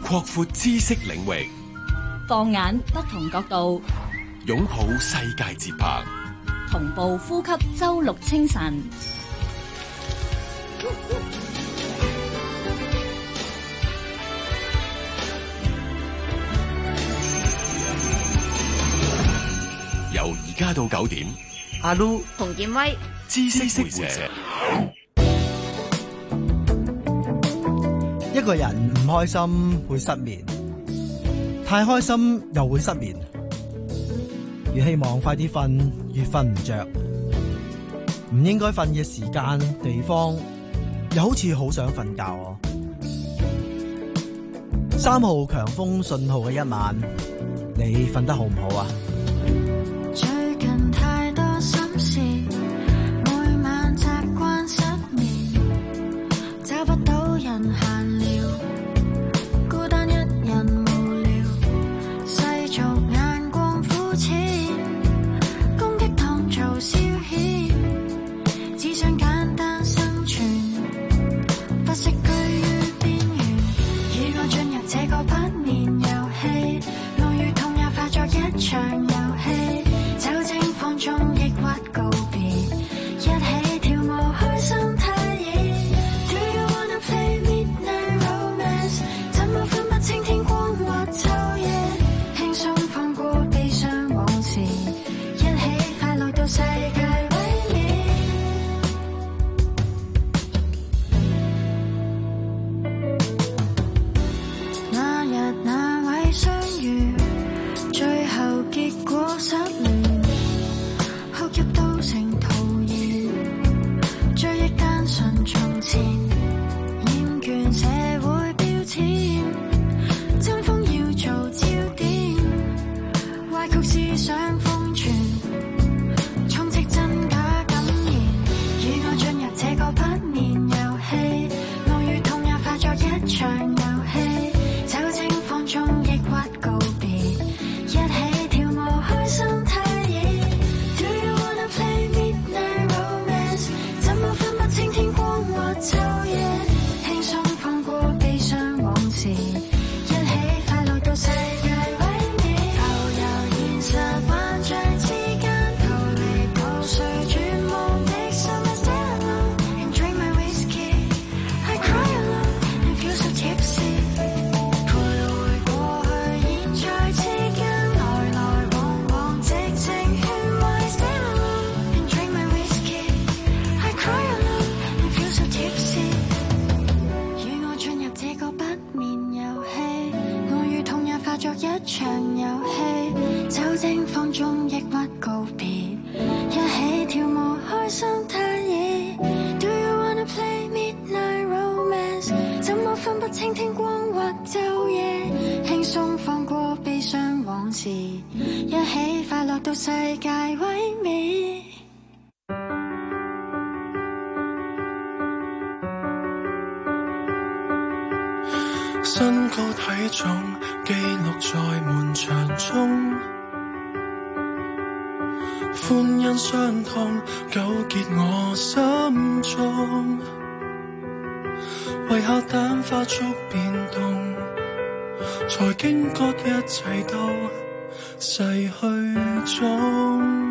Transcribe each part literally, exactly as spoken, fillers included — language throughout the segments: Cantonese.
擴闊知識領域， 放眼不同角度， 擁抱世界節拍， 同步呼吸周六清晨。 由而家到九點， 阿 Lu、 洪建威， 知識會社。 一個人唔開心會失眠，太開心又會失眠。越希望快啲瞓，越瞓唔着。唔應該瞓嘅時間、地方，又好似好想瞓覺哦。三號強風信號嘅一晚，你瞓得好唔好啊？ 最近太多心事，每晚習慣失眠，找不到人閒聊，孤單一人無聊，世俗眼光膚淺，攻擊當做消遣，只想簡單生存，不惜居於邊緣，與我進入這個不眠遊戲，愛與痛也化作一場遊戲，酒精放縱抑鬱告別，一起跳舞開心太易。Do you wanna play midnight romance？ 怎麼分不清天光或晝夜？輕鬆放過悲傷往事，一起快樂到世界毀滅。那日那位相遇，最後結果失聯，哭泣都成徒然，追憶單純從前，厭倦社會標籤，爭鋒要做焦點，歪曲思想瘋傳，充斥真假感言，與我進入這個不眠遊戲，愛與痛也化作一場遊戲，酒精放縱抑鬱告別，一起跳舞開心太易。Do you wanna play midnight romance？ 怎麼分不清天光或晝夜？輕鬆放過悲傷往事，一起快樂到世界毀滅。浮遊現實幻象之間，逃離破碎絕望的 summer stay alone and drink my whiskey. I cry alone and feel so tipsy。徘徊過去現在之間，來來往往直情勸慰 stay alone and drink my whiskey。I cry alone and feel so tipsy。與我進入這個不眠遊戲，愛與痛也化作一場遊戲，酒精放縱抑鬱告別，一起跳舞開心太易。Do you wanna play midnight romance？ 怎麼分不清天光或晝夜？輕鬆放過悲傷往事，一起快樂到世界毀滅。 身高體重記錄在門牆中，歡欣傷痛糾結我心中，為下蛋發速變動，才驚覺一切都逝去中。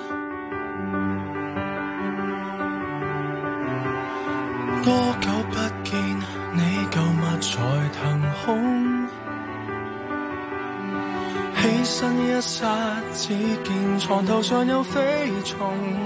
多久不見你舊物才騰空，起身一剎，只見床頭上有飛蟲，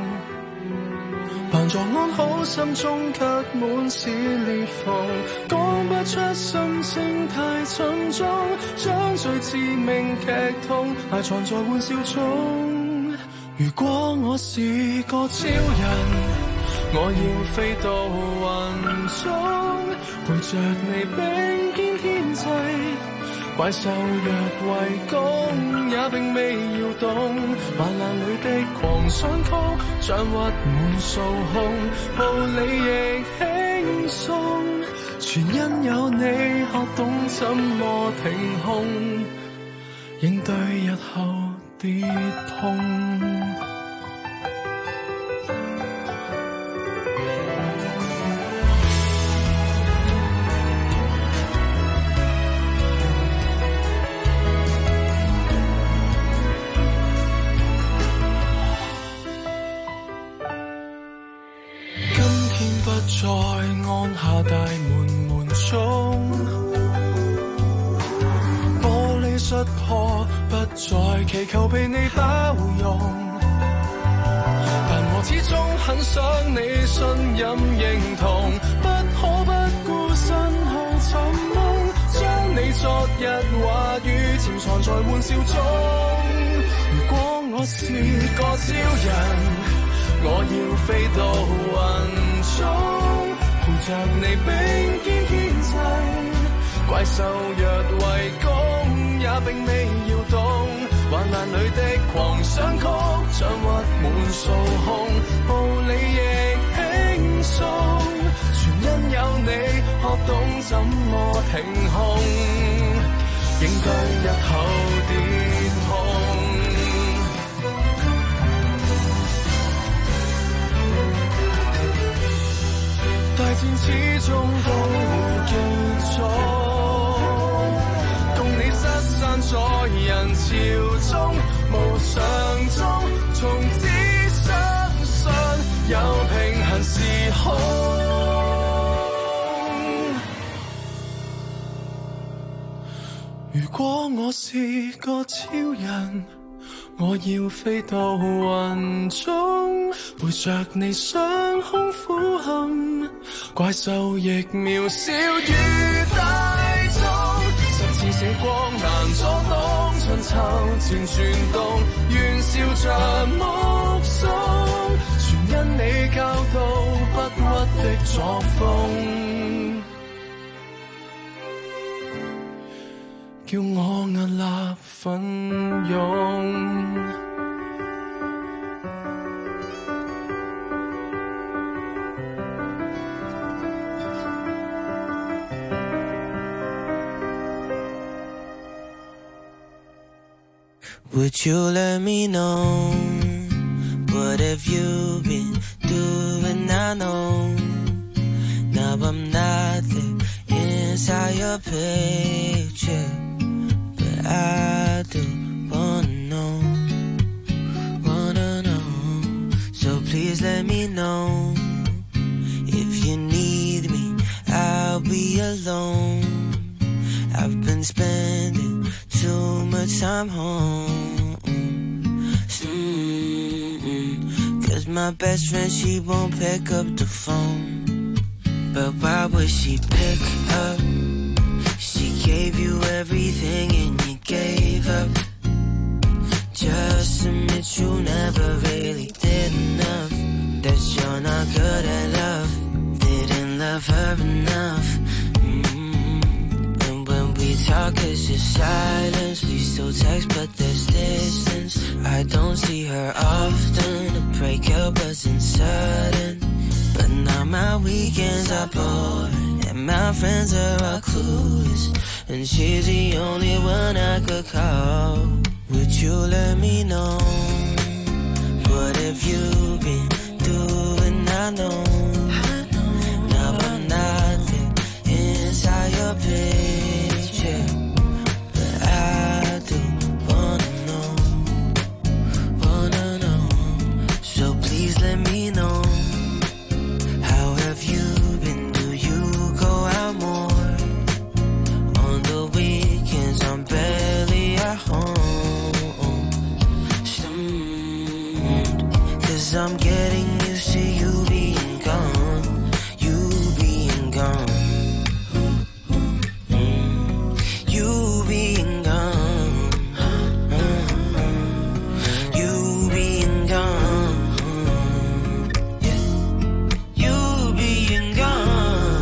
扮作安好，心中卻滿是裂縫，講不出心情太沉重，將最致命劇痛埋藏在玩笑中。如果我是個超人，我要飛到雲中，陪着你並肩天際，怪獸若圍攻也並未搖動，患難裏的狂想曲，像鬱滿數控，無理亦輕鬆，全因有你學懂怎麼停控，應對日後跌碰。 天不再按下大門門鐘，玻璃摔破，不再祈求被你包容。但我始終很想你信任認同，不可不顧身去尋夢，將你昨日話語潛藏在玩笑中。如果我是個超人，我要飛到雲中，陪着你並肩天際，怪獸若圍攻也並未搖動，患難裏的狂想曲像鬱滿數控，無理亦輕鬆，全因有你學懂怎麼停控，應對日後跌碰。大戰始終都會結束，共你失散在人潮中，無常中，從此相信有平行時空。如果我是個超人，我要飛到雲中，陪着你雙胸俯瞰，怪獸亦渺小於大眾，十字死光難阻擋，春秋漸轉動，願笑着目送，全因你教導不屈的作風，叫我屹立奮勇。 Would you let me know what have you been doing? I know now I'm not there inside your picture, but I do wanna know, wanna know. So please let me know if you need me. I'll be alone. I've been spending too much time home, mm-mm. Cause my best friend, she won't pick up the phone. But why would she pick up? She gave you everything and you gave up. Just admit you never really did enough, that you're not good at love, didn't love her enough. We talk cause it's silence, we still text but there's distance. I don't see her often, the breakup wasn't sudden, but now my weekends are boring and my friends are all clueless, and she's the only one I could call. Would you let me know what have you been doing? I know now I'm not there inside your picture, but I do wanna know, wanna know. So please let me know, how have you been? Do you go out more? On the weekends I'm barely at home. Cause I'm getting used to you being gone, you being gone. You being gone, you being gone, you being gone.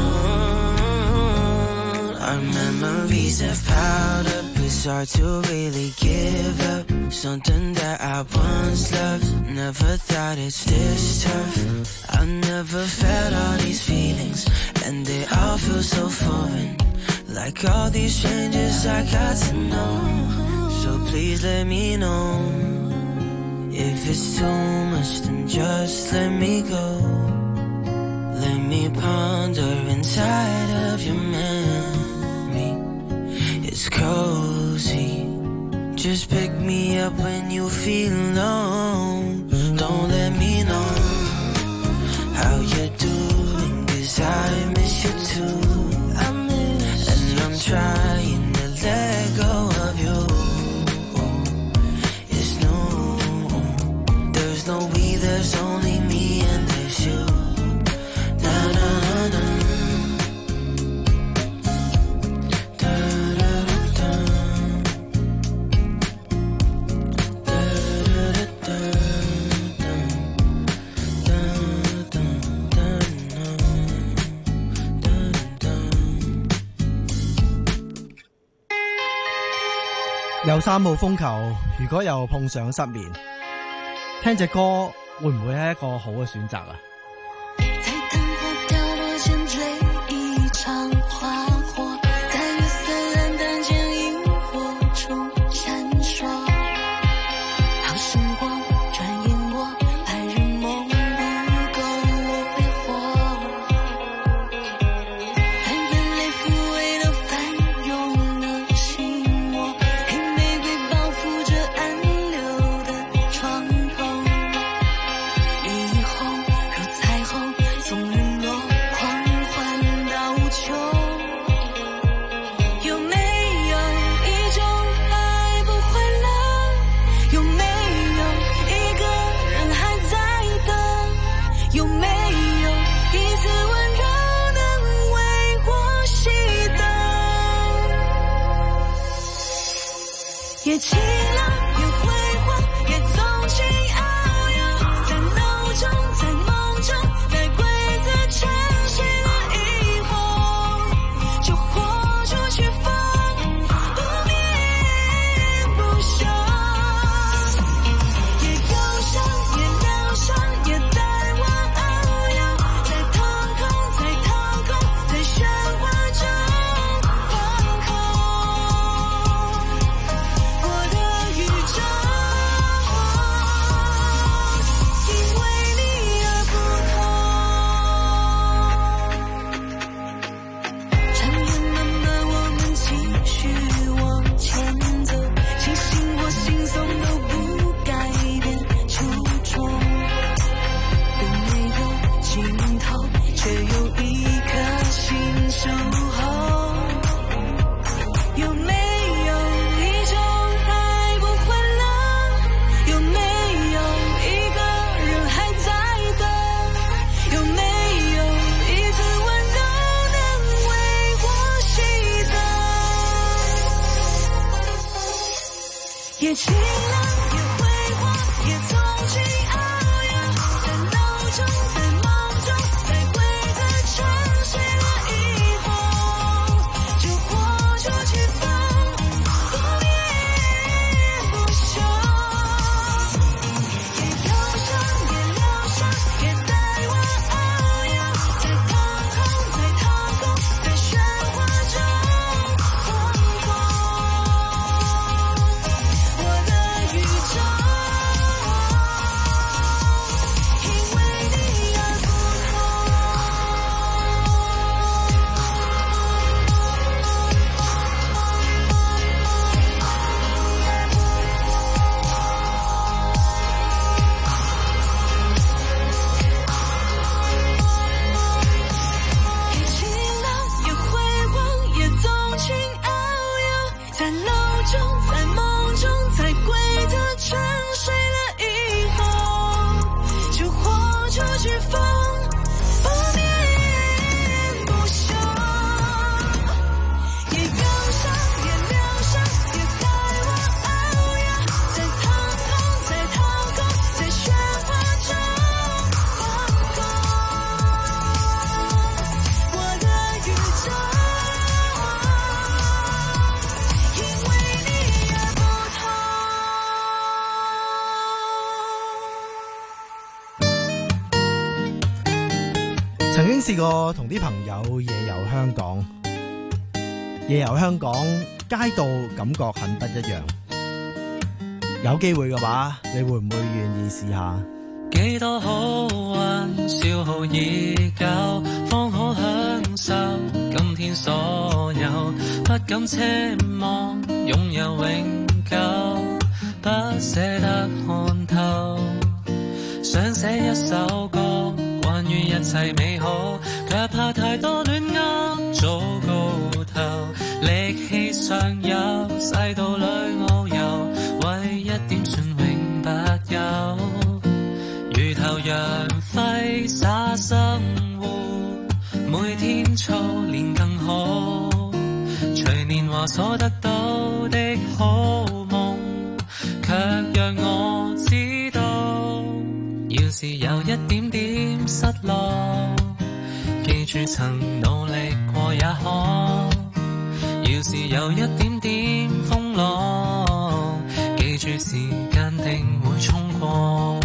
Our memories have piled up, it's hard to really give up something that I once loved. Never thought it's this tough. I never felt all these feelings, and they all feel so foreign, like all these strangers I got to know. So please let me know, if it's too much then just let me go. Let me ponder inside of your memory. It's cozy, just pick me up when you feel alone. Don't let me know how you do 有三號風球，如果又碰上失眠，聽隻歌會唔會係一個好嘅選擇啊？ 在燈火凋落前追一場花火，在月色暗淡間螢火蟲閃爍，好時光轉眼過，白日夢不夠我揮霍，但眼淚撫慰了翻湧了心魔，黑玫瑰包覆着暗流的窗棚，霓虹如彩虹從日落狂歡到秋，有沒有一種愛不會冷？有沒有一個人還在等？有沒有一次溫柔能為我熄燈？也晴朗，也輝煌，也縱情遨遊，在腦中，在夢中，在規則沉睡了以後，就豁出去放，不眠不休。也憂傷，也療傷，也帶我遨遊，在騰空，在掏空，在喧嘩中放空我的宇宙，因為你而不同。長夜漫漫，我們繼續往前走，清醒或輕鬆都不改變初衷，並沒有盡頭，卻有一顆心守候。有沒有一種愛不會冷？有沒有一個人還在等？有沒有一次溫柔能為我熄燈？也晴朗，也輝煌，也縱情遨遊，在腦中，在夢中，在規則沉睡了以後，就豁出去放，不眠不休。也憂傷，也療傷，也帶我遨遊，在騰空，在掏空，在喧嘩中放空我的宇宙，因為你而不同。也晴朗，也輝煌，也縱情遨遊，在腦中，在夢中，在規則沉睡了以後，就豁出去放，不眠不休。也憂傷，也療傷，也帶我遨遊，在騰空，在掏空，在喧嘩中放空我的宇宙，因為你而不同。 曾經試過同啲朋友夜遊香港，夜遊香港街道感覺很不一樣。有機會嘅話，你會唔會願意試下？ 幾多好運消耗已久，方可享受今天所有，不敢奢望擁有永久，不捨得看透，想寫一首歌關於一切美好，卻怕太多戀愛早高頭，力氣上有世道裏遨遊，為一點算永不休，如頭揚揮灑生活，每天操練更好，隨年華所得到的好夢，卻讓我知道，要是有一點點失落，記住曾努力過也可，要是有一點點風浪， 住時間定會衝過。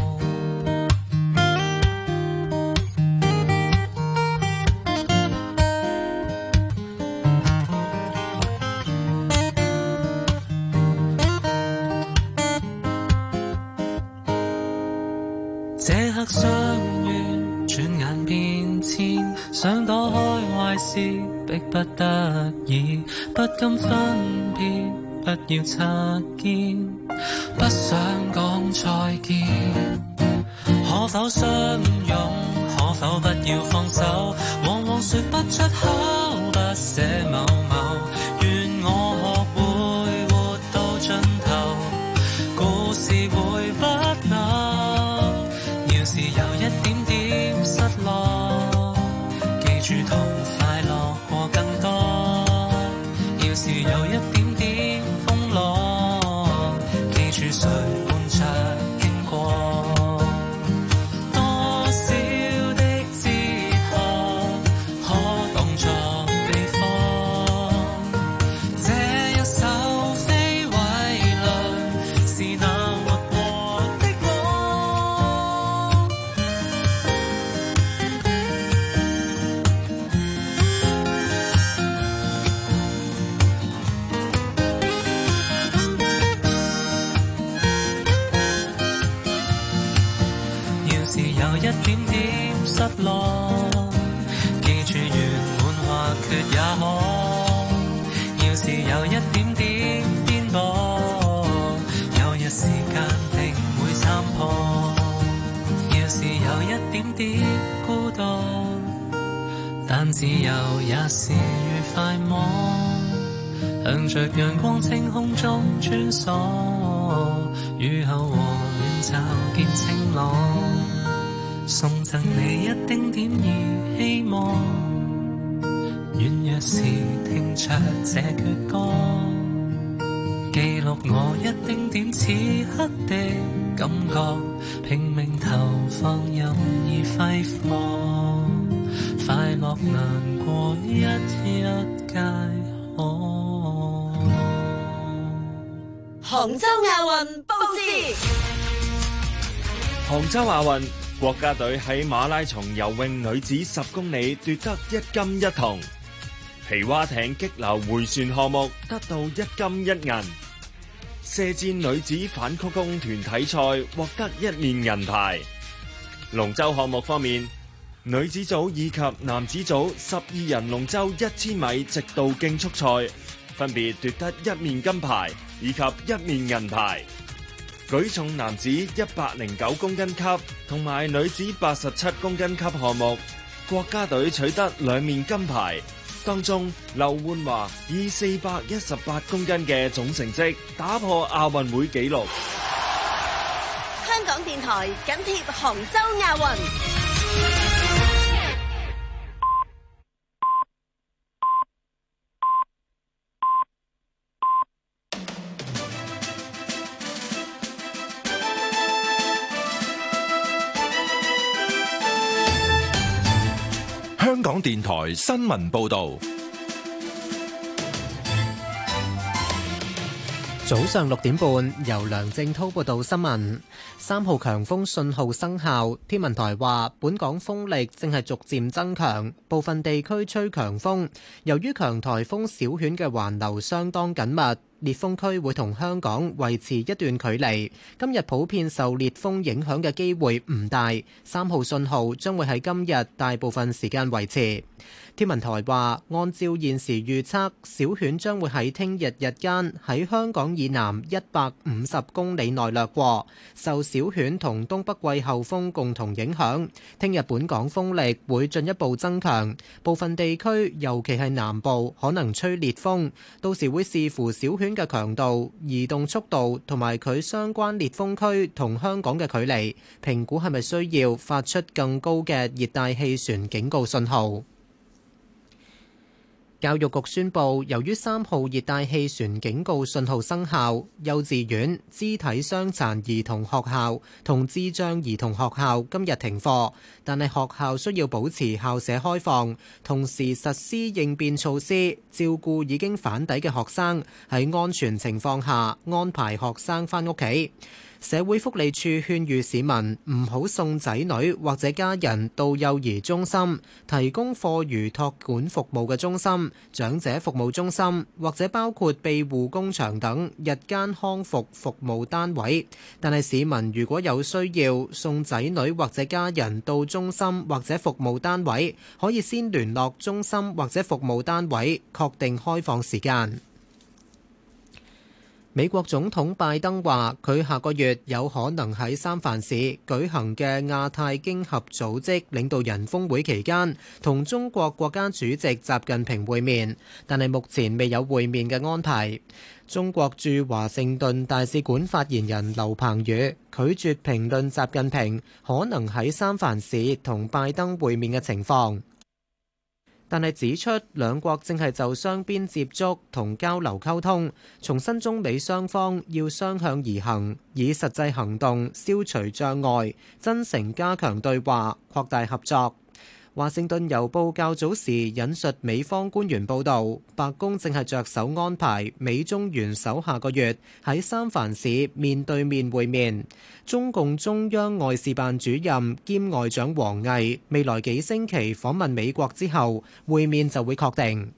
這刻相遇，轉眼變遷，想躲開壞事，迫不得已，不敢分別，不要擦肩，不想講再見。可否相擁？可否不要放手？往往說不出口，不捨某某。願我學會活到盡頭，故事會不朽。要是有一點點失落，記住同快樂過更多。要是有一點點風浪，記住誰伴着經過。多少的哲學可當作秘方，這一首非遺類是那活過的我。要是有一點點失落，記住圓滿或缺也可。要是有一點點顛簸，有日時間定會參破。要是有一點點孤獨，但自由也是愉快麼？向着陽光清空中穿梭，雨後和暖驟見晴朗。送贈你一丁點兒希望，軟弱時聽着這闕歌，記錄我一丁點此刻的感覺，拼命投放任意揮霍，快樂難過一一皆可。 杭州亞運報知。 杭州亞運，國家隊喺馬拉松游泳女子十公里奪得一金一銅，皮划艇激流迴旋項目得到一金一銀，射箭女子反曲弓團體賽獲得一面銀牌。龍舟項目方面，女子組以及男子組十二人龍舟一千米直道競速賽分別奪得一面金牌以及一面銀牌。舉重男子一百零九公斤級同埋女子八十七公斤級項目，國家隊取得兩面金牌。當中，劉煥華以四百一十八公斤嘅總成績打破亞運會紀錄。 香港電台緊貼杭州亞運。 香港電台新聞報道。 早上六點半，由梁正滔報道新聞。三號強風信號生效，天文台話本港風力正係逐漸增強，部分地區吹強風。由於強颱風小犬嘅環流相當緊密，烈風區會同香港維持一段距離。今日普遍受烈風影響嘅機會唔大，三號信號將會喺今日大部分時間維持。天文台話，按照現時預測，小犬將會喺聽日日間喺香港以南一百五十公里內掠過。受小犬同東北季候風共同影響，聽日本港風力會進一步增強，部分地區尤其係南部可能吹烈風，到時會視乎小犬嘅強度、移動速度同埋佢相關烈風區同香港嘅距離，評估係咪需要發出更高嘅熱帶氣旋警告信號。 教育局宣布，由於三號熱帶氣旋警告信號生效，幼稚園、肢體傷殘兒童學校同智障兒童學校今日停課，但係學校需要保持校舍開放，同時實施應變措施，照顧已經返抵嘅學生，喺安全情況下安排學生返屋企。社會福利署勸喻市民唔好送仔女或者家人到幼兒中心、提供課餘託管服務嘅中心、長者服務中心或者包括庇護工場等日間康復服務單位。但係市民如果有需要送仔女或者家人到中心或者服務單位，可以先聯絡中心或者服務單位，確定開放時間。美國總統拜登話，佢下個月有可能喺三藩市舉行嘅亞太經合組織領導人峰會期間，同中國國家主席習近平會面，但係目前未有會面嘅安排。中國駐華盛頓大使館發言人劉鵬宇拒絕評論習近平可能喺三藩市同拜登會面嘅情況，但係指出兩國正係就雙邊接觸同交流溝通，重申中美雙方要雙向而行，以實際行動消除障礙，真誠加強對話，擴大合作。華盛頓郵報較早時引述美方官員報導，白宮正係着手安排美中元首下個月喺三藩市面對面會面。中共中央外事辦主任兼外長王毅未來幾星期訪問美國之後，會面就會確定。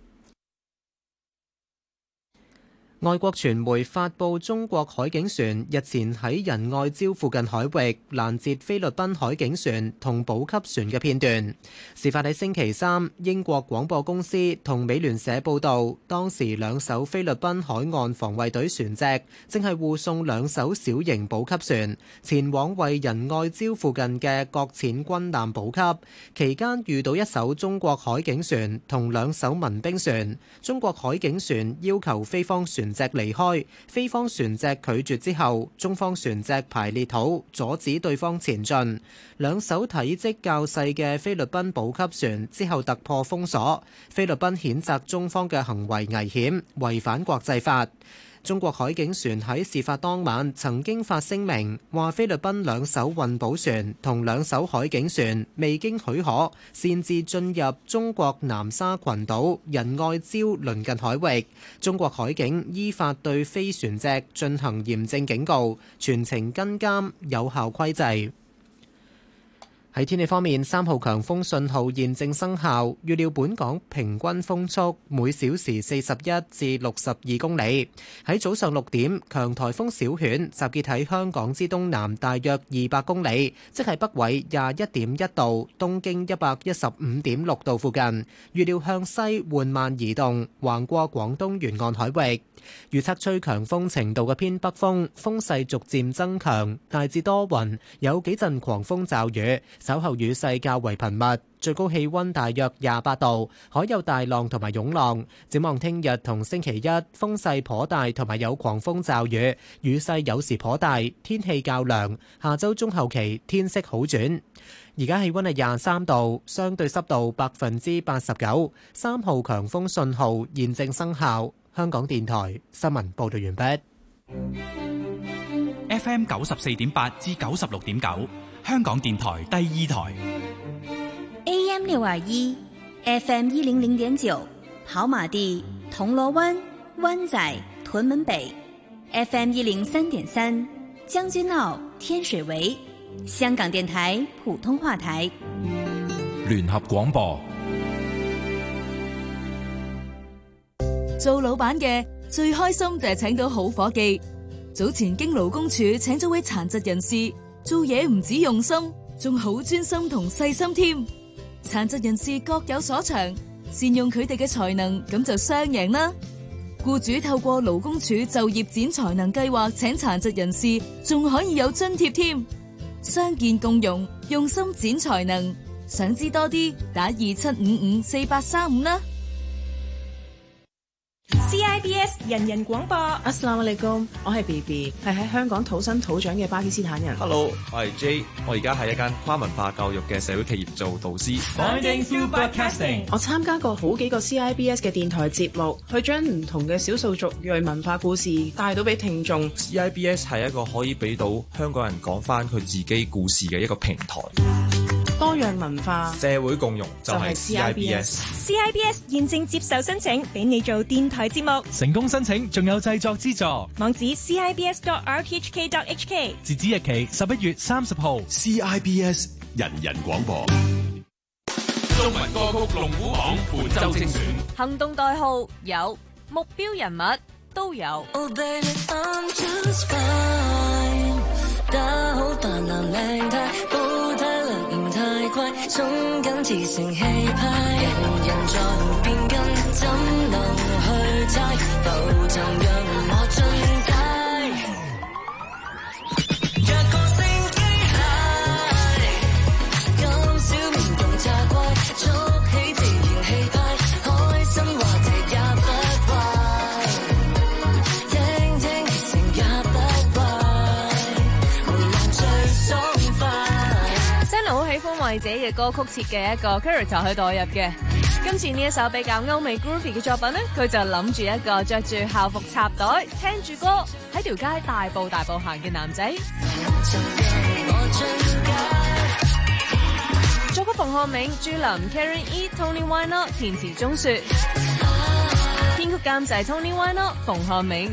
外國傳媒發布中國海警船日前喺仁愛礁附近海域攔截菲律賓海警船同補給船嘅片段。事發喺星期三，英國廣播公司同美聯社報道，當時兩艘菲律賓海岸防衛隊船隻正係護送兩艘小型補給船前往為仁愛礁附近嘅擱淺軍艦補給，期間遇到一艘中國海警船同兩艘民兵船。中國海警船要求菲方船隻離開，菲方船隻拒絕之後，中方船隻排列土阻止對方前進。兩艘體積較細嘅菲律賓補給船之後突破封鎖，菲律賓譴責中方嘅行為危險，違反國際法。中國海警船喺事發當晚曾經發聲明，話菲律賓兩艘運補船同兩艘海警船未經許可擅自進入中國南沙群島仁愛礁鄰近海域，中國海警依法對菲船隻進行嚴正警告，全程跟監，有效規制。喺天氣方面，三號強風信號現正生效，預料本港平均風速每小時四十一至六十二公里。喺早上六點，強颱風小犬集結喺香港之東南大約二百公里，即係北緯廿一點一度、東經一百一十五點六度附近。預料向西緩慢移動，橫過廣東沿岸海域。預測吹強風程度嘅偏北風，風勢逐漸增強，大致多雲，有幾陣狂風驟雨，稍後雨勢較為頻密，最高氣溫大約廿八度，海有大浪同埋湧浪。展望聽日同星期一，風勢頗大同埋有狂風驟雨，雨勢有時頗大，天氣較涼。下周中後期天色好轉。而家氣溫係廿三度，相對濕度百分之八十九，三號強風信號現正生效。香港電台新聞報道完畢。 F M 九十四點八至九十六點九，香港電台第二台。 A M 六二一 ，F M 一零零點九，跑馬地、銅鑼灣、灣仔、屯門北 ，F M 一零三點三，將軍澳、天水圍，香港電台普通話台。 聯合廣播。 做老闆嘅最開心就係請到好伙計。早前經勞工處請咗位殘疾人士，做嘢唔止用心，仲好專心同細心添。殘疾人士各有所長，善用佢哋嘅才能，咁就雙贏啦。僱主透過勞工處就業展才能計劃請殘疾人士，仲可以有津貼添。傷健共融，用心展才能。想知多啲，打二七五五四八三五啦。 C I B S S 人人廣播。 Assalamualaikum，我係 B B， 係喺香港土生土長嘅巴基斯坦人。 Hello， 我係 J， 我而家喺一間跨文化教育嘅社會企業做導師。 Finding Through Broadcasting， 我參加過好幾個 C I B S 嘅電台節目，去將唔同嘅少數族裔文化故事帶到俾聽眾。 C I B S 係一個可以俾到香港人講翻佢自己故事嘅一個平台。 多樣文化， 社會共融就係 C I B S。 C I B S 現正接受申請，俾你做電台節目。 成功申請仲有製作資助。 網址 c i b s dot r t h k dot h k。 截止日期十一月三十號。 C I B S 人人廣播。 中文歌曲龍虎榜本周精選。 行動代號有，目標人物都有。 Oh baby, I'm just fine。打好扮男靚太，煲太涼唔太快，鬆緊自成氣派。人人在變更，怎能去猜？浮沉讓我進階。若個性機械，咁少面動詐怪，捉起自然氣派，開心話題也不壞，聽聽熱情也不壞，無論最爽快。 Sano 好喜歡為自己嘅歌曲設計一個 character 去代入嘅。今次呢一首比較歐美 groovy 嘅作品呢，佢就諗住一個着住校服插袋，聽住歌喺條街大步大步行嘅男仔。作曲馮漢銘、朱琳、Karen E、Tony Wynot 填詞鐘雪，編曲監製 Tony Wynot、馮漢銘。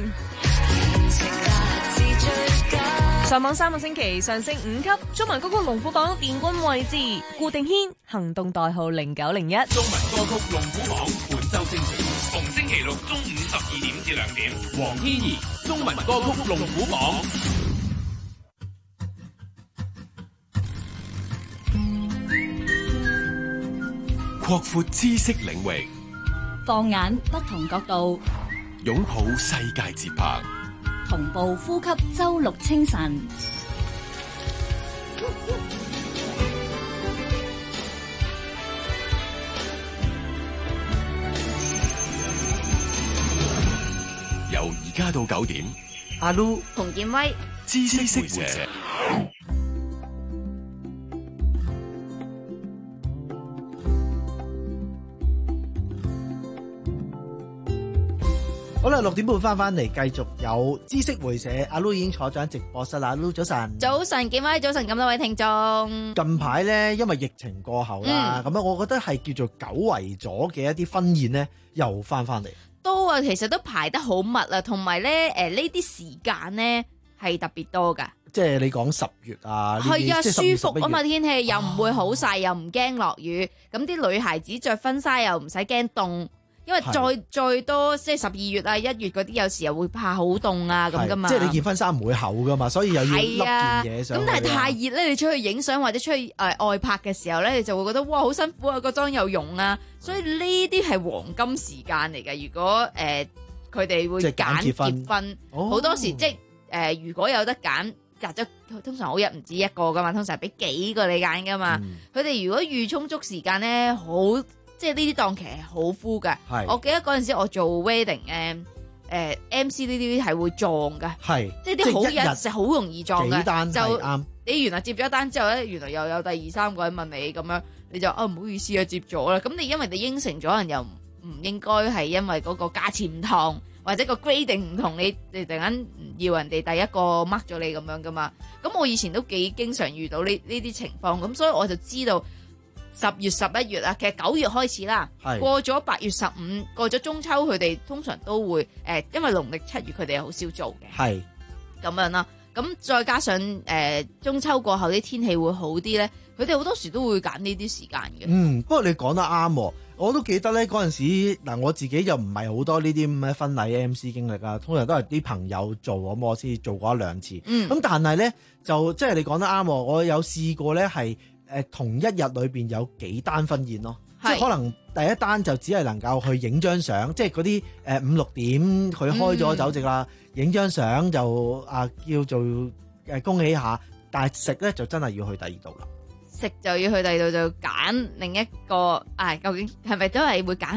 上網三個星期上升五級，中文歌曲龍虎榜殿軍位置，顧定軒行動代號零九零一。 中文歌曲龍虎榜本周精選，逢星期六中午十二點至兩點，黃天怡中文歌曲龍虎榜。 擴闊知識領域， 放眼不同角度， 擁抱世界節拍， 同步呼吸周六清晨。 由而家到九點， 阿 Lu、 洪建威、 知識會者。 好啦，六點半翻翻嚟，繼續有知識會社。阿 Lu 已經坐咗喺直播室啦。阿 Lu 早晨， 早晨，建威，早晨，咁多位聽眾。 近排咧，因為疫情過後啦，咁樣、嗯、我覺得係叫做久違咗嘅一啲婚宴咧，又翻翻嚟。 都啊，其實都排得好密啊，同埋咧，誒呢啲時間咧係特別多噶。 即係你講十月啊， 係啊， 即係舒服啊嘛，天氣又唔會好曬，又唔驚落雨。咁啲女孩子着婚紗又唔使驚凍。因為再再多即係十二月啊、一月嗰啲，有時又會怕好凍啊咁噶嘛。 即係你件婚紗唔會厚噶嘛，所以又要笠件嘢上去。 咁但係太熱咧，你出去影相或者出去誒、呃、外拍嘅時候咧，你就會覺得哇好辛苦啊，個妝又溶啊。所以呢啲係黃金時間嚟嘅。如果誒佢哋會揀結婚，好、哦、多時即係誒、呃、如果有得揀，隔咗通常好日唔止一個噶嘛，通常俾幾個你揀噶嘛。佢哋、嗯、如果預充足時間咧，好。即係呢啲檔期係好 full 嘅，我記得嗰陣時我做 wedding 誒、呃、誒 M C 呢啲係會撞嘅，即係啲好日食好容易撞嘅，就你原來接咗一單之後咧，原來又有第二三個人問你咁樣，你就啊唔好意思啊接咗啦，咁你因為你應承咗人又唔應該係因為嗰個價錢唔同或者個 grading 唔同，你你突然間要人哋第一個 mark 咗你咁樣噶嘛，咁我以前都幾經常遇到呢呢啲情況，咁所以我就知道。十月十一月啊，其實九月開始啦，過咗八月十五，過咗中秋，佢哋通常都會誒、呃，因為農曆七月佢哋好少做嘅，係咁樣啦。咁再加上誒、呃、中秋過後啲天氣會好啲咧，佢哋好多時都會揀呢啲時間嘅。嗯， 不過你講得啱，我都記得咧嗰陣時嗱，我自己就唔係好多呢啲咁嘅婚禮 M C 經歷啊，通常都係啲朋友做，咁我先做過一兩次。嗯，咁但係咧就即係你講得啱，我有試過咧係。誒同一日裏邊有幾單婚宴咯，是即係可能第一單就只係能夠去影張相，即係嗰啲誒五六點佢開咗酒席啦，影張相就啊叫做誒恭喜下，但係食咧就真係要去第二度啦。食就要去第二度就揀另一個啊，究竟係咪都係會揀下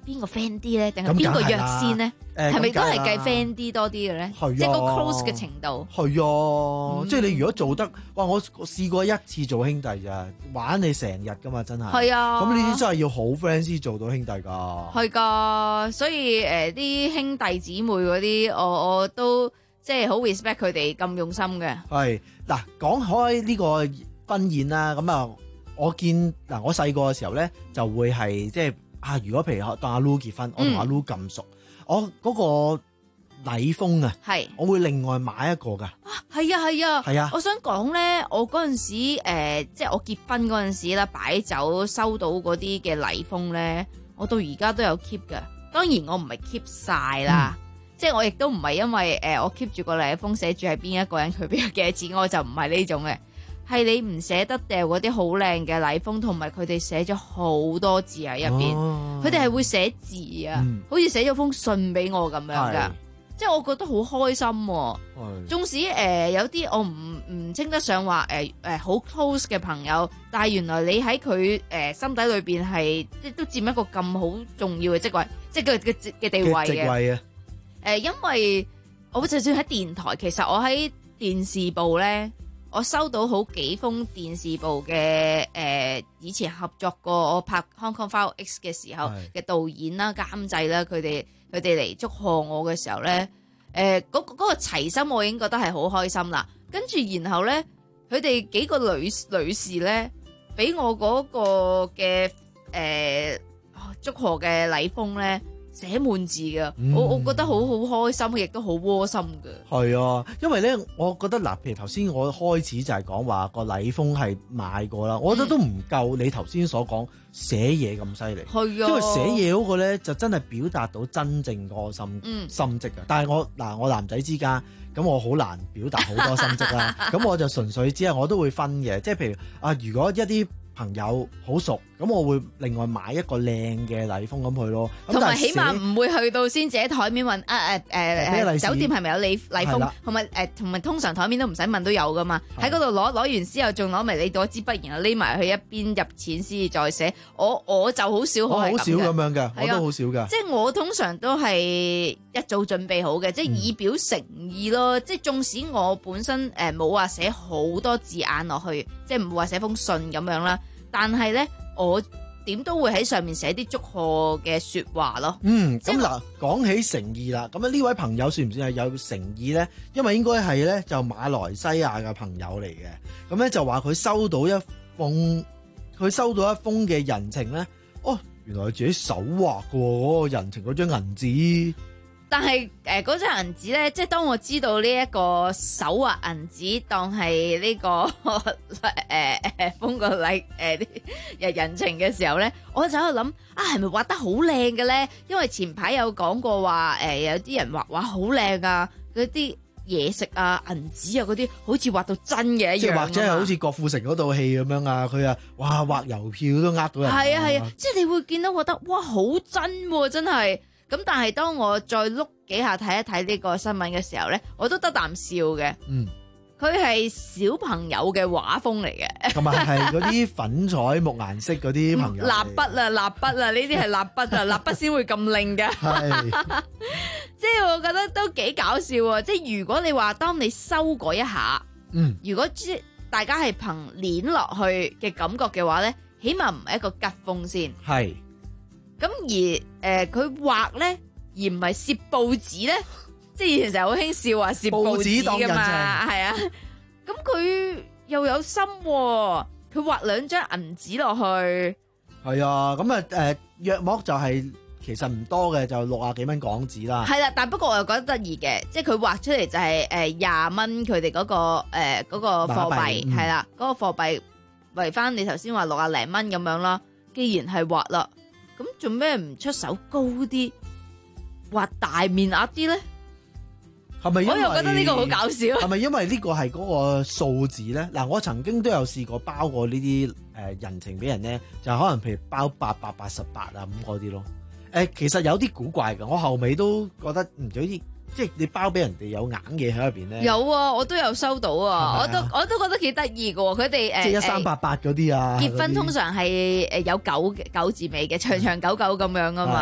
邊個 friend 啲咧，定係邊個約先咧？係咪都係計 friend 啲多啲嘅咧？ 係啊， 即係個 close 嘅程度。 係啊， 嗯、 即係你如果做得，哇！我我試過一次做兄弟咋，玩你成日噶嘛，真係。 係啊。 咁呢啲真係要好 friend 先做到兄弟㗎。 係㗎，所以誒啲、呃、兄弟姊妹嗰啲，我我都即係好 respect 佢哋咁用心嘅。 係嗱，講開呢個婚宴啦，咁啊，我見嗱，我細個嘅時候咧，就會係即係啊，如果譬如當阿 Lu 結婚，我同阿 Lu 咁熟，嗯、我嗰個禮風啊，係，我會另外買一個㗎。 啊，係啊，係啊， 係啊。 我想講咧，我嗰陣時誒、呃，即係我結婚嗰陣時啦，擺酒收到嗰啲嘅禮風咧，我到而家都有 keep 㗎。當然我唔係 keep 晒啦。嗯，即係我亦都唔係因為誒、呃、我 keep 住個禮封寫住係邊一個人佢俾咗幾多錢，我就唔係呢種嘅，係你唔捨得掉嗰啲好靚嘅禮封，同埋佢哋寫咗好多字喺入邊，佢哋係會寫字啊，嗯、好似寫咗封信俾我咁樣噶，即係我覺得好開心、啊。縱使誒、呃、有啲我唔唔稱得上話誒誒好 close 嘅朋友，但係原來你喺佢誒心底裏邊係即都佔一個咁好重要嘅職位，即係佢嘅嘅地位嘅。職位啊！誒、呃，因為我就算喺電台，其實我喺電視部咧，我收到好幾封電視部嘅誒、呃，以前合作過我拍《Hong Kong File X》嘅時候嘅導演啦、監製啦，佢哋佢哋嚟祝賀我嘅時候咧，誒、呃，嗰、嗰個齊心我已經覺得係好開心啦。跟住然後咧，佢哋幾個女女士咧，俾我嗰個嘅誒、呃、祝賀嘅禮封咧。寫滿字㗎、嗯，我我覺得好好開心，亦都好窩心㗎。係啊，因為咧，我覺得嗱，譬如頭先我開始就係講話個禮封係買過啦，我覺得都唔夠你頭先所講寫嘢咁犀利。係啊，因為寫嘢嗰個咧就真係表達到真正嗰個心、嗯、心跡啊。但係我嗱，我男仔之間咁，我好難表達好多心跡啦。咁我就純粹只係我都會分嘅，即係譬如啊，如果一啲朋友好熟，咁我會另外買一個靚嘅禮封咁去咯。同埋起碼唔會去到先自己台面問啊誒誒誒酒店係咪有禮禮封，同埋誒同埋通常台面都唔使問都有噶嘛。喺嗰度攞攞完之後，仲攞埋你攞支筆，然後匿埋去一邊入錢先至再寫。我我就好少可係咁嘅，我好少咁樣嘅，我都好少㗎。即係我通常都係一早準備好嘅，即係以表誠意咯。嗯、即係縱使我本身誒冇話寫好多字眼落去，即係唔會話寫封信咁樣啦。但係咧，我點都會喺上面寫啲祝賀嘅説話咯。嗯，咁嗱，講起誠意啦，咁啊呢位朋友算唔算係有誠意咧？因為應該係咧就馬來西亞嘅朋友嚟嘅，咁咧就話佢收到一封，佢收到一封嘅人情咧，哦，原來係自己手畫嘅喎，嗰個人情嗰張銀紙。但係誒嗰張銀紙咧，即係當我知道呢一個手畫銀紙當係呢、這個誒誒封個禮誒啲人人情嘅時候咧，我就喺度諗啊，係咪畫得好靚嘅咧？因為前排有講過話誒、呃，有啲人畫畫好靚啊，嗰啲嘢食啊、銀紙啊嗰啲，好似畫到真嘅一樣。即係或者係好似郭富城嗰套戲咁樣啊，佢啊哇畫郵票都呃到人。係啊係啊，啊即係你會見到覺得哇好真喎、啊，真係。咁但係當我再碌幾下睇一睇呢個新聞嘅時候咧，我都得啖笑嘅。嗯，佢係小朋友嘅畫風嚟嘅，同埋係嗰啲粉彩木顏色嗰啲朋友。蠟筆啊，蠟筆啊，呢啲係蠟筆啊，蠟筆先會咁靚嘅。係，即係我覺得都幾搞笑啊！即係如果你話當你收嗰一下，嗯，如果即大家係憑捏落去嘅感覺嘅話咧，起碼唔係一個吉風先。係。咁而誒佢畫咧，而唔係攝報紙咧，即係以前成日好興笑話攝報紙㗎嘛，係啊。咁佢又有心、啊，佢畫兩張銀紙落去。係啊，咁啊誒約莫就係、是、其實唔多嘅，就六啊幾蚊港紙啦。係啦、啊，但不過我又覺得得意嘅，即係佢畫出嚟就係誒廿蚊佢哋嗰個誒嗰、呃那個貨幣係啦，嗰、嗯那個貨幣為翻你頭先話六啊零蚊咁樣啦。既然係畫啦。咁做咩唔出手高啲，畫大面額啲咧？係咪？我又覺得呢個好搞笑。係咪因為呢個係嗰個數字咧？嗱，我曾經都有試過包過呢啲誒人情俾人咧，就可能譬如包八百八十八啊咁嗰啲咯。誒、呃，其實有啲古怪㗎，我後尾都覺得唔有啲。即係你包俾人哋有硬嘢喺入邊咧，有啊，我都有收到啊，我都我都覺得幾得意嘅喎，佢哋誒即係一三八八嗰啲啊，結婚通常係誒有九九字尾嘅，長長久久咁樣啊嘛，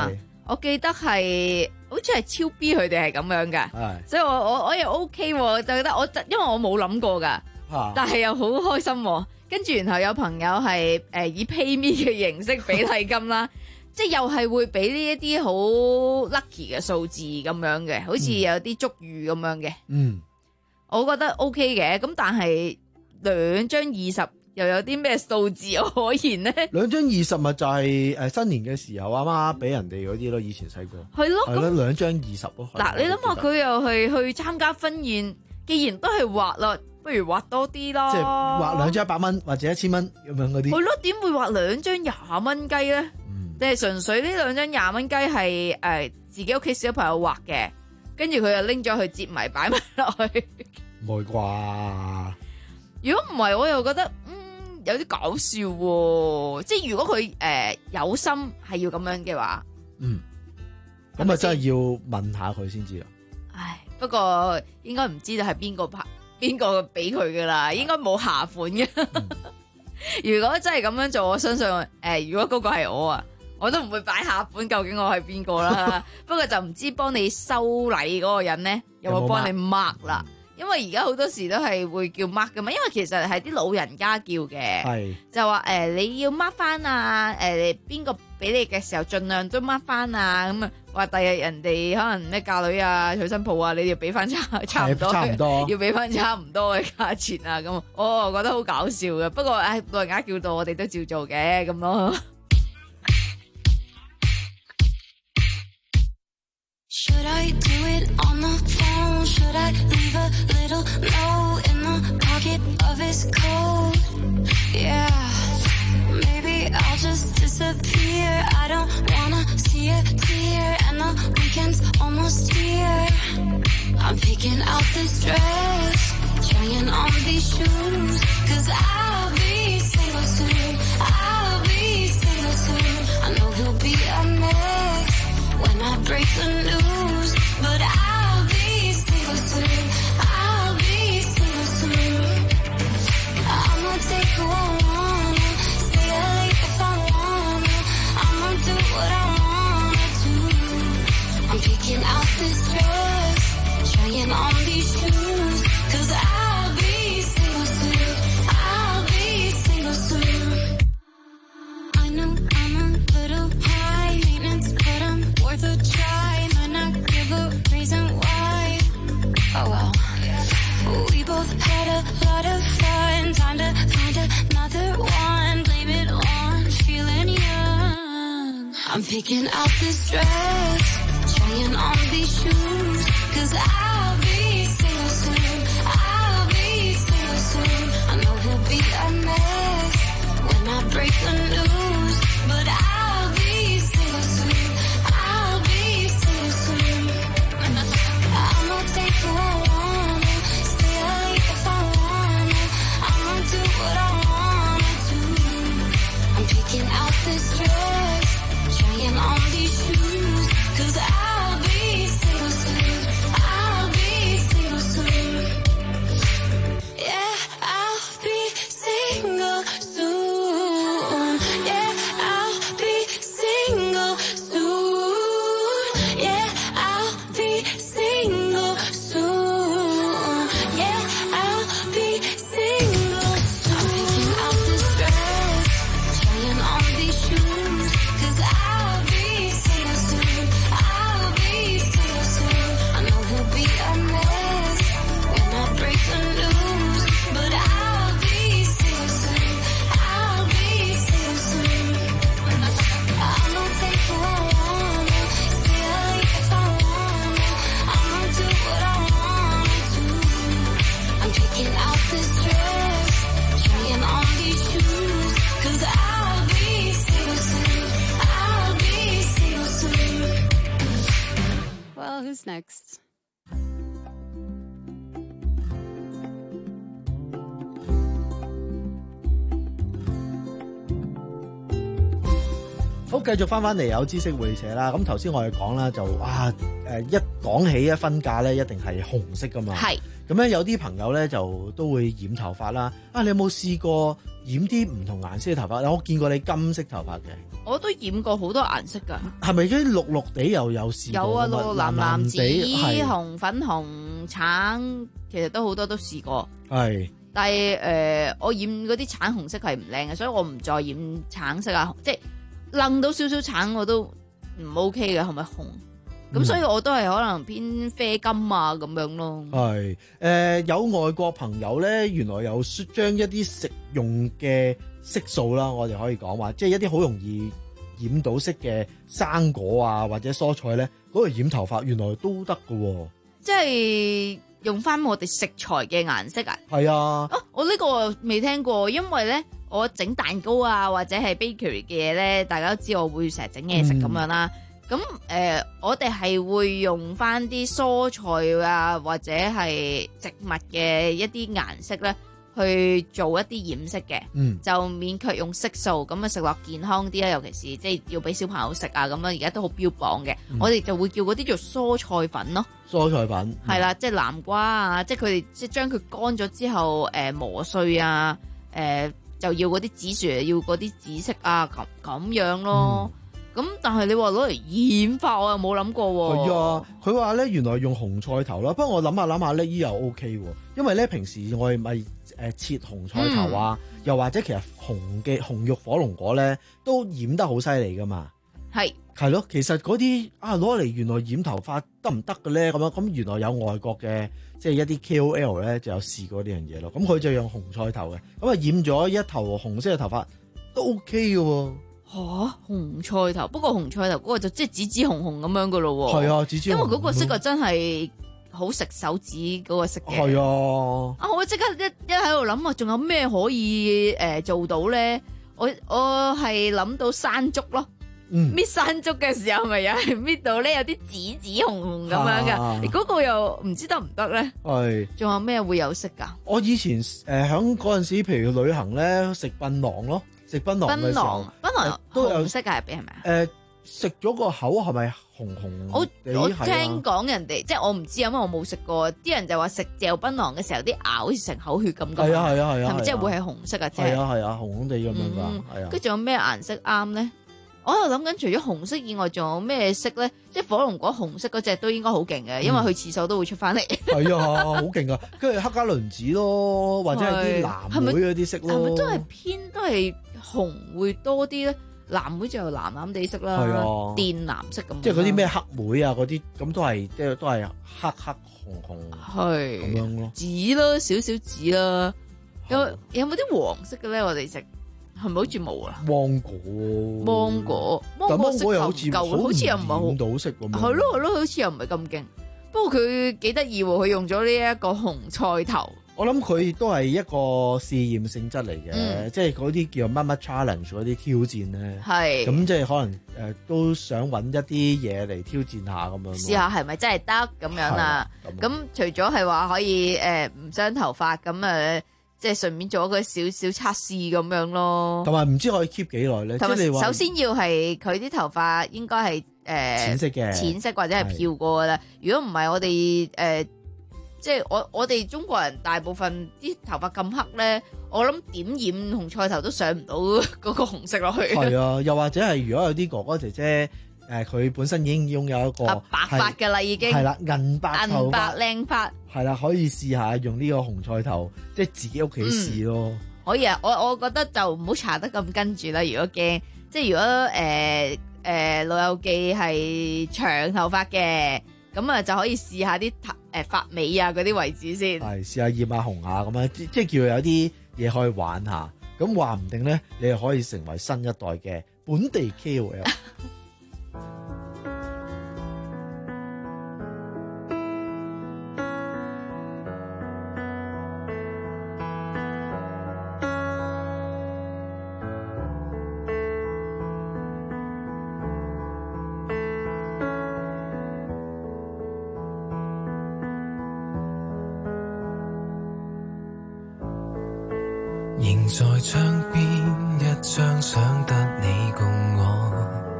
我記得係好似係超 B 佢哋係咁樣嘅，所以我我我又 OK 喎，就覺得我因為我冇諗過㗎，啊、但係又好開心喎。跟住然後有朋友係誒、呃、以 PayMe 嘅形式俾禮金啦，即係又係會俾呢一啲好 lucky 嘅數字咁樣嘅，好似有啲祝語咁樣嘅。嗯，我覺得 OK 嘅，咁但係兩張二十。又有啲咩數字可言呢？ 兩張二十咪就係誒新年嘅時候阿媽俾人哋嗰啲咯，以前細個係咯， 係咯，兩張二十咯。 嗱，你諗下佢又係去參加婚宴，既然都係畫啦，不如畫多啲啦。 即係畫兩張一百蚊或者一千蚊咁樣嗰啲。 係咯，點會畫兩張廿蚊雞咧？定係純粹呢兩張廿蚊雞係誒自己屋企小朋友畫嘅，跟住佢又拎咗去折埋擺埋落去。 唔會啩？ 如果唔係，我又覺得嗯。有啲搞笑喎，即係如果佢誒、呃、有心係要咁樣嘅話， 嗯，咁啊真係要問下佢先知啊。 唉，不過應該唔知道係邊個拍邊個俾佢噶啦，應該冇下款嘅。嗯、如果真係咁樣做，我相信誒、呃，如果嗰個係我啊，我都唔會擺下款，究竟我係邊個啦。不過就唔知幫你收禮嗰個人咧，有冇幫你 mark 啦？因為而家好多時都係會叫 mark 噶嘛，因為其實係啲老人家叫嘅，就話誒、呃、你要 mark 翻啊，誒邊個俾你嘅時候盡量都 mark 翻啊，咁啊話第日人哋可能咩嫁女啊、娶新抱啊，你要俾翻差差唔多，差唔多要俾翻差唔多嘅價錢啊，咁我覺得好搞笑嘅。不過誒老人家叫到我哋都照做嘅咁咯。 Should I do it on the phone? Should I leave a little note in the pocket of his coat? Yeah, maybe I'll just disappear. I don't wanna see a tear, and the weekend's almost here. I'm picking out this dress, trying on these shoes, 'cause I'll be single soon. I'll be single soon. I know he'll be a mess when I break the news, but I'll be single soon. I'll be single soon. I'ma take who I wanna, stay up late if I wanna. I'ma do what I wanna do. I'm picking out this dress, trying on these shoes, 'cause I'll be single soon. I'll be single soon. I know I'm a little high maintenance, but I'm worth a try. Might not give a reason why. Oh well. We both had a lot of fun. Time to find another one. Blame it on feeling young. I'm picking out this dress, trying on these shoes, 'cause I'll be single soon. I'll be single soon. I know he'll be a mess when I break the news, but I'll be single soon. I'll be single soon. I'ma take who I wanna, stay up late if I wanna. I'ma do what I wanna do. I'm picking out this dress, trying on these shoes, 'cause I'll be single soon. I'll be single soon. Yeah, I'll be single soon. Yeah, I'll be single soon. Yeah, I'll be single soon. Yeah, I'll be single soon. I'm picking out this dress, trying on these shoes, 'cause I'll be single soon. I'll be single soon. I know he'll be a mess when I break the news, but I'll be single soon. I'll be single soon. I'ma take who I wanna, stay up late if I wanna. I'ma do what I wanna do. I'm picking out this dress, trying on these shoes, 'cause I'll be single soon. I'll be single soon. Well, who's next? 好好，繼續翻翻嚟有知識會社啦。咁頭先我哋講啦，就啊誒一講起一婚嫁咧，一定係紅色噶嘛。 係。 咁咧有啲朋友咧就都會染頭髮啦。啊，你有冇試過染啲唔同顏色嘅頭髮？我見過你金色頭髮嘅。 我都染過好多顏色㗎。 係咪啲綠綠地又有試過？ 有啊，綠藍藍紫、 係紅粉紅、橙，其實都好多都試過。 係。 但係誒、呃，我染嗰啲橙紅色係唔靚嘅，所以我唔再染橙色啊，即係掕到少少橙我都唔 OK 嘅，係咪紅？咁、嗯、所以我都係可能偏啡金啊咁樣咯。 係誒、呃，有外國朋友咧，原來有將一啲食用嘅色素啦，我哋可以講話，即係一啲好容易染到色嘅生果啊或者蔬菜咧，攞嚟染頭髮，原來都得㗎喎。 即係用翻我哋食材嘅顏色啊？ 係啊。 啊，我呢個未聽過，因為咧我整蛋糕啊或者係 bakery 嘅嘢咧，大家都知我會成日整嘢食咁樣啦。咁、嗯、誒、呃，我哋係會用翻啲蔬菜啊或者係植物嘅一啲顏色咧去做一啲染色嘅、嗯，就勉強用色素咁啊食落健康啲啦，尤其是即係要俾小朋友食啊咁樣，而家都好標榜嘅、嗯。我哋就會叫嗰啲做蔬菜粉咯，蔬菜粉係啦，即係南瓜啊，即係佢哋即係將佢乾咗之後，誒、呃、磨碎啊，誒、呃、就要嗰啲紫薯，要嗰啲紫色啊，咁咁樣咯。咁、嗯、但係你話攞嚟染髮，我又冇諗過喎。 係啊，佢話咧原來用紅菜頭啦，不過我諗下諗下呢，依又 O K 喎，因為咧平時我哋咪誒切紅菜頭啊、嗯，又或者其實紅嘅紅肉火龍果咧都染得好犀利噶嘛。係係咯，其實嗰啲啊攞嚟原來染頭髮得唔得嘅咧？咁樣咁原來有外國嘅即係一啲 K O L 咧就有試過呢樣嘢咯。咁佢就用紅菜頭嘅，咁啊染咗一頭紅色嘅頭髮都 O K 嘅喎。 吓、啊、紅菜頭，不過紅菜頭嗰個就即係紫紫紅紅咁樣噶咯喎。係啊，紫紫紅紅。因為嗰個色啊真係好食手指嗰個色嘅。係啊。啊，我即刻一一喺度諗啊，仲有咩可以誒、呃、做到咧？我我係諗到山竹咯。嗯。搣山竹嘅時候咪又係搣到咧有啲紫紫紅紅咁樣噶，嗰、啊嗰個又唔知得唔得咧？係。仲有咩會有色噶？我以前誒響嗰陣時，譬如旅行咧食檳榔咯。食檳榔嘅時候，檳榔都有色嘅入邊係咪啊？誒，食咗個口係咪紅紅？我我聽講人哋，即係我唔知，因為我冇食過。啲人就話食嚼檳榔嘅時候，啲咬好似成口血咁。係啊係啊係啊！係咪即係會係紅色啊？係啊係啊，紅紅地咁樣㗎。係啊。跟住仲有咩顏色啱咧？我喺度諗緊，除咗紅色以外，仲有咩色咧？即係火龍果紅色嗰隻都應該好勁嘅，因為去廁所都會出翻嚟。係啊，好勁啊！跟住黑加侖子咯，或者係啲藍莓嗰啲色咯。係咪都係偏都係紅會多啲咧？藍莓就藍藍地色啦，係啊，靛藍色咁。即係嗰啲咩黑莓啊嗰啲，咁都係即係都係黑黑紅紅，係咁樣咯。紫啦，少少紫啦。有有冇啲黃色嘅咧？我哋食。係咪好似冇啊？芒果，芒果，芒果色又好似夠，好似又唔係好到色咁。係咯係咯，好似又唔係咁勁。不過佢幾得意喎，佢用咗呢一個紅菜頭。我諗佢都係一個試驗性質嚟嘅、嗯，即係嗰啲叫乜乜 challenge 嗰啲挑戰咧。係咁即係可能誒、呃、都想揾一啲嘢嚟挑戰下咁樣。試下係咪真係得咁樣啊？咁除咗係話可以誒唔傷頭髮咁誒。呃即係順便做一個少少測試咁樣咯，同埋唔知可以 keep 幾耐咧？同埋首先要係佢啲頭髮應該係誒淺色嘅，淺色或者係漂過噶啦。如果唔係我哋誒、呃，即係我我哋中國人大部分啲頭髮咁黑咧，我諗點染紅菜頭都上唔到嗰個紅色落去。係啊，又或者係如果有啲哥哥姐姐。誒佢本身已經擁有一個白髮嘅啦，已經係啦，銀白頭髮，銀白靚髮係啦，可以試下用呢個紅菜頭，即係自己屋企試咯。嗯、可以啊，我我覺得就唔好搽得咁跟住啦。如果驚，即係如果誒誒、呃呃、老友記係長頭髮嘅，咁啊就可以試下啲頭誒髮尾啊嗰啲位置先。係試下染下紅下咁樣，即係叫佢有啲嘢可以玩下。咁話唔定咧，你又可以成為新一代嘅本地 K O L。 仍在窗邊一張想得你共我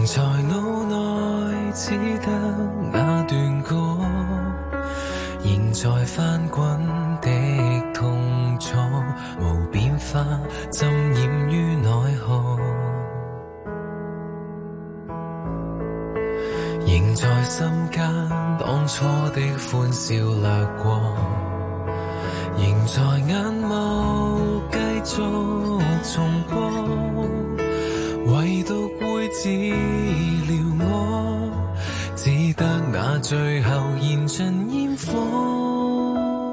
在腦內只得那段歌，仍在翻滾的痛楚，無變化，浸染於內河，仍在心間當初的歡笑掠過，仍在眼眸繼續重播，唯獨會治療我，只得那最後燃盡煙火。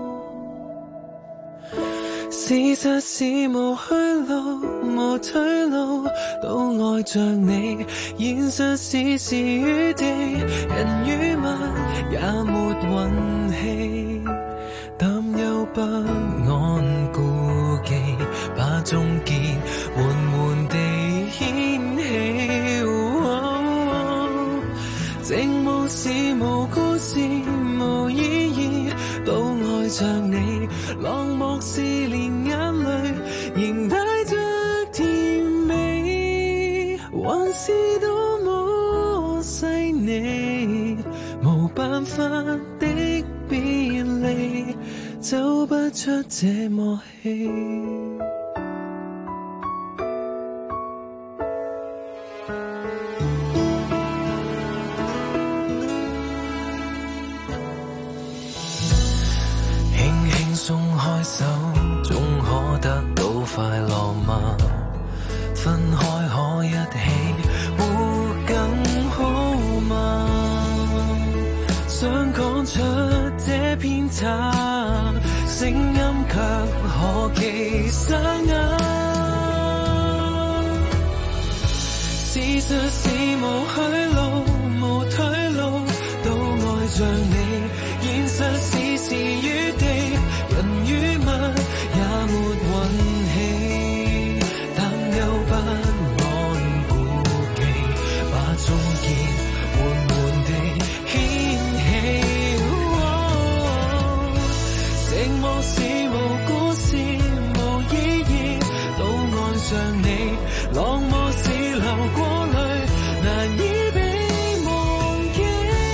事實是無去路無退路，都愛着你。現實是時與地，人與物也沒運氣，擔憂不安顧忌，把終結緩緩地掀起。哦，靜無事無故事無意義，都愛着你。落寞是連眼淚仍帶着甜美，還是多麼細膩，無辦法的別離，走不出這默契。鬆開手，總可得到快樂嗎？分開可一起，會更好嗎？想講出這偏差，聲音卻可記沙啞。事實是無去路無退路，都愛着你。現實是時與地，人與物也沒運氣，擔憂不安顧忌，把終結緩緩地掀起。寂寞是無故事無意義，都愛上你。落寞是流過淚，難以被忘記。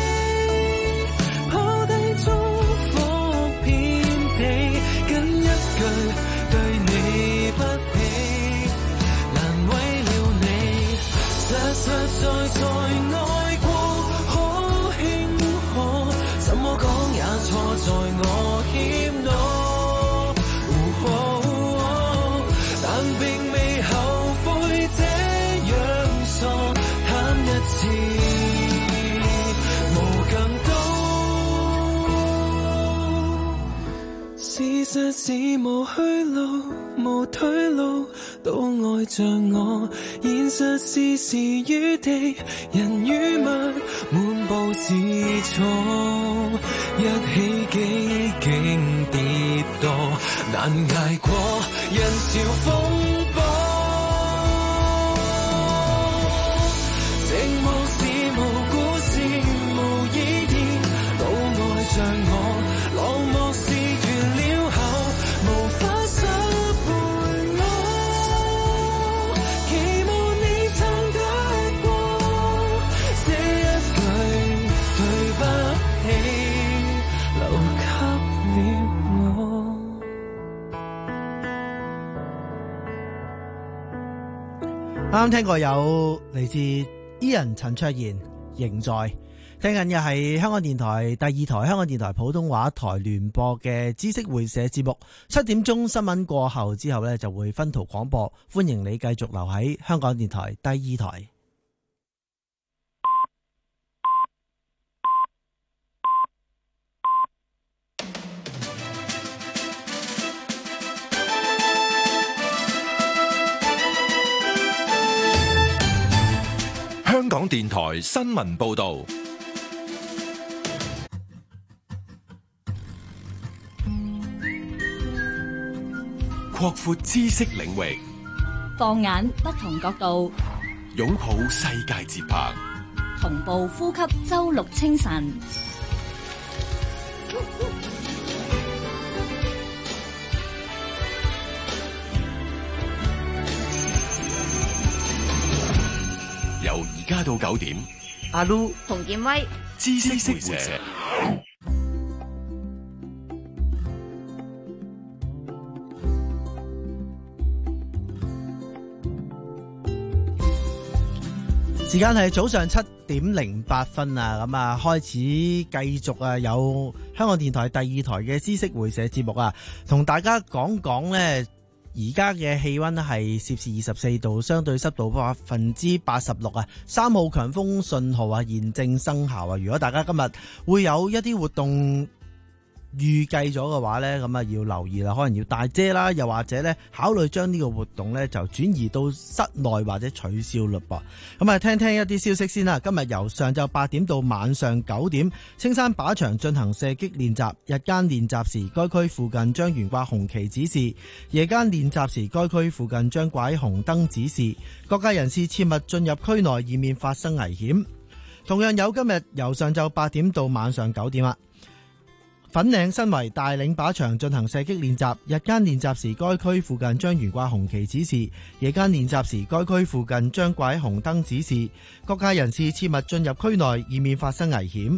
拋低祝福遍地，跟一句對你不起，難為了你。實實在在愛過可輕可，怎麼講也錯在我欠我。哦哦，但並未後悔這樣傻，貪一次無更多。事實是無去路無退路，都愛着我。現實是時與地，人與物滿布是錯，一起幾經跌墮，難捱過人潮風波。寂寞是無故事無意義，都愛着我。落寞是完了後無法收回我，期望你撐得過這一句對不起，留給了我。 啱啱聽過有嚟自 Ian 陳卓賢仍在，聽緊嘅係香港電台第二台香港電台普通話台聯播嘅知識會社節目。七點鐘新聞過後之後呢，就會分途廣播，歡迎你繼續留喺香港電台第二台。 香港電台新聞報道。 擴闊知識領域， 放眼不同角度， 擁抱世界節拍， 同步呼吸周六清晨。 由由而家到九點。 阿 Lu、 洪建威、 知識會社。 時間係早上七點零八分啊，咁啊開始繼續啊有香港電台第二台嘅知識會社節目啊，同大家講講呢，而家嘅氣溫係攝氏二十四度，相對濕度百分之八十六啊，三號強風信號啊現正生效啊。如果大家今日會有一啲活動預計咗嘅話呢，咁啊要留意啦，可能要帶遮啦，又或者呢考慮將呢個活動呢就轉移到室內或者取消嘞噃。咁啊聽聽一啲消息先啦。今日由上晝八點到晚上九點，青山靶場進行射擊練習。日間練習時，該區附近將懸掛紅旗指示；夜間練習時，該區附近將掛紅燈指示。各界人士切勿進入區內，以免發生危險。同樣有今日由上晝八點到晚上九點啊。粉嶺新圍大嶺靶場進行射擊練習，日間練習時該區附近將懸掛紅旗指示，夜間練習時該區附近將掛紅燈指示，各界人士切勿進入區內，以免發生危險。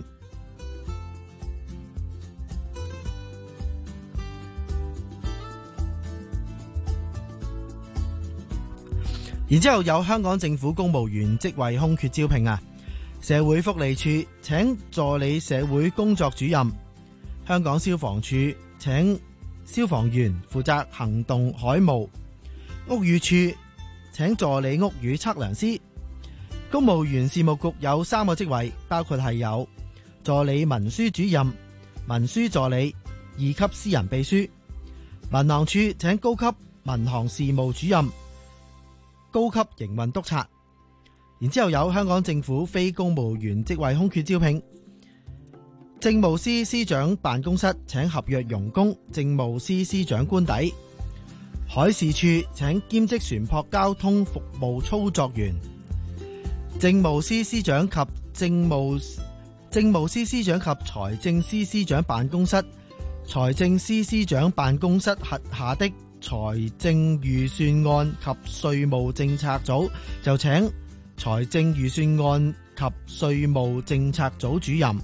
然之後有香港政府公務員職位空缺招聘啊，社會福利署請助理社會工作主任。香港消防處請消防員負責行動海務，屋宇署請助理屋宇測量師。公務員事務局有三個職位，包括係有助理文書主任、文書助理、二級私人秘書。民航處請高級民航事務主任、高級營運督察。然之後有香港政府非公務員職位空缺招聘。政務司司長辦公室請合約傭工、政務司司長官邸。海事處請兼職船舶交通服務操作員。政務司司長及政務政務司司長及財政司司長辦公室、財政司司長辦公室轄下的財政預算案及稅務政策組就請財政預算案及稅務政策組主任。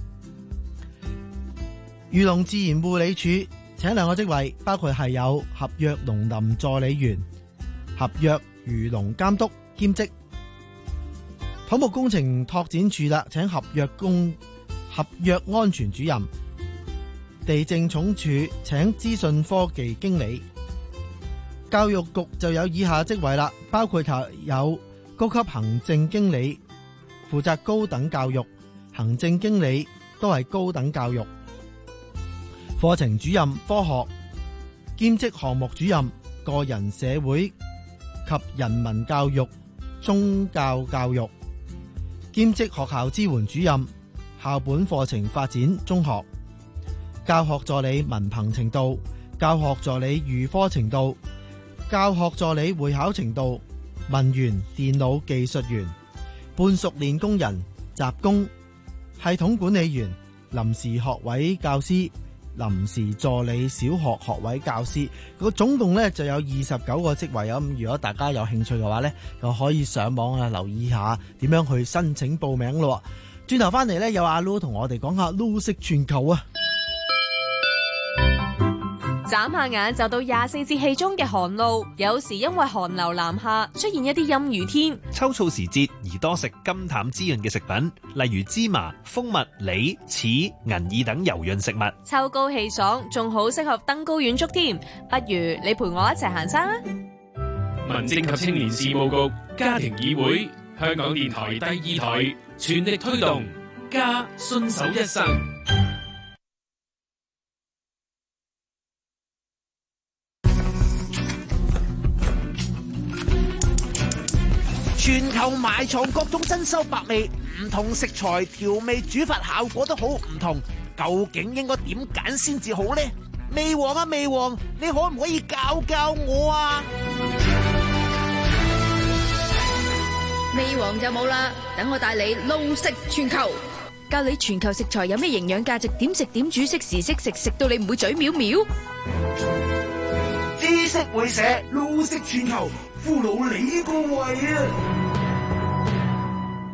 漁農自然護理署請兩個職位，包括係有合約農林助理員、合約漁農監督兼職。土木工程拓展署啦，請合約工合約安全主任。地政總署請資訊科技經理。教育局就有以下職位啦，包括有高級行政經理，負責高等教育，行政經理都係高等教育。課程主任科學，兼職項目主任個人社會及人民教育宗教教育，兼職學校支援主任校本課程發展中學，教學助理文憑程度，教學助理預科程度，教學助理會考程度，文員電腦技術員，半熟練工人雜工，系統管理員，臨時學位教師，臨時助理小學學位教師，個總共咧就有二十九個職位。咁如果大家有興趣嘅話咧，就可以上網啊留意下點樣去申請報名咯。轉頭翻嚟咧，有阿 Lu 同我哋講下 Lu 式全球啊！ 眨下眼就到廿四節氣中嘅寒露，有時因為寒流南下，出現一啲陰雨天。 秋燥時節宜多食甘淡滋潤嘅食品，例如芝麻、蜂蜜、梨、柿、銀耳等柔潤食物。 秋高氣爽，仲好適合登高遠足添。不如你陪我一齊行山啦！ 民政及青年事務局、家庭議會、香港電台第二台全力推動家順手一生。 全球埋藏各種珍饈百味，唔同食材調味煮法效果都好唔同，究竟應該點揀先至好呢？味王啊味王，你可唔可以教教我啊？ 味王就冇啦，等我帶你路食全球，教你全球食材有咩營養價值，點食點煮，適時適食，食到你唔會嘴藐藐。 知識會社路食全球，俘虜你個胃啊！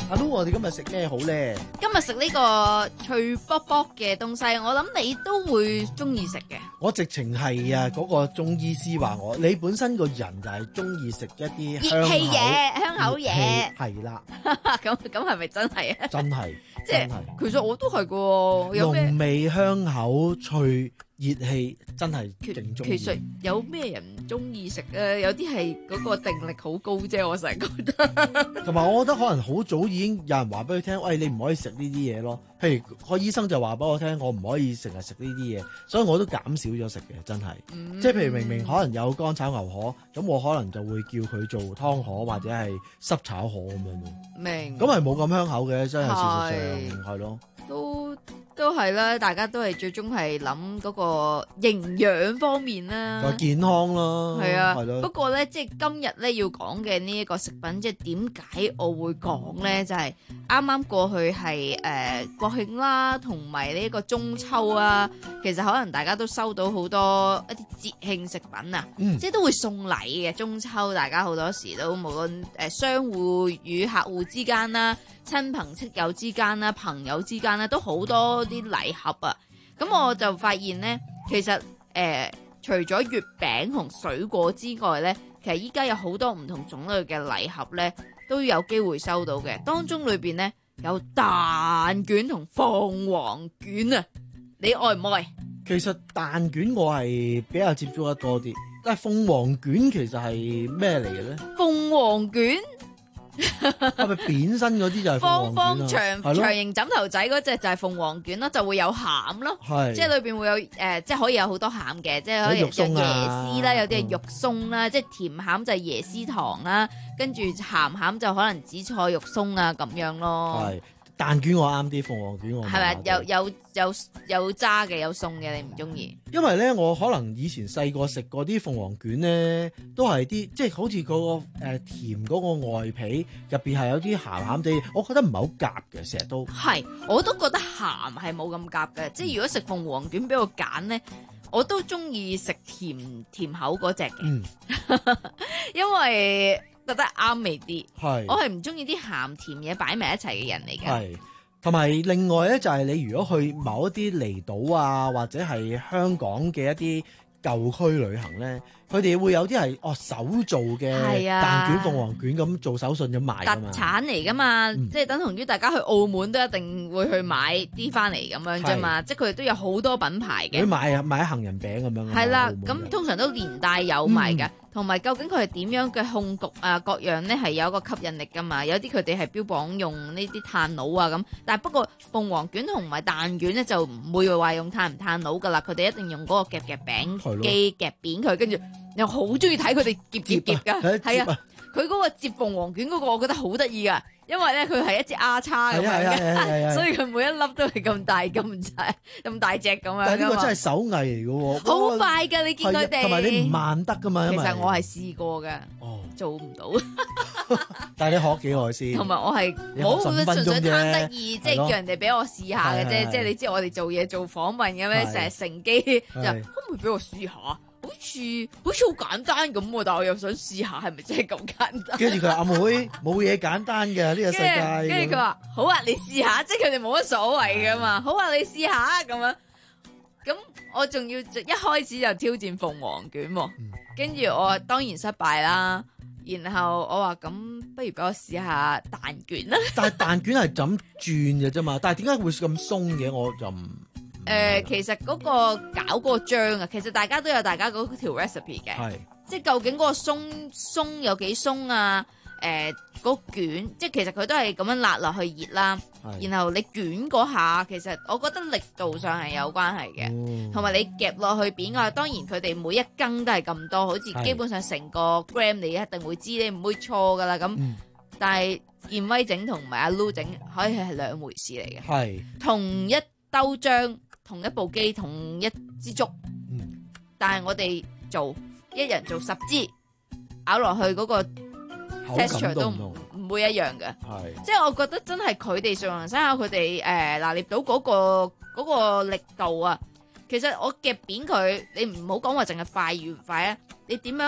阿 Lu，我哋今日食咩好咧？ 今日食呢個脆卜卜嘅東西，我諗你都會中意食嘅。 我直情係啊，嗰個中醫師話我，你本身個人就係中意食一啲熱氣嘢、香口嘢， 係啦。 咁咁係咪真係啊？ 真係， 即係其實我都係嘅。有咩濃味香口脆熱氣，真係勁中意。 其實有咩人唔中意食咧？有啲係嗰個定力好高啫，我成日覺得。 同埋我覺得可能好早已經有人話俾佢聽，喂，你唔可以食呢啲嘢咯。譬如個醫生就話俾我聽，我唔可以成日食呢啲嘢，所以我都減少咗食嘅，真係。嗯、即係譬如明明可能有乾炒牛河，咁我可能就會叫佢做湯河或者係濕炒河咁樣咯。 明。 咁係冇咁香口嘅，真係事實上係咯。 都都係啦，大家都係最終係諗嗰個營養方面啦， 個健康啦， 係啊， 係咯。 不過咧，即係今日咧要講嘅呢一個食品，即係點解我會講咧？就係啱啱過去係誒、呃、國慶啦，同埋呢一個中秋啊，其實可能大家都收到好多一啲節慶食品啊，嗯、即係都會送禮嘅。中秋大家好多時都無論誒商戶與客戶之間啦，親朋戚友之間啦，朋友之間咧，都好多啲禮盒啊！咁我就發現咧，其實誒、呃，除咗月餅同水果之外咧，其實依家有好多唔同種類嘅禮盒咧，都有機會收到嘅。當中裏邊咧有蛋卷同鳳凰卷啊！你愛唔愛？ 其實蛋卷我係比較接觸得多啲，但係鳳凰卷其實係咩嚟嘅咧？ 鳳凰卷。 係咪扁身嗰啲就係方方長長形枕頭仔嗰隻就係鳳凰卷咯，就會有餡咯，即係裏邊會有誒、呃，即係可以有好多餡嘅，即係可以有椰絲啦，有啲係肉鬆啦，嗯、即係甜餡就係椰絲糖啦，跟住鹹餡就可能紫菜肉鬆啊咁樣咯。係蛋卷我啱啲，鳳凰卷我係咪有有有有渣嘅有餸嘅，你唔中意？ 因為咧，我可能以前細個食過啲鳳凰卷咧，都係啲即係好似嗰、嗰個、呃、甜嗰個外皮入邊係有啲鹹鹹地，我覺得唔係好夾嘅，成日都係我都覺得鹹係冇咁夾嘅，即係如果食鳳凰卷俾我揀咧，我都中意食甜甜口嗰隻嘅，嗯、因為覺得啱味啲，係我係唔中意啲鹹甜嘢擺埋一齊嘅人嚟嘅。係， 同埋另外咧就係你如果去某一啲離島啊，或者係香港嘅一啲舊區旅行咧，佢哋會有啲係哦手做嘅蛋卷、鳳凰卷咁做手信咁賣㗎嘛， 特產嚟㗎嘛，嗯、即係等同於大家去澳門都一定會去買啲翻嚟咁樣啫嘛，即係佢哋都有好多品牌嘅。 佢買啊買杏仁餅咁樣。 係啦，咁通常都連帶有賣㗎。嗯同埋究竟佢係點樣嘅控焗啊？各樣咧係有一個吸引力噶嘛？有啲佢哋係標榜用呢啲炭爐啊咁，但係不過鳳凰卷同埋蛋卷咧就唔會話用炭唔炭爐噶啦，佢哋一定用嗰個夾夾餅機夾扁佢，跟住又好中意睇佢哋夾夾夾噶，係啊！佢嗰個接鳳凰卷嗰個我覺得好得意噶，因為咧佢係一支丫叉咁樣嘅，所以佢每一粒都係咁大咁大咁大隻咁樣。 但係呢個真係手藝嚟嘅喎， 好快㗎！你見佢哋， 同埋你唔慢得㗎嘛。 其實我係試過嘅，哦，做唔到。 但係你學幾耐先？ 同埋我係冇純粹貪得意，即係叫人哋俾我試下嘅啫。即係你知我哋做嘢做訪問嘅咩，成日乘機就可唔可以俾我試下？好似好似好簡單咁，但係我又想試下，係咪真係咁簡單？ 跟住佢阿妹冇嘢簡單嘅呢個世界。 跟住佢話好啊，你試下，即係佢哋冇乜所謂噶嘛。好啊，你試下咁樣。咁我仲要一開始就挑戰鳳凰卷，跟住、嗯、我當然失敗啦。然後我話咁，不如俾我試下蛋卷啦。 但係蛋卷係咁轉嘅啫嘛，但係點解會咁鬆嘅？我就唔。 誒、呃，其實嗰個攪嗰個漿啊，其實大家都有大家嗰條 recipe 嘅，係即係究竟嗰個鬆鬆有幾鬆啊？誒、呃，嗰卷即係其實佢都係咁樣辣落去熱啦，然後你捲嗰下，其實我覺得力度上係有關係嘅，同埋、哦、你夾落去扁嘅話，當然佢哋每一羹都係咁多，好似基本上成個 gram 你一定會知，你唔會錯噶啦咁。嗯、但係健威整同埋阿 Lu 整可以係兩回事嚟嘅，係同一兜漿。同一部機，同一支竹，嗯、但係我哋做一人做十支，咬落去嗰個 texture 都唔唔會一樣嘅。係，即係我覺得真係佢哋上人生考佢哋誒拿捏到嗰、嗰個嗰個力度啊。其實我夾扁佢，你唔好講話淨係快與唔快啊，你點樣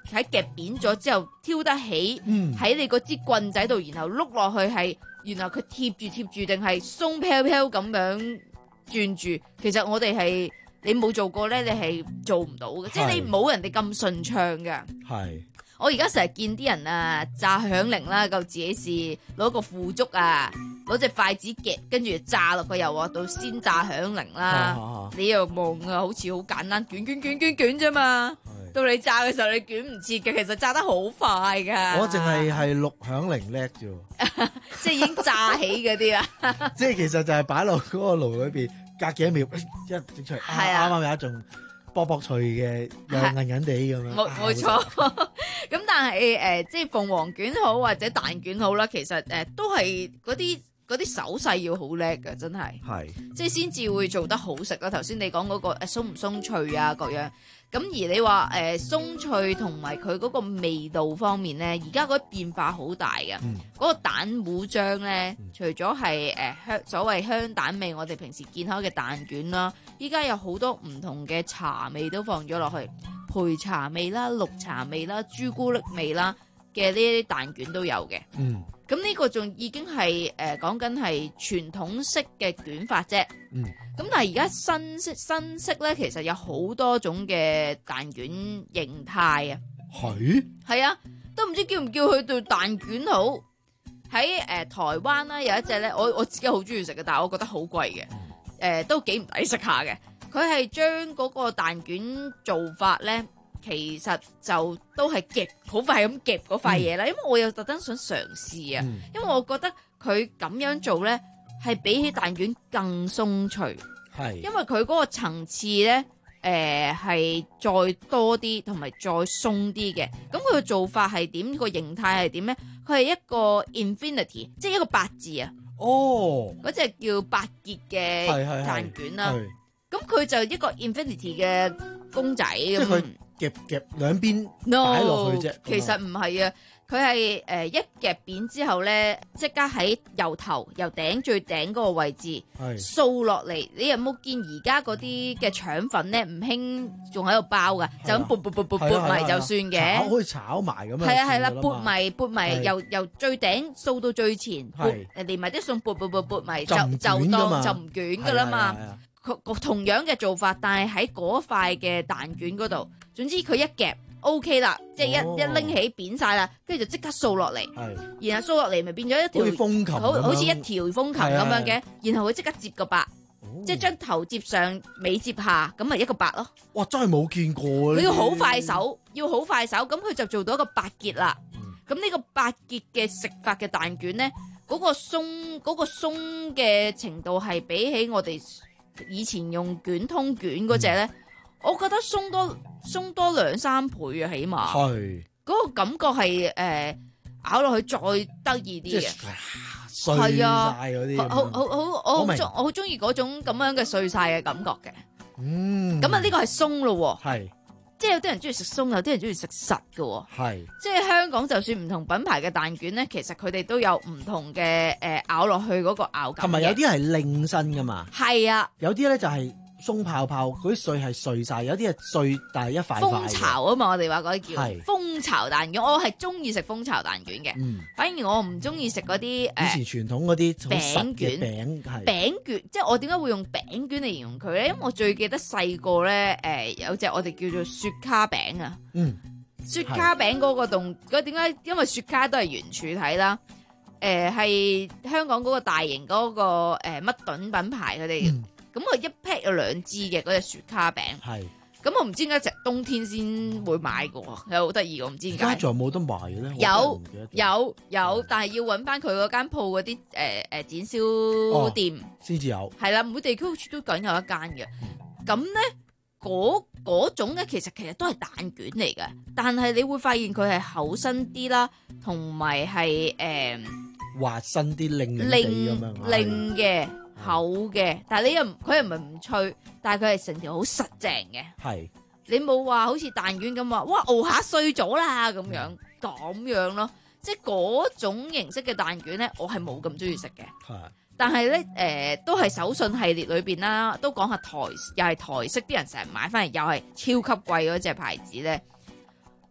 喺夾扁咗之後挑得起，喺、嗯、你嗰支棍仔度，然後碌落去係，然後佢貼住貼住定係鬆飄飄咁樣轉住。其實我哋係你冇做過咧，你係做唔到嘅，即係你冇人哋咁順暢嘅。係。我而家成日見啲人啊炸響鈴啦，夠自己試攞個腐竹啊，攞隻筷子夾，跟住炸落個油鑊度先炸響鈴啦。啊啊、你又望啊，好似好簡單，捲捲捲捲捲啫嘛。到你炸嘅時候，你捲唔切嘅，其實炸得好快噶。我淨係係錄響鈴叻啫，即係已經炸起嗰啲啦。即係其實就係擺落嗰個爐裏邊，隔幾秒一整出嚟，啱啱有一種。薄薄脆嘅又韌韌地咁樣，冇冇錯。咁但係誒、呃，即係鳳凰卷好或者蛋卷好啦，其實誒、呃、都係嗰啲嗰啲手勢要好叻㗎，真係。係，即係先至會做得好食啦。頭先你講嗰、嗰個誒鬆唔鬆脆啊各樣。咁而你話誒、呃、鬆脆同埋佢嗰個味道方面咧，而家嗰啲變化好大嘅。嗰、嗯、個蛋糊漿咧，嗯、除咗係誒香所謂香蛋味，我哋平時見開嘅蛋卷啦，依家有好多唔同嘅茶味都放咗落去，焙茶味啦、綠茶味啦、朱古力味啦嘅呢啲蛋卷都有嘅。嗯。咁呢個仲已經係誒講緊係傳統式嘅捲法啫。嗯。咁但係而家新式新式咧，其實有好多種嘅蛋卷形態啊。係。係啊，都唔知叫唔叫佢做蛋卷好。喺誒、呃、台灣啦，有一隻咧，我我自己好中意食嘅，但係我覺得好貴嘅，誒、呃、都幾唔抵食下嘅。佢係將嗰個蛋卷做法咧。其實就都係夾好快咁夾嗰塊嘢啦，嗯、因為我又特登想嘗試啊，嗯、因為我覺得佢咁樣做咧係比起蛋卷更鬆脆，係因為佢嗰個層次咧誒係再多啲同埋再鬆啲嘅。咁佢嘅做法係點？個形態係點咧？佢係一個 infinity， 即係一個八字啊。哦，嗰隻叫八結嘅蛋卷啦。咁佢就一個 infinity 嘅公仔咁。夾夾兩邊擺落去啫，其實唔係啊，佢係誒一夾扁之後咧，即刻喺由頭由頂最頂嗰個位置掃落嚟。你有冇見而家嗰啲嘅腸粉咧唔興仲喺度包噶，就咁撥撥撥撥撥埋就算嘅，可以炒埋咁樣。係啊係啦，撥埋撥埋由由最頂掃到最前，撥連埋啲餸撥撥撥撥埋就就當就唔捲噶啦嘛。同樣嘅做法，但係喺嗰塊嘅蛋卷嗰度。總之佢一夾 OK 啦，即係一、哦、一拎起扁晒啦，跟住就即刻掃落嚟，然後掃落嚟咪變咗一條好似風琴，好好似一條風琴咁樣嘅，然後佢即刻接個八，哦、即係將頭接上尾接下，咁咪一個八咯。哇！真係冇見過啊！你要好快手，要好快手，咁佢就做到一個八結啦。咁呢、嗯、個八結嘅食法嘅蛋卷咧，嗰、嗰個鬆嗰、嗰個鬆嘅程度係比起我哋以前用卷通卷嗰隻咧。嗯我覺得鬆多鬆多兩三倍啊，起碼係嗰個感覺係誒、呃、咬落去再得意啲嘅，係啊，好好好，我好中我好中意嗰種咁樣嘅碎晒嘅感覺嘅。嗯，咁啊呢個係鬆咯，係即係有啲人中意食鬆，有啲人中意食實嘅，係即係香港就算唔同品牌嘅蛋卷咧，其實佢哋都有唔同嘅誒、呃、咬落去嗰個咬感，同埋有啲係擰身噶嘛，係啊，有啲咧就係、是。鬆泡泡嗰啲碎係碎晒，有啲係碎但係一塊塊。蜂巢啊嘛，我哋話嗰啲叫是蜂巢蛋卷，我係中意食蜂巢蛋卷嘅。嗯，反而我唔中意食嗰啲誒以前傳統嗰啲餅卷餅係餅卷，即係我點解會用餅卷嚟形容佢咧？因為我最記得細個咧誒有隻我哋叫做雪卡餅啊。嗯，雪卡餅嗰個洞嗰點解？因為雪卡都係圓柱體啦。誒、呃、係香港嗰個大型嗰、嗰個誒乜頓品牌佢哋。嗯咁我一 pack 有兩支嘅嗰隻雪卡餅，係咁我唔知點解只冬天先會買過，又好得意，我唔知點解。而家仲有冇得賣嘅咧？有有有，但係要揾翻佢嗰間鋪嗰啲誒誒展銷店先至有。係啦，每地區好似都僅有一間嘅。咁咧嗰嗰種咧，其實其實都係蛋卷嚟嘅，但係你會發現佢係厚身啲啦，同埋係誒滑身啲，令令令嘅。厚嘅，但係你又佢又唔係唔脆，但係佢係成條好實淨嘅。係是你冇話好似蛋卷咁話，哇熬下碎咗啦咁樣咁樣咯，即係嗰種形式嘅蛋卷咧，我係冇咁中意食嘅。係是，但係咧誒，都係手信系列裏邊啦，都講下台又係台式啲人成日買翻嚟，又係超級貴嗰隻牌子咧。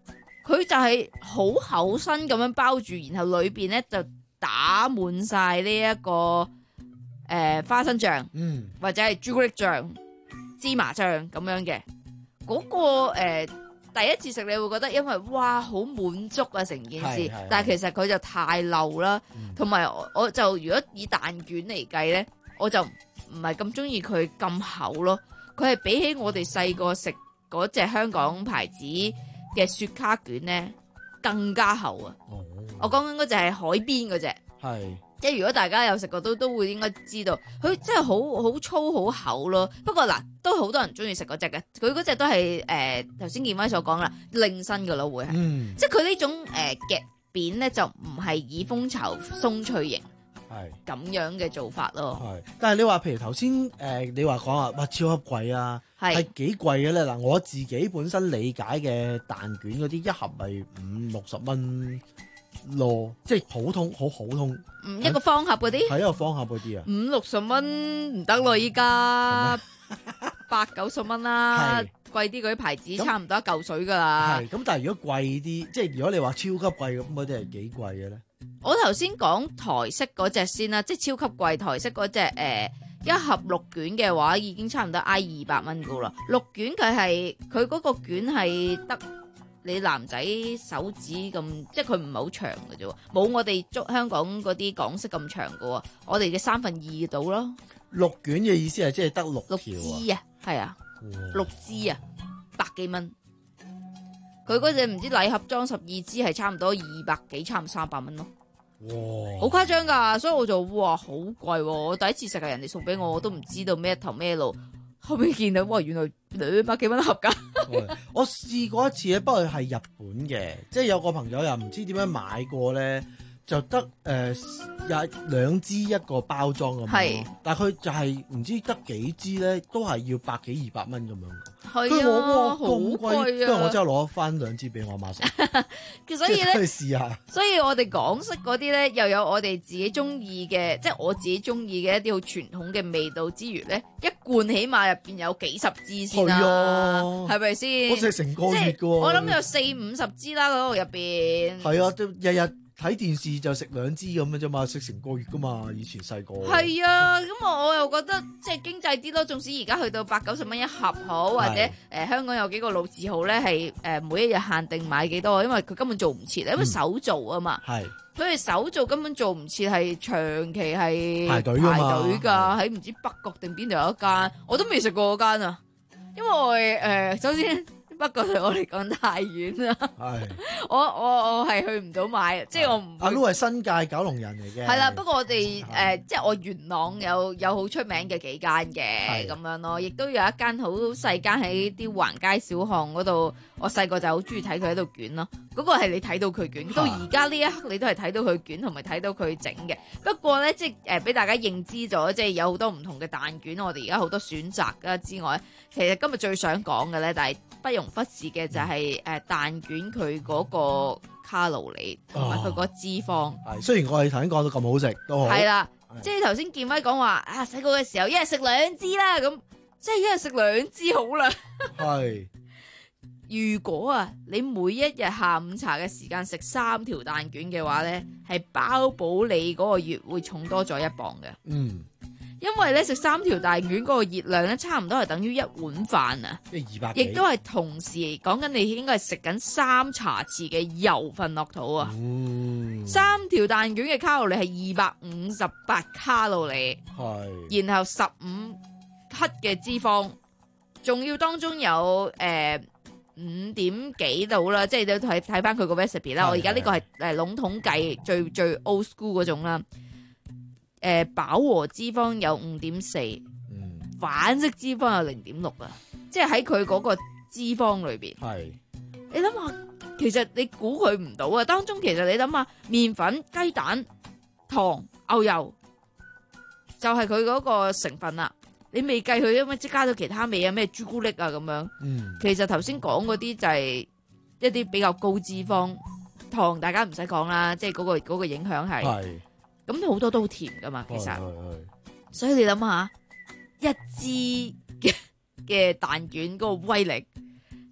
佢就係好厚身咁樣包住，然後裏邊咧就打滿晒呢一個誒、呃、花生醬， 嗯， 或者係朱古力醬、芝麻醬咁樣嘅。嗰、那個誒、呃、第一次食你會覺得，因為哇好滿足啊成件事，但係其實佢就太漏啦，同埋、嗯、我就如果以蛋卷嚟計咧，我就唔係咁中意佢咁厚咯。佢係比起我哋細個食嗰隻香港牌子嘅雪卡卷咧更加厚啊！哦、我講緊嗰隻係海邊嗰隻，係即係如果大家有食過都都會應該知道，佢真係好好粗好厚咯。不過嗱，都好多人中意食嗰隻嘅，佢嗰隻都係誒頭先建威所講啦，令身噶咯會係，嗯、即係佢呢種誒夾扁咧就唔係以蜂巢鬆脆型。係咁樣嘅做法咯。 係，但係你話譬如頭先誒，你話講啊，哇超級貴啊，係幾貴嘅咧？嗱，我自己本身理解嘅蛋卷嗰啲一盒係五六十蚊咯，即係普通好普通。 嗯，一個方盒嗰啲係一個方盒嗰啲啊， 五六十蚊唔得咯，依家八九十蚊啦，貴啲嗰啲牌子差唔多一嚿水噶啦。 係咁，但係如果貴啲，即係如果你話超級貴咁，嗰啲係幾貴嘅咧？ 我頭先講台式嗰隻先啦，即係超級貴台式嗰隻誒一盒六卷嘅話，已經差唔多挨二百蚊噶啦。六卷佢係佢嗰個卷係得你男仔手指咁，即係佢唔係好長嘅啫，冇我哋捉香港嗰啲港式咁長噶。我哋嘅三分二到咯。六卷嘅意思係即係得六條啊？ 六支啊，係啊，六支啊，百幾蚊。佢嗰隻唔知禮盒裝十二支係差唔多二百幾，差唔多三百蚊咯。哇，好誇張噶，所以我就哇好貴喎！我第一次食係人哋送俾我，我都唔知道咩頭咩路，後尾見到哇原來兩百幾蚊一盒噶。 我試過一次咧，不過係日本嘅，即係有個朋友又唔知點樣買過咧，就得誒有兩支一個包裝咁樣，但係佢就係唔知得幾支咧，都係要百幾二百蚊咁樣。係啊，好貴啊！跟住我之後攞翻兩支俾我媽食。 所以咧， 去試下。 所以我哋港式嗰啲咧，又有我哋自己中意嘅，即係我自己中意嘅一啲好傳統嘅味道之餘咧，一罐起碼入邊有幾十支先啦，係咪先？ 我食成個月噶喎。 我諗有四五十支啦，嗰度入邊。 係啊，都日日。睇電視就食兩支咁嘅啫嘛，食成個月噶嘛，以前細個。 係啊，咁我我又覺得即係經濟啲咯。縱使而家去到八九十蚊一盒好，或者誒、呃、香港有幾個老字號咧係誒每一日限定買幾多，因為佢根本做唔切，因為手做啊嘛。係、嗯，所以手做根本做唔切，係長期係排隊排隊㗎，喺唔知北角定邊度有一間，我都未食過嗰間啊。因為我誒、呃、首先。不過對我嚟講太遠啦，我我我係去唔到買，即係我唔。 阿 Lu 係新界九龍人嚟嘅。 係啦，不過我哋誒，即係我元朗有有好出名嘅幾間嘅咁樣咯，亦都有一間好細間喺啲橫街小巷嗰度，我細個就好中意睇佢喺度捲咯。嗰個係你睇到佢捲，到而家呢一刻你都係睇到佢捲同埋睇到佢整嘅。不過咧，即係誒俾大家認知咗，即係有好多唔同嘅蛋卷，我哋而家好多選擇啦之外，其實今日最想講嘅咧，但係不容忽視嘅就係誒蛋卷佢嗰個卡路里同埋佢嗰個脂肪。 係，雖然我哋頭先講到咁好食都好。 係啦，即係頭先建威講話啊，細個嘅時候一日食兩支啦，咁即係一日食兩支好啦。係。如果啊，你每一日下午茶嘅時間食三條蛋卷嘅話咧，係包保你嗰個月會重多咗一磅嘅。嗯。因為咧食三條蛋卷嗰個熱量咧，差唔多係等於一碗飯啊，即係二百幾，亦都係同時講緊你應該係食緊三茶匙嘅油份落肚啊。嗯、三條蛋卷嘅卡路里係二百五十八卡路里，係，然後十五克嘅脂肪，仲要當中有誒五點幾度啦，即係你睇睇翻佢個 recipe 啦。我而家呢個係誒籠統計最最 old school 嗰種啦。誒、呃、飽和脂肪有五點四，反式脂肪有零點六啊，即係喺佢嗰個脂肪裏邊。係，你諗下，其實你估佢唔到啊！當中其實你諗下，麵粉、雞蛋、糖、牛油，就係佢嗰個成分啦。你未計佢，因為即加咗其他味啊，咩朱古力啊咁樣。嗯，其實頭先講嗰啲就係一啲比較高脂肪，糖大家唔使講啦，即係嗰個嗰個影響係。係。咁好多都好甜噶嘛，其實，哎哎哎所以你諗下，一支嘅嘅蛋卷嗰個威力，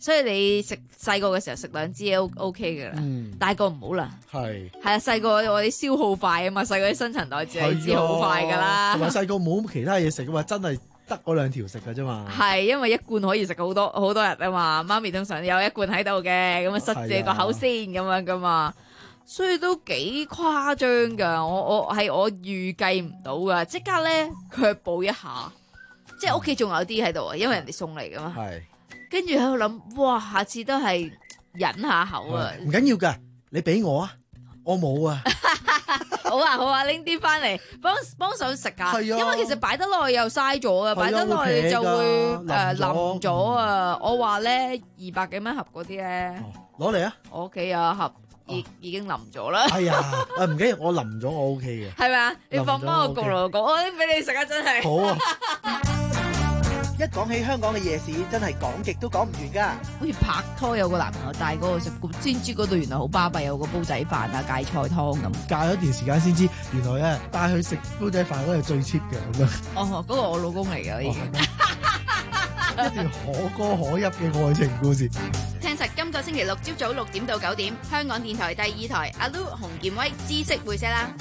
所以你食細個嘅時候食兩支 O O K 嘅啦，嗯、大個唔好啦。係係啊，細個我哋消耗快啊嘛，細個啲新陳代謝你知好快噶啦。 同埋細個冇其他嘢食噶嘛，真係得嗰兩條食噶啫嘛。係因為一罐可以食好多好多日啊嘛，媽咪通常有一罐喺度嘅，咁啊塞住個口先咁樣噶嘛。所以都幾誇張噶，我我係我預計唔到噶，即刻咧卻步一下，即係屋企仲有啲喺度啊，因為人哋送嚟噶嘛。係，跟住喺度諗，哇，下次都係忍下口啊。 唔緊要噶，你俾我啊，我冇啊。 好啊好啊，拎啲翻嚟幫幫手食啊，因為其實擺得耐又嘥咗啊，擺得耐就會誒腍咗啊。我話咧二百幾蚊盒嗰啲咧， 攞嚟啊， 我屋企有一盒。已已經淋咗啦。 係啊，誒唔緊要，我淋咗我 O K 嘅。 係咪啊？你放翻個焗爐焗，我拎俾你食啊！真係。 好啊。 一講起香港嘅夜市，真係講極都講唔完㗎。 好似拍拖有個男朋友帶嗰個食，先知嗰度原來好巴閉，有個煲仔飯啊、芥菜湯咁。 隔咗一段時間先知，原來咧帶佢食煲仔飯嗰個係最 cheap 嘅咁樣。 哦，嗰個我老公嚟㗎已經。 一段可歌可泣嘅愛情故事。 聽實今個星期六朝早六點到九點，香港電台第二台阿 Lu 洪建威知識會社啦。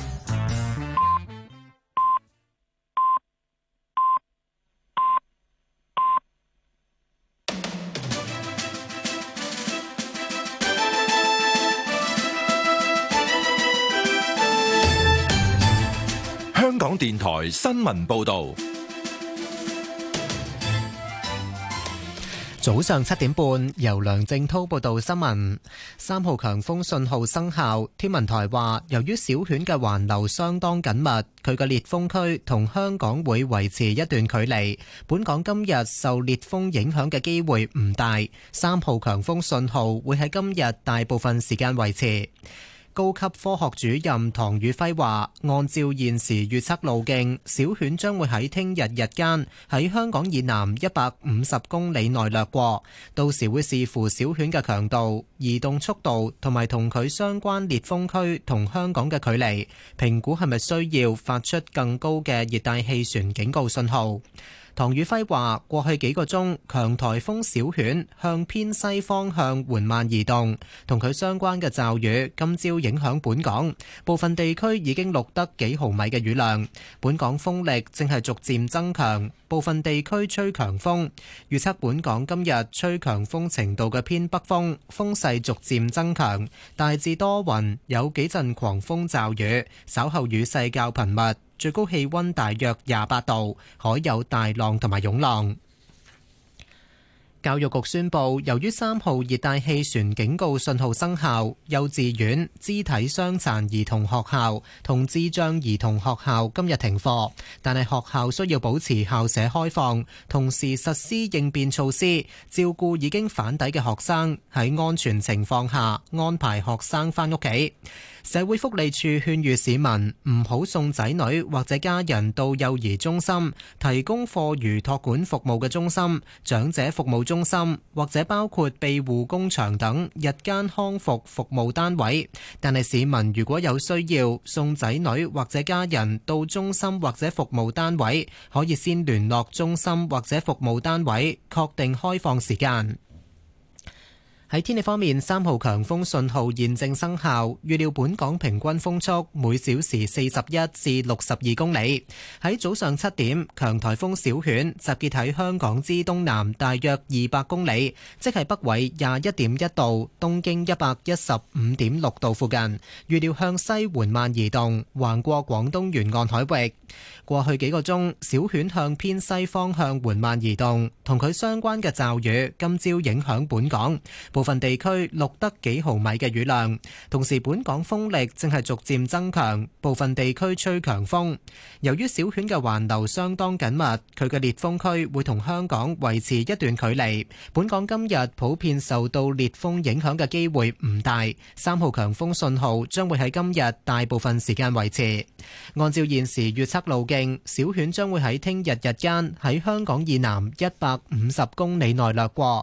香港電台新聞報道。 早上七點半，由梁正滔報道新聞。三號強風信號生效，天文台話，由於小犬嘅環流相當緊密，佢嘅烈風區同香港會維持一段距離。本港今日受烈風影響嘅機會唔大，三號強風信號會喺今日大部分時間維持。高級科學主任唐宇輝話，按照現時預測路徑，小犬將會喺聽日日間喺香港以南一百五十公里內掠過，到時會視乎小犬嘅強度、移動速度同埋同佢相關烈風區同香港嘅距離，評估係咪需要發出更高嘅熱帶氣旋警告信號。唐宇輝話：過去幾個鐘，強颱風小犬向偏西方向緩慢移動，同佢相關嘅驟雨今朝影響本港，部分地區已經錄得幾毫米嘅雨量。本港風力正係逐漸增強，部分地區吹強風。預測本港今日吹強風程度嘅偏北風，風勢逐漸增強，大致多雲，有幾陣狂風驟雨，稍後雨勢較頻密。最高氣溫大約廿八度，海有大浪同埋湧浪。教育局宣布，由於三號熱帶氣旋警告信號生效，幼稚園、肢體傷殘兒童學校同智障兒童學校今日停課，但係學校需要保持校舍開放，同時實施應變措施，照顧已經返抵嘅學生，喺安全情況下安排學生返屋企。社會福利署勸喻市民唔好送仔女或者家人到幼兒中心、提供課餘託管服務嘅中心、長者服務中心或者包括庇護工場等日間康復服務單位。但係市民如果有需要送仔女或者家人到中心或者服務單位，可以先聯絡中心或者服務單位，確定開放時間。喺天氣方面，三號強風信號現正生效，預料本港平均風速每小時四十一至六十二公里。喺早上七點，強颱風小犬集結喺香港之東南大約二百公里，即係北緯廿一點一度、東經一百一十五點六度附近。預料向西緩慢移動，橫過廣東沿岸海域。過去幾個鐘，小犬向偏西方向緩慢移動，同佢相關嘅驟雨今朝影響本港。部分地區錄得幾毫米嘅雨量，同時本港風力正係逐漸增強，部分地區吹強風。由於小犬嘅環流相當緊密，佢嘅烈風區會同香港維持一段距離。本港今日普遍受到烈風影響嘅機會唔大，三號強風信號將會喺今日大部分時間維持。按照現時預測路徑，小犬將會喺聽日日間喺香港以南一百五十公里內掠過。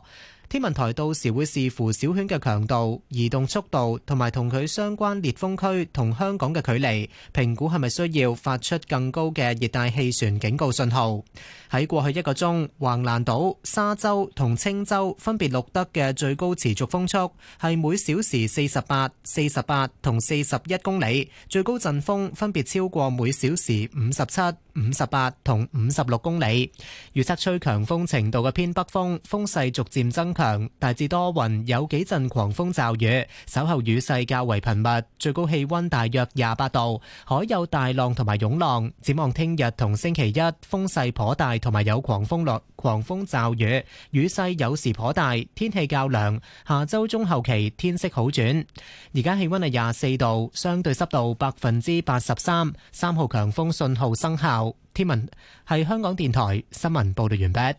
天文台到時會視乎小犬嘅強度、移動速度同埋同佢相關烈風區同香港嘅距離，評估係咪需要發出更高嘅熱帶氣旋警告信號。喺過去一個鐘，橫瀾島、沙洲同青洲分別錄得嘅最高持續風速係每小時四十八、四十八同四十一公里，最高陣風分別超過每小時五十七、五十八同五十六公里。預測吹強風程度嘅偏北風，風勢逐漸增強，大致多雲，有幾陣狂風驟雨，稍後雨勢較為頻密，最高氣溫大約廿八度，海有大浪同埋湧浪。展望聽日同星期一，風勢頗大，同埋有狂風落狂風驟雨，雨勢有時頗大，天氣較涼。下周中後期天色好轉。而家氣溫係廿四度，相對濕度百分之八十三，三號強風信號生效。天文係香港電台新聞報道完畢。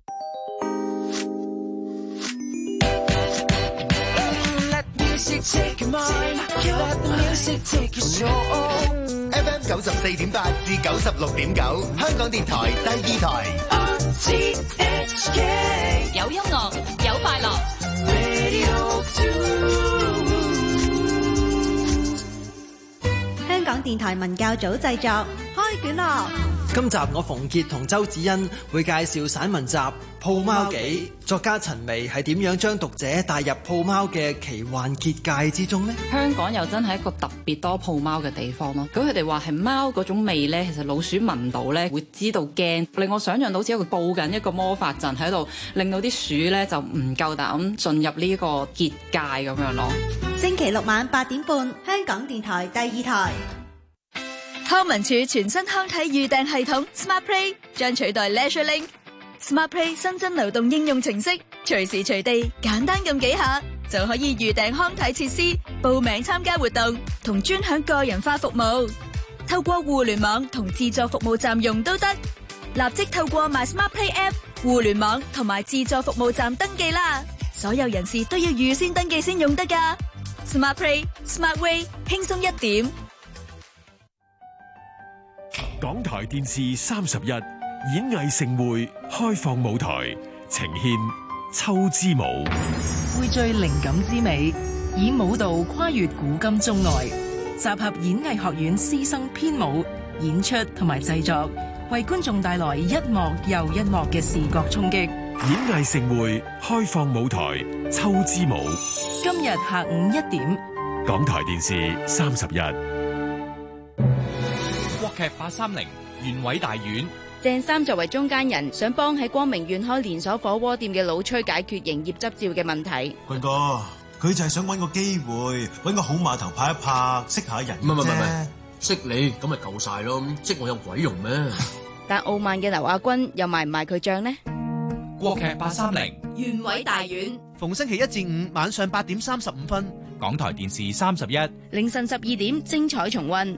F M 九十四點八至九十六點九，香港電台第二台。 有音樂，有快樂。 香港電台文教組製作，開卷樂。 今集我馮傑同周子欣會介紹散文集《抱貓記》，作家陳薇係點樣將讀者帶入抱貓嘅奇幻結界之中呢？ 香港又真係一個特別多抱貓嘅地方咯。咁佢哋話係貓嗰種味呢，其實老鼠聞到呢會知道驚，令我想象到好似一個佈緊一個魔法陣喺度，令到啲鼠呢就唔夠膽進入呢個結界咁樣咯。 星期六晚八點半，香港電台第二台。 康文署全新康體預訂系統 SmartPlay 將取代 LeisureLink。SmartPlay 新增流動應用程式，隨時隨地簡單撳幾下就可以預訂康體設施、報名參加活動同專享個人化服務。透過互聯網同自助服務站用都得，立即透過 MySmartPlay App、互聯網同埋自助服務站登記啦。所有人士都要預先登記先用得㗎。SmartPlay Smart Way 輕鬆一點。 港台電視三十一演藝盛會開放舞台，呈獻《秋之舞》， 匯聚靈感之美，以舞蹈跨越古今中外，集合演藝學院師生編舞、演出同埋製作，為觀眾帶來一幕又一幕嘅視覺衝擊。 演藝盛會開放舞台，《秋之舞》， 今日下午一點， 港台電視三十一。 國劇八三零縣委大院， 鄭三作為中間人，想幫喺光明縣開連鎖火鍋店嘅老崔解決營業執照嘅問題。 君哥，佢就係想搵個機會，搵個好碼頭拍一拍，識下人啫。 唔係唔係唔係，識你咁咪夠晒咯，識我有鬼用咩？ 但傲慢嘅劉亞軍又賣唔賣佢賬呢？ 國劇八三零縣委大院， 逢星期一至五晚上八點三十五分， 港台電視三十一， 凌晨十二點精彩重溫。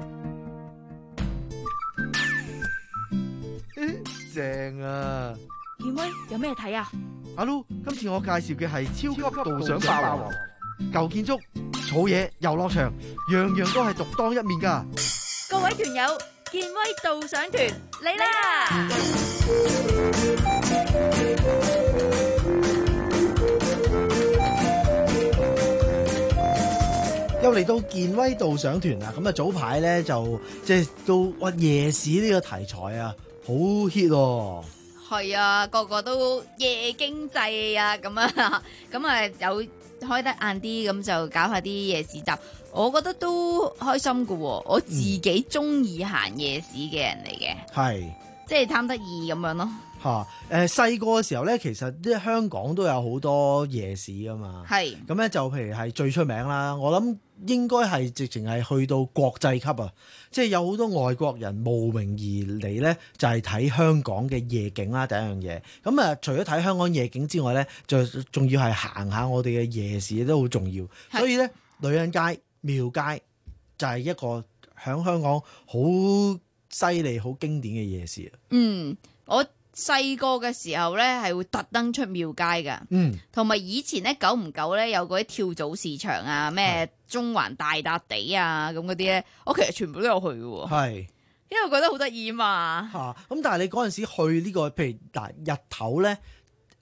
正啊！ 健威有咩睇啊？ 阿 Lu，今次我介紹嘅係超級導賞霸王，舊建築、草野、遊樂場，樣樣都係獨當一面噶。 各位團友，健威導賞團嚟啦！ 又嚟到健威導賞團啦！咁啊，早排咧就即係到哇夜市呢個題材啊！好 hit 喎！ 係啊，個個都夜經濟啊，咁啊，咁啊有開得晏啲，咁就搞下啲夜市集，我覺得都開心噶。我自己中意行夜市嘅人嚟嘅，係、嗯、即係貪得意咁樣咯。 吓、啊，誒細個嘅時候咧，其實啲香港都有好多夜市噶嘛。係咁咧，就譬如係最出名啦，我諗應該係直情係去到國際級啊！即係有好多外國人慕名而嚟咧，就係睇香港嘅夜景啦。第一樣嘢，咁啊，除咗睇香港夜景之外咧，就仲要係行下我哋嘅夜市都好重要。所以咧，女人街、廟街就係一個響香港好犀利、好經典嘅夜市啊。 嗯，我細個嘅時候咧，係會特登出廟街噶，嗯，同埋以前咧，久唔久咧有嗰啲跳蚤市場啊，咩中環大笪地啊，咁嗰啲咧，我其實全部都有去嘅，係，因為我覺得好得意嘛。吓、啊， 咁但係你嗰陣時去呢、這個，譬如嗱日頭咧，誒、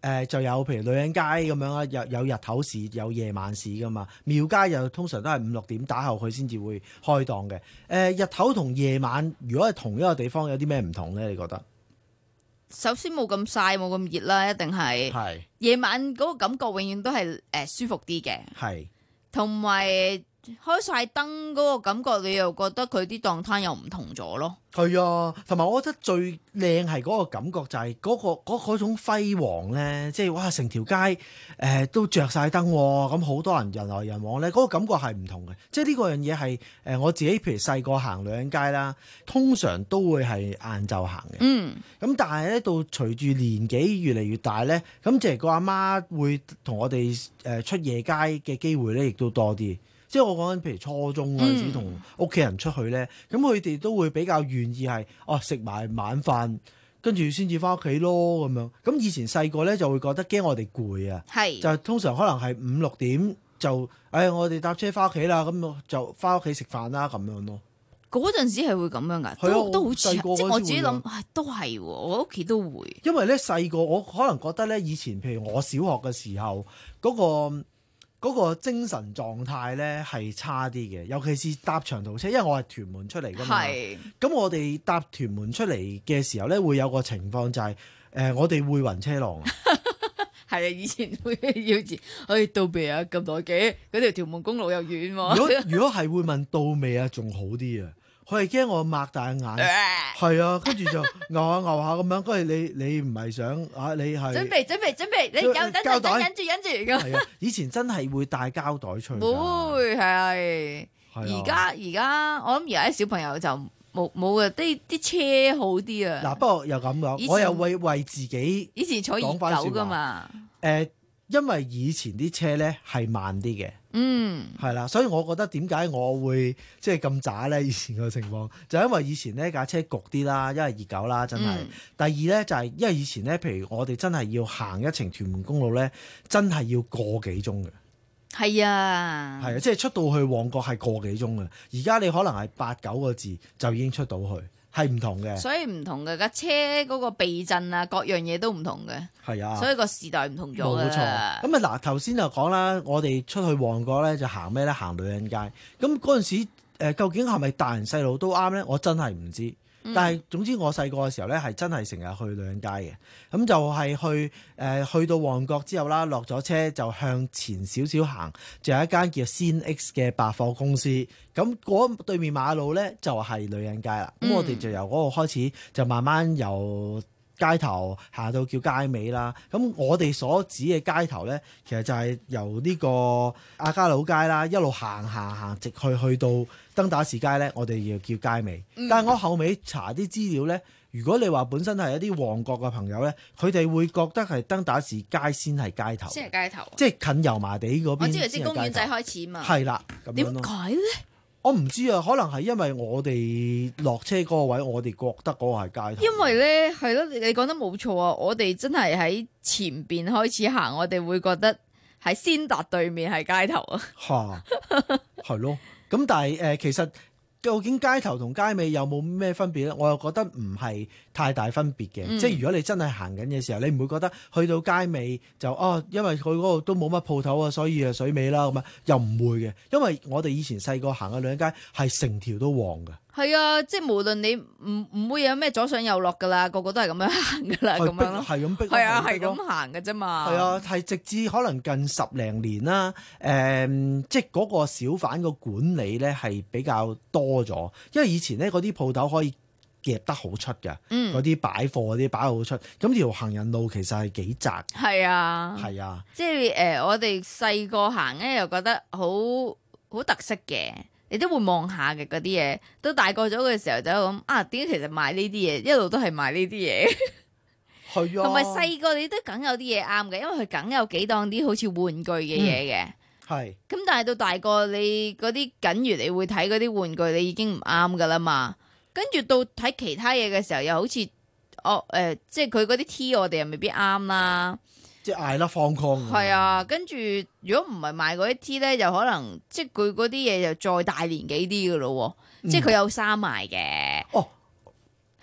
誒就有譬如女人街咁樣啦，有有日頭市有夜晚市噶嘛。廟街又通常都係五六點打後佢先至會開檔嘅。誒、呃、日頭同夜晚如果係同一個地方有啲咩唔同咧？你覺得？ 首先冇咁曬，冇咁熱啦，一定係。係。夜晚嗰個感覺永遠都係誒、呃、舒服啲嘅。係。同埋開晒燈嗰個感覺，你又覺得佢啲檔攤又唔同咗咯。係啊，同埋我覺得最靚係嗰個感覺就係嗰、嗰個嗰嗰種輝煌咧，即係哇成條街誒、呃、都着晒燈，咁好多人人來人往咧，嗰、嗰個感覺係唔同嘅。即係呢個樣嘢係誒我自己譬如細個行女人街啦，通常都會係晏晝行嘅。嗯，咁但係咧到隨住年紀越嚟越大咧，咁即係個阿媽會同我哋誒出夜街嘅機會咧，亦都多啲。即係我講緊，譬如初中嗰陣時同屋企人出去咧，咁佢哋都會比較願意係哦食埋晚飯，跟住先至翻屋企咯咁樣。咁以前細個咧就會覺得驚我哋攰啊，係就通常可能係五六點就誒、哎、我哋搭車翻屋企啦，咁就翻屋企食飯啦咁樣咯。嗰陣時係會咁樣㗎，都都好似即係我自己諗，都係我屋企都會。因為咧細個我可能覺得咧，以前譬如我小學嘅時候嗰、嗰個。嗰個精神狀態咧係差啲嘅，尤其是搭長途車，因為我係屯門出嚟㗎嘛。係。咁我哋搭屯門出嚟嘅時候咧，會有個情況就係、是、誒、呃，我哋會暈車浪。係啊，以前會要住，哎到未啊？咁耐嘅，嗰條屯門公路又遠喎。如果如果係會問到未啊，仲好啲啊。佢係驚我擘大眼，係啊，跟住就牛下牛下咁樣。跟住你你唔係想啊？你係準備準備準備，你有膠袋，忍住忍住咁。係啊，以前真係會帶膠袋出去。會係，而家而家我諗而家啲小朋友就冇冇啊，啲啲車好啲啊。嗱，不過又咁講，我又會為自己以前坐二九噶嘛。誒，因為以前啲車咧係慢啲嘅。嗯，係啦，所以我覺得點解我會即係咁渣咧？以前個情況就係、因為以前呢架車焗啲啦，因為熱狗啦，真係。嗯、第二咧就係、係、因為以前咧，譬如我哋真係要行一程屯門公路咧，真係要個幾鐘嘅。係啊，係啊，即係出到去旺角係個幾鐘嘅。而家你可能係八九個字就已經出到去。係唔同嘅，所以唔同嘅架車嗰個避震啊，各樣嘢都唔同嘅。係啊，所以個時代唔同咗。冇錯。咁啊嗱，頭先就講啦，我哋出去旺角咧就行咩咧？行女人街。咁嗰陣時、呃，究竟係咪大人細路都啱咧？我真係唔知。但係總之我細個嘅時候咧，係真係成日去女人街嘅。咁就係去誒、呃、去到旺角之後啦，落咗車就向前少少行，就有一間叫 Sinx 嘅百貨公司。咁嗰對面馬路咧就係、是、女人街啦。咁、嗯、我哋就由嗰度開始，就慢慢由街頭行到叫街尾啦。咁我哋所指嘅街頭咧，其實就係由呢個亞皆老街啦，一路行行行直去去到登打士街咧，我哋要叫街尾。嗯、但係我後尾查啲資料咧，如果你話本身係一啲旺角嘅朋友咧，佢哋會覺得係登打士街先係街頭，先係街頭，即係近油麻地嗰邊。我知道知公園仔開始嘛。係啦，點解咧？我唔知啊，可能係因為我哋落車嗰個位，我哋覺得嗰個係街頭。因為咧，係咯，你你講得冇錯啊！我哋真係喺前邊開始行，我哋會覺得喺先達對面係街頭啊。嚇，係咯。咁但係誒、呃，其實究竟街頭同街尾有冇咩分別咧？我又覺得唔係太大分別嘅。嗯、即係如果你真係行緊嘅時候，你唔會覺得去到街尾就哦，因為佢嗰度都冇乜鋪頭啊，所以啊水尾啦咁啊，又唔會嘅。因為我哋以前細個行嘅女人街係成條都旺嘅。係啊，即係無論你唔唔會有咩左上右落噶啦，個個都係咁樣行噶啦，咁樣咯，係咁逼，係啊，係咁行嘅啫嘛。係啊，係直至可能近十零年啦，誒、嗯，即係嗰個小販個管理咧係比較多咗，因為以前咧嗰啲鋪頭可以夾得好出嘅，嗰啲、嗯、擺貨嗰啲擺好出，咁條行人路其實係幾窄。係啊，係啊，即係誒、呃，我哋細個行咧又覺得好好特色嘅。你都會望下嘅嗰啲嘢，都大個咗嘅時候就諗啊，點解其實賣呢啲嘢一路都係賣呢啲嘢？係啊，同埋細個你都梗有啲嘢啱嘅，因為佢梗有幾檔啲好似玩具嘅嘢嘅。係、嗯。咁但係到大個你嗰啲緊如你會睇嗰啲玩具，你已經唔啱噶啦嘛。跟住到睇其他嘢嘅時候，又好似哦誒、呃，即係佢嗰啲 T 我哋又未必啱啦。即係嗌啦，放空。係啊，跟住如果唔係賣嗰啲 T 咧，就可能即係佢嗰啲嘢就再大年紀啲嘅咯喎，嗯、即係佢有衫賣嘅。哦，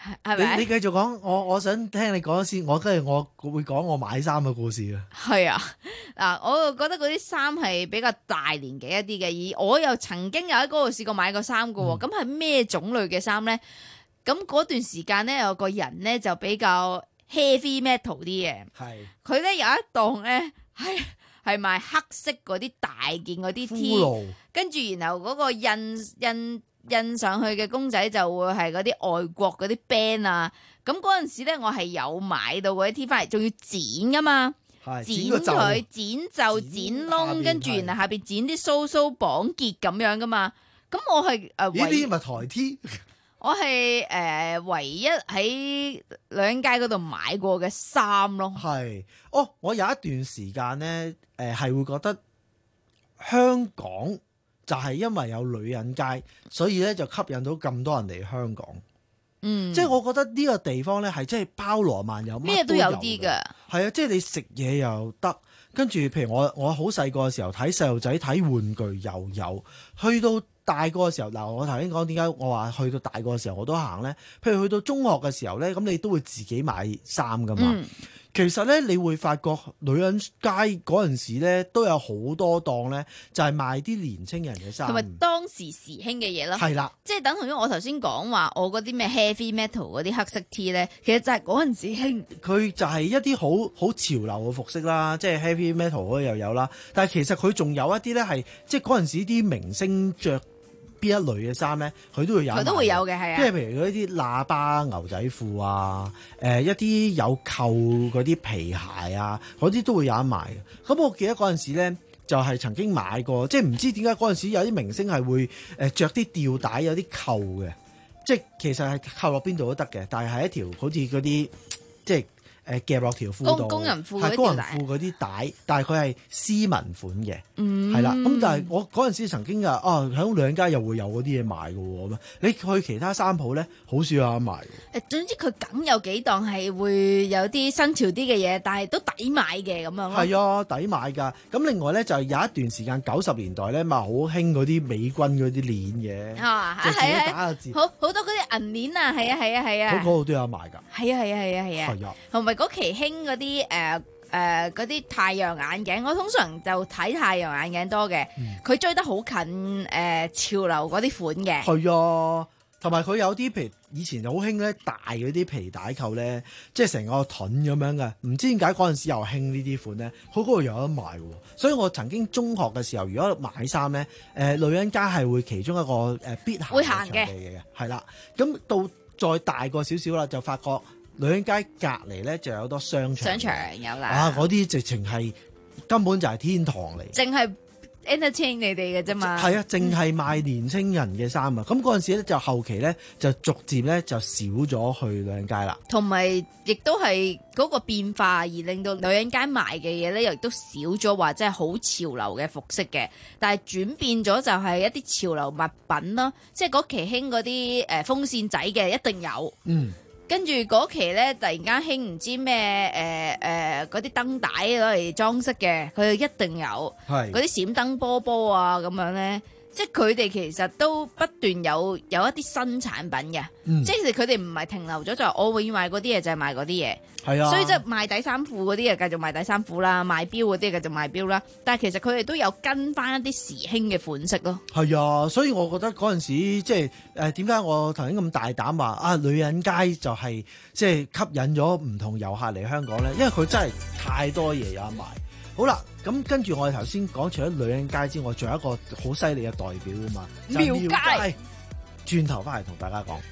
係咪？ 你你繼續講，我我想聽你講先，我跟住我會講我買衫嘅故事啊。 係啊，嗱，我就覺得嗰啲衫係比較大年紀一啲嘅，而我又曾經有喺嗰度試過買過衫嘅喎。咁係咩種類嘅衫咧？咁嗰段時間咧，有個人咧就比較 heavy metal 啲嘅，係佢咧有一檔咧係係賣黑色嗰啲大件嗰啲 T， 跟住然後嗰個印印。印上去嘅公仔就會係嗰啲外國嗰啲 band 啊，咁嗰陣時咧我係有買到嗰啲 T 翻嚟，仲要剪噶嘛，剪佢剪就剪窿，跟住然後下邊剪啲鬚鬚綁結咁樣噶嘛，咁我係誒， 呢啲咪台 T， 我係誒、呃、唯一喺女人街嗰度買過嘅衫咯。 係，哦，我有一段時間咧，誒、呃、係會覺得香港。就係因為有女人街，所以咧就吸引到咁多人嚟香港。嗯，即係我覺得呢個地方咧係真係包羅萬有，咩都有啲㗎。係啊，即係你食嘢又得，跟住譬如我我好細個嘅時候睇細路仔睇玩具又有，去到大個嘅時候嗱，我頭先講點解我話去到大個嘅時候我都行咧？譬如去到中學嘅時候咧，咁你都會自己買衫㗎嘛。嗯，其實咧，你會發覺女人街嗰陣時咧，都有好多檔咧，就係賣啲年青人嘅衫， 同埋當時時興嘅嘢咯。係啦，即係等同於我頭先講話，我嗰啲咩 heavy metal 嗰啲黑色 T 咧，其實就係嗰陣時興。佢就係一啲好好潮流嘅服飾啦，即係 heavy metal 嗰啲又有啦。但係其實佢仲有一啲咧係，即係嗰陣時啲明星着邊一類嘅衫咧，佢都會有，佢都會有嘅，係啊。即係譬如嗰啲喇叭牛仔褲啊，誒、呃、一啲有扣嗰啲皮鞋啊，嗰啲都會有得賣嘅。咁我記得嗰陣時咧，就係、是、曾經買過，即係唔知點解嗰陣時有啲明星係會誒著啲吊帶有啲扣嘅，即係其實係扣落邊度都得嘅，但係係一條好似嗰啲即係。誒夾落條褲度，工人褲嗰啲工人褲嗰啲帶，但係佢係絲紋款嘅，係、嗯、啦。咁但係我嗰陣時曾經嘅啊，喺女人街又會有嗰啲嘢賣嘅喎。咁你去其他衫鋪咧，好少有得賣。誒，總之佢梗有幾檔係會有啲新潮啲嘅嘢，但係都抵買嘅咁樣咯。係啊，抵買㗎。咁另外咧就係有一段時間九十年代咧，咪好興嗰啲美軍嗰啲鏈嘅，啊，就自己打個字，好好多嗰啲銀鏈啊，係啊，係啊，係啊，嗰度都有賣㗎。係啊，係啊，係啊，係啊，係啊，同埋。嗰期興嗰啲誒誒嗰啲太陽眼鏡，我通常就睇太陽眼鏡多嘅。佢、嗯、追得好近誒、呃、潮流嗰啲款嘅。係啊，同埋佢有啲譬如以前就好興咧大嗰啲皮帶扣咧，即係成個盾咁樣嘅。唔知點解嗰陣時又興呢啲款咧，佢嗰度有得賣喎。所以我曾經中學嘅時候，如果買衫咧，誒、呃、女人街係會其中一個誒必行會行嘅嘅，係啦。咁到再大個少少啦，就發覺。女人街隔離咧就有好多商場，商場有啦。啊，嗰啲直情係根本就係天堂嚟，淨係 entertain 你哋嘅啫嘛。係啊，淨係賣年青人嘅衫啊。咁嗰陣時咧就後期咧就逐漸咧就少咗去女人街啦。同埋亦都係嗰個變化而令到女人街賣嘅嘢咧，又亦都少咗話即係好潮流嘅服飾嘅。但係轉變咗就係一啲潮流物品咯，即係嗰期興嗰啲誒風扇仔嘅一定有。嗯。跟住嗰期咧，突然間興唔知咩誒誒嗰啲燈帶攞嚟裝飾嘅，佢一定有。係嗰啲閃燈波波啊咁樣咧，即係佢哋其實都不斷有有一啲新產品嘅。嗯、即係佢哋唔係停留咗就係我永遠賣嗰啲嘢就係賣嗰啲嘢。係啊，所以即係賣底衫褲嗰啲啊，繼續賣底衫褲啦；賣錶嗰啲繼續賣錶啦。但係其實佢哋都有跟翻一啲時興嘅款式咯。係啊，所以我覺得嗰陣時即係誒點解我頭先咁大膽話啊女人街就係、是、即係吸引咗唔同遊客嚟香港咧，因為佢真係太多嘢有得賣。好啦，咁跟住我哋頭先講除咗女人街之外，仲有一個好犀利嘅代表㗎嘛，廟街。轉頭翻嚟同大家講。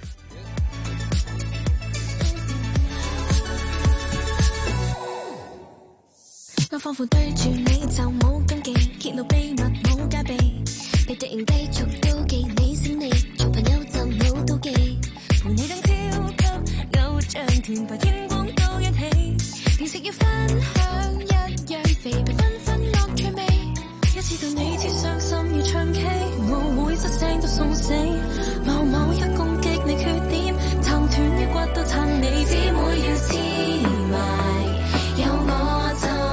我彷彿對住你就冇禁忌，揭露秘密冇戒備，你突然繼續妒忌你勝利，做朋友就冇妒忌，陪你等超級偶像團白天光都一起，連食要分享一樣肥肥分分樂趣味，一次對你切傷心如唱 K， 我會失聲都送死，某某一攻擊你缺點，撐斷腰骨都撐你，姊妹要黐埋，有我就。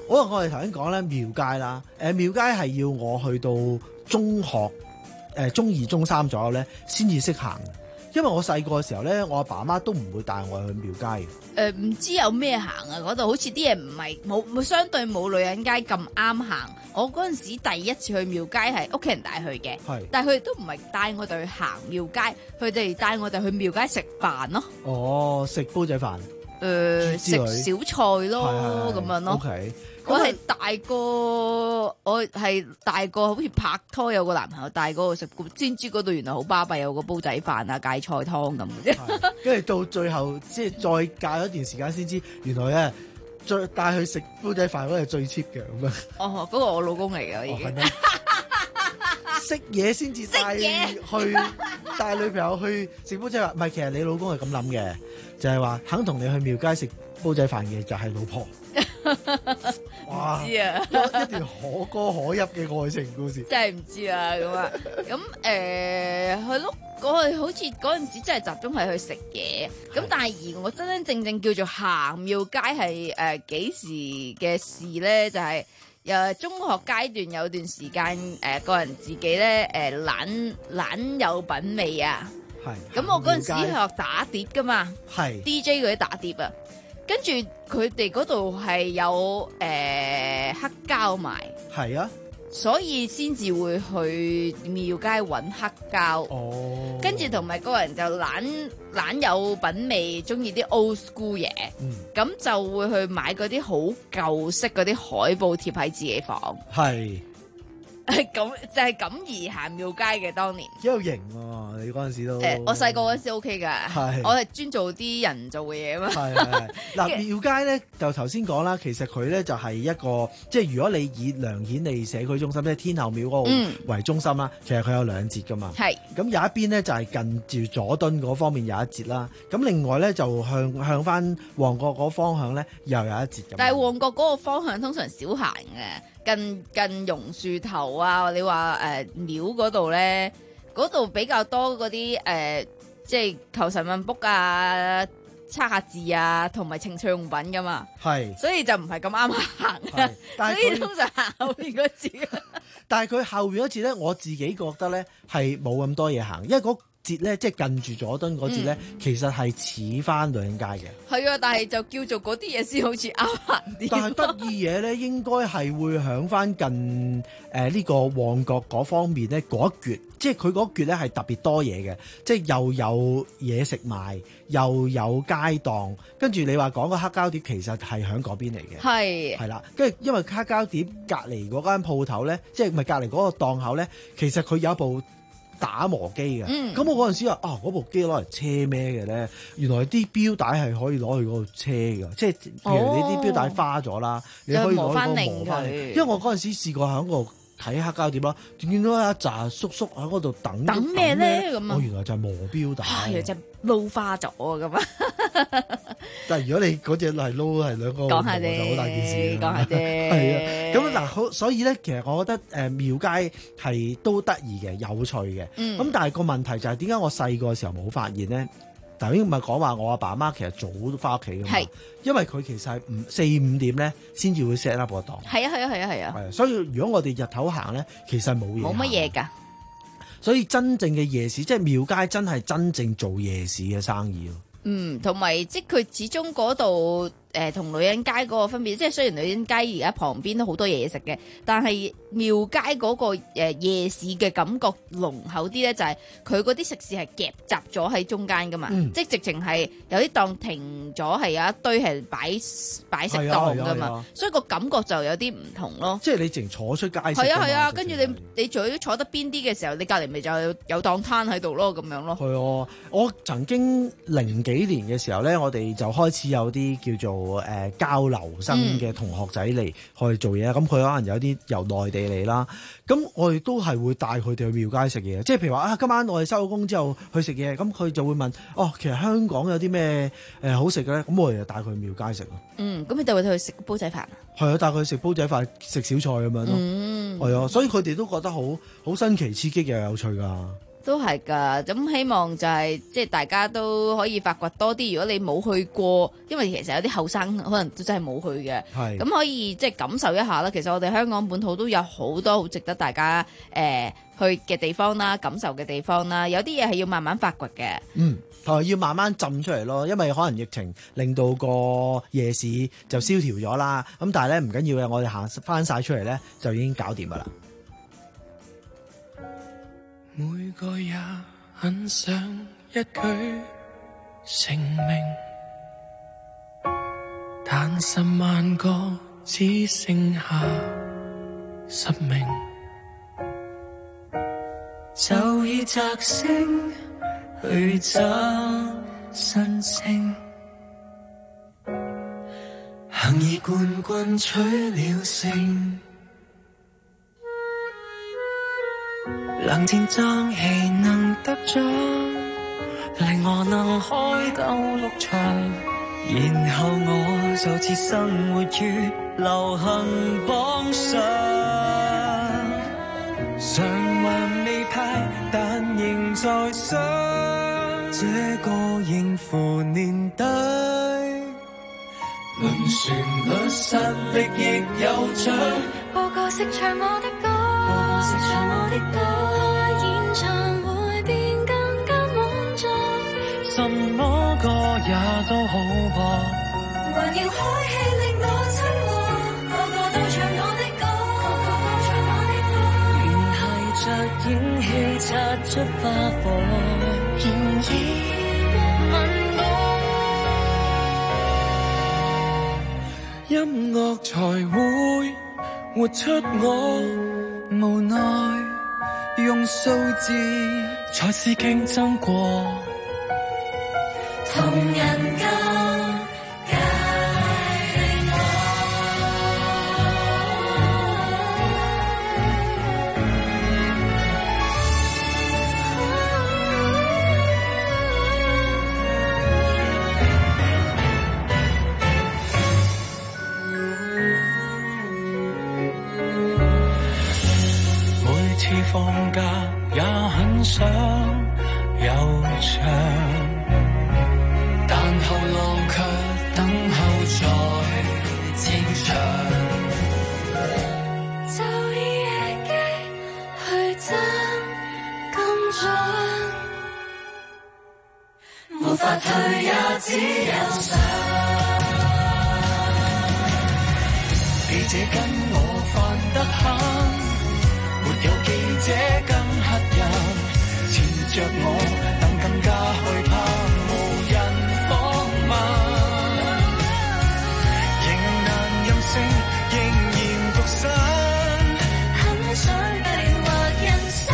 我我哋頭先講咧廟街啦，誒廟街係要我去到中學誒、呃、中二中三左右咧先至識行。因為我細個嘅時候咧，我阿爸阿媽都唔會帶我去廟街嘅。誒、 呃，唔知有咩行啊？嗰度好似啲嘢唔係冇，相對冇女人街咁啱行。我嗰陣時第一次去廟街係屋企人帶去嘅，但係佢哋都唔係帶我哋去行廟街，佢哋帶我哋去廟街食飯咯。 哦，食煲仔飯。誒、 呃，食小菜咯，咁樣咯。 OK。 我係大個，我係大個，好似拍拖有個男朋友帶嗰個食，先知嗰度原來好巴閉，有個煲仔飯啊、芥菜湯咁嘅。 跟住到最後，即係再隔一段時間先知，原來咧再帶佢食煲仔飯嗰個係最 cheap 嘅咁樣。 哦，嗰、嗰個我老公嚟嘅已經。 識嘢先至帶去帶女朋友去食煲仔飯，唔係，其實你老公係咁諗嘅，就係話肯同你去廟街食煲仔飯嘅就係老婆。哇！ 唔知啊， 一一段可歌可泣嘅愛情故事， 真係唔知啊咁啊，咁誒係咯，嗰、呃、好似嗰陣時真係集中係去食嘢，咁但係而我真真正正叫做行廟街係誒幾時嘅事咧？就係、是、誒中學階段有段時間誒、呃、個人自己咧誒懶懶有品味啊，係咁我嗰陣時學打碟噶嘛，係 D J 嗰啲打碟啊。跟住佢哋嗰度係有誒、呃、黑膠賣，係啊，所以先至會去廟街揾黑膠。哦，跟住同埋個人就懶懶有品味，中意啲 old school 嘢，咁、嗯、就會去買嗰啲好舊式嗰啲海報貼喺自己房。係。係咁就係咁而行廟街嘅當年，幾有型喎！你嗰陣時都誒、呃，我細個嗰陣時 O K 噶，我係專做啲人做嘅嘢啊嘛。係係嗱，廟街咧就頭先講啦，其實佢咧就係一個即係如果你以梁顯利社區中心即係天后廟嗰個為中心啦、嗯，其實佢有兩節噶嘛。係咁有一邊咧就係近住佐敦嗰方面有一節啦，咁另外咧就向向翻旺角嗰方向咧又有一節。但係旺角嗰個方向通常少行嘅。近近榕樹頭啊！你話誒廟嗰度咧，嗰度比較多嗰啲誒，即係求神問卜啊、測下字啊，同埋情趣用品噶嘛。係，所以就唔係咁啱行。所以通常行後邊嗰節。但係佢後邊嗰節咧，我自己覺得咧係冇咁多嘢行，因為嗰節咧即係近住佐敦嗰節咧、嗯，其實係似翻女人街嘅。係啊，但係就叫做嗰啲嘢先好似啱行啲。但係得意嘢咧，應該係會響翻近誒呢、呃這個旺角嗰方面咧嗰一橛，即係佢嗰橛咧係特別多嘢嘅，即係又有嘢食賣，又有街檔。跟住你話講個黑膠碟，其實係響嗰邊嚟嘅。係係啦，跟住因為黑膠碟隔離嗰間鋪頭咧，即係咪隔離嗰個檔口咧，其實佢有一部打磨機嘅，咁、嗯、我嗰陣時話啊，嗰部機攞嚟車咩嘅咧？原來啲錶帶係可以攞去嗰度車嘅，即係譬如你啲錶帶花咗啦、哦，你可以攞去嗰度磨翻。因為我嗰陣時試過喺嗰度睇黑膠碟啦，見到一紮叔叔喺嗰度等等咩咧咁啊！我原來就係磨錶帶，原來就撈花咗咁啊！但係如果你嗰隻係撈係兩個，講下啫，好大件事，講下啫。係啊，咁嗱，好，所以咧，其實我覺得誒廟街係都得意嘅，有趣嘅。咁、嗯、但係個問題就係點解我細個嘅時候冇發現咧？頭先咪講話我阿爸阿媽其實早都翻屋企㗎嘛，因為佢其實係五四五點咧先至會 set up 個檔。係啊係啊係啊係啊。係啊，所以如果我哋日頭行咧，其實冇嘢。冇乜嘢㗎。所以真正嘅夜市，即係廟街，真係真正做夜市嘅生意咯。嗯，同埋即係佢始終嗰度誒同女人街嗰個分別，即係雖然女人街而家旁邊都好多嘢食嘅，但係廟街嗰個誒夜市嘅感覺濃厚啲咧，就係佢嗰啲食肆係夾雜咗喺中間噶嘛，嗯、即係直情係有啲檔停咗，係有一堆係擺擺食檔噶嘛，所以個感覺就有啲唔同咯。即係你淨坐出街食。係啊係啊，跟住你你做咗坐得邊啲嘅時候，你隔離咪就有有檔攤喺度咯，咁樣咯。係啊，我曾經零幾年嘅時候咧，我哋就開始有啲叫做誒、呃、交流生嘅同學仔嚟去做嘢，咁、嗯、佢可能有啲由內地嚟啦，咁我哋都係會帶佢哋去廟街食嘢，即係譬如話啊，今晚我哋收咗工之後去食嘢，咁佢就會問哦，其實香港有啲咩誒好食嘅咧？咁我哋就帶佢去廟街食咯。嗯，咁你帶佢去食煲仔飯啊？係啊，帶佢去食煲仔飯，食小菜咁樣咯。嗯，係啊，所以佢哋都覺得好好新奇、刺激又有趣㗎。 都係㗎，咁希望就係、是、即係大家都可以發掘多啲。如果你冇去過，因為其實有啲後生可能都真係冇去嘅，咁可以即係感受一下啦。其實我哋香港本土都有好多好值得大家誒、呃、去嘅地方啦，感受嘅地方啦。有啲嘢係要慢慢發掘嘅。 嗯，同埋要慢慢浸出嚟咯，因為可能疫情令到個夜市就蕭條咗啦。咁但係咧唔緊要嘅，我哋行翻晒出嚟咧就已經搞掂噶啦。 每個也很想一舉成名，但十萬個只剩下十名，就以摘星去找新星，幸而冠軍取了勝。冷戰爭氣能得獎，令我能開鬥六場，然後我就似生活於流行榜上，償還未派，但仍在想，這個應付年代，論旋律實力亦有獎， 個個識唱我的歌，個個識唱我的歌，演唱會變更加滿座， 什麼歌也都好播， 還要開氣令我親和，個個都唱我的歌，個個都唱我的歌， 聯繫着演戲擦出花火， 仍然問我， 音樂才會活出我，無奈用數字才是競爭過， 同人間界定我。 每次放假也很想有場，但後浪卻等候在戰場， 就以夜機去爭金獎，無法退也只有上。 記者跟我犯得閒，沒有記者更黑人，纏着我但更加害怕無人訪問，仍難任性仍然獨身， 很想計劃人生，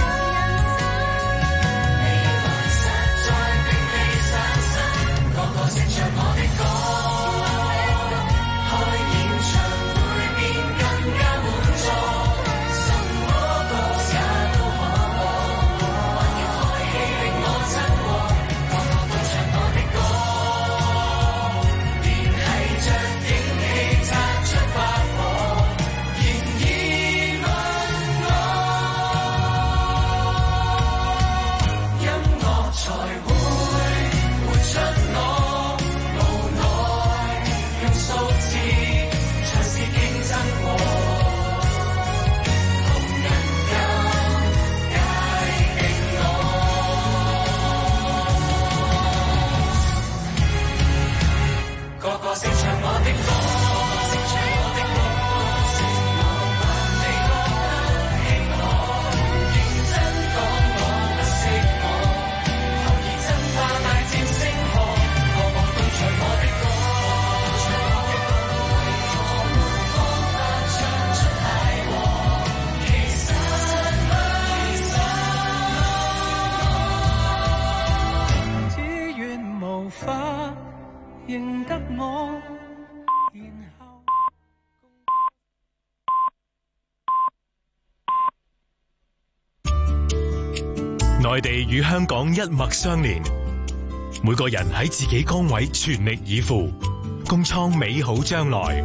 未來實在並未散心，個個識唱我的歌，開演唱會變更加滿座，什麼歌也都可播，還要開氣令我親和，個個都唱我的歌，聯繫着影戲擦出花火，然而問我，音樂才會活出我，無奈用數字才是競爭過，同人間界定我，個個識唱我的歌，識唱我的歌，我還未覺得興我，認真講我不識我，後而真怕大戰星河，個個都唱我的歌，唱我的歌，為何沒方法唱出大和？其實其實只願無法認得我。 內地與香港一脈相連，每個人喺自己崗位全力以赴，共創美好將來。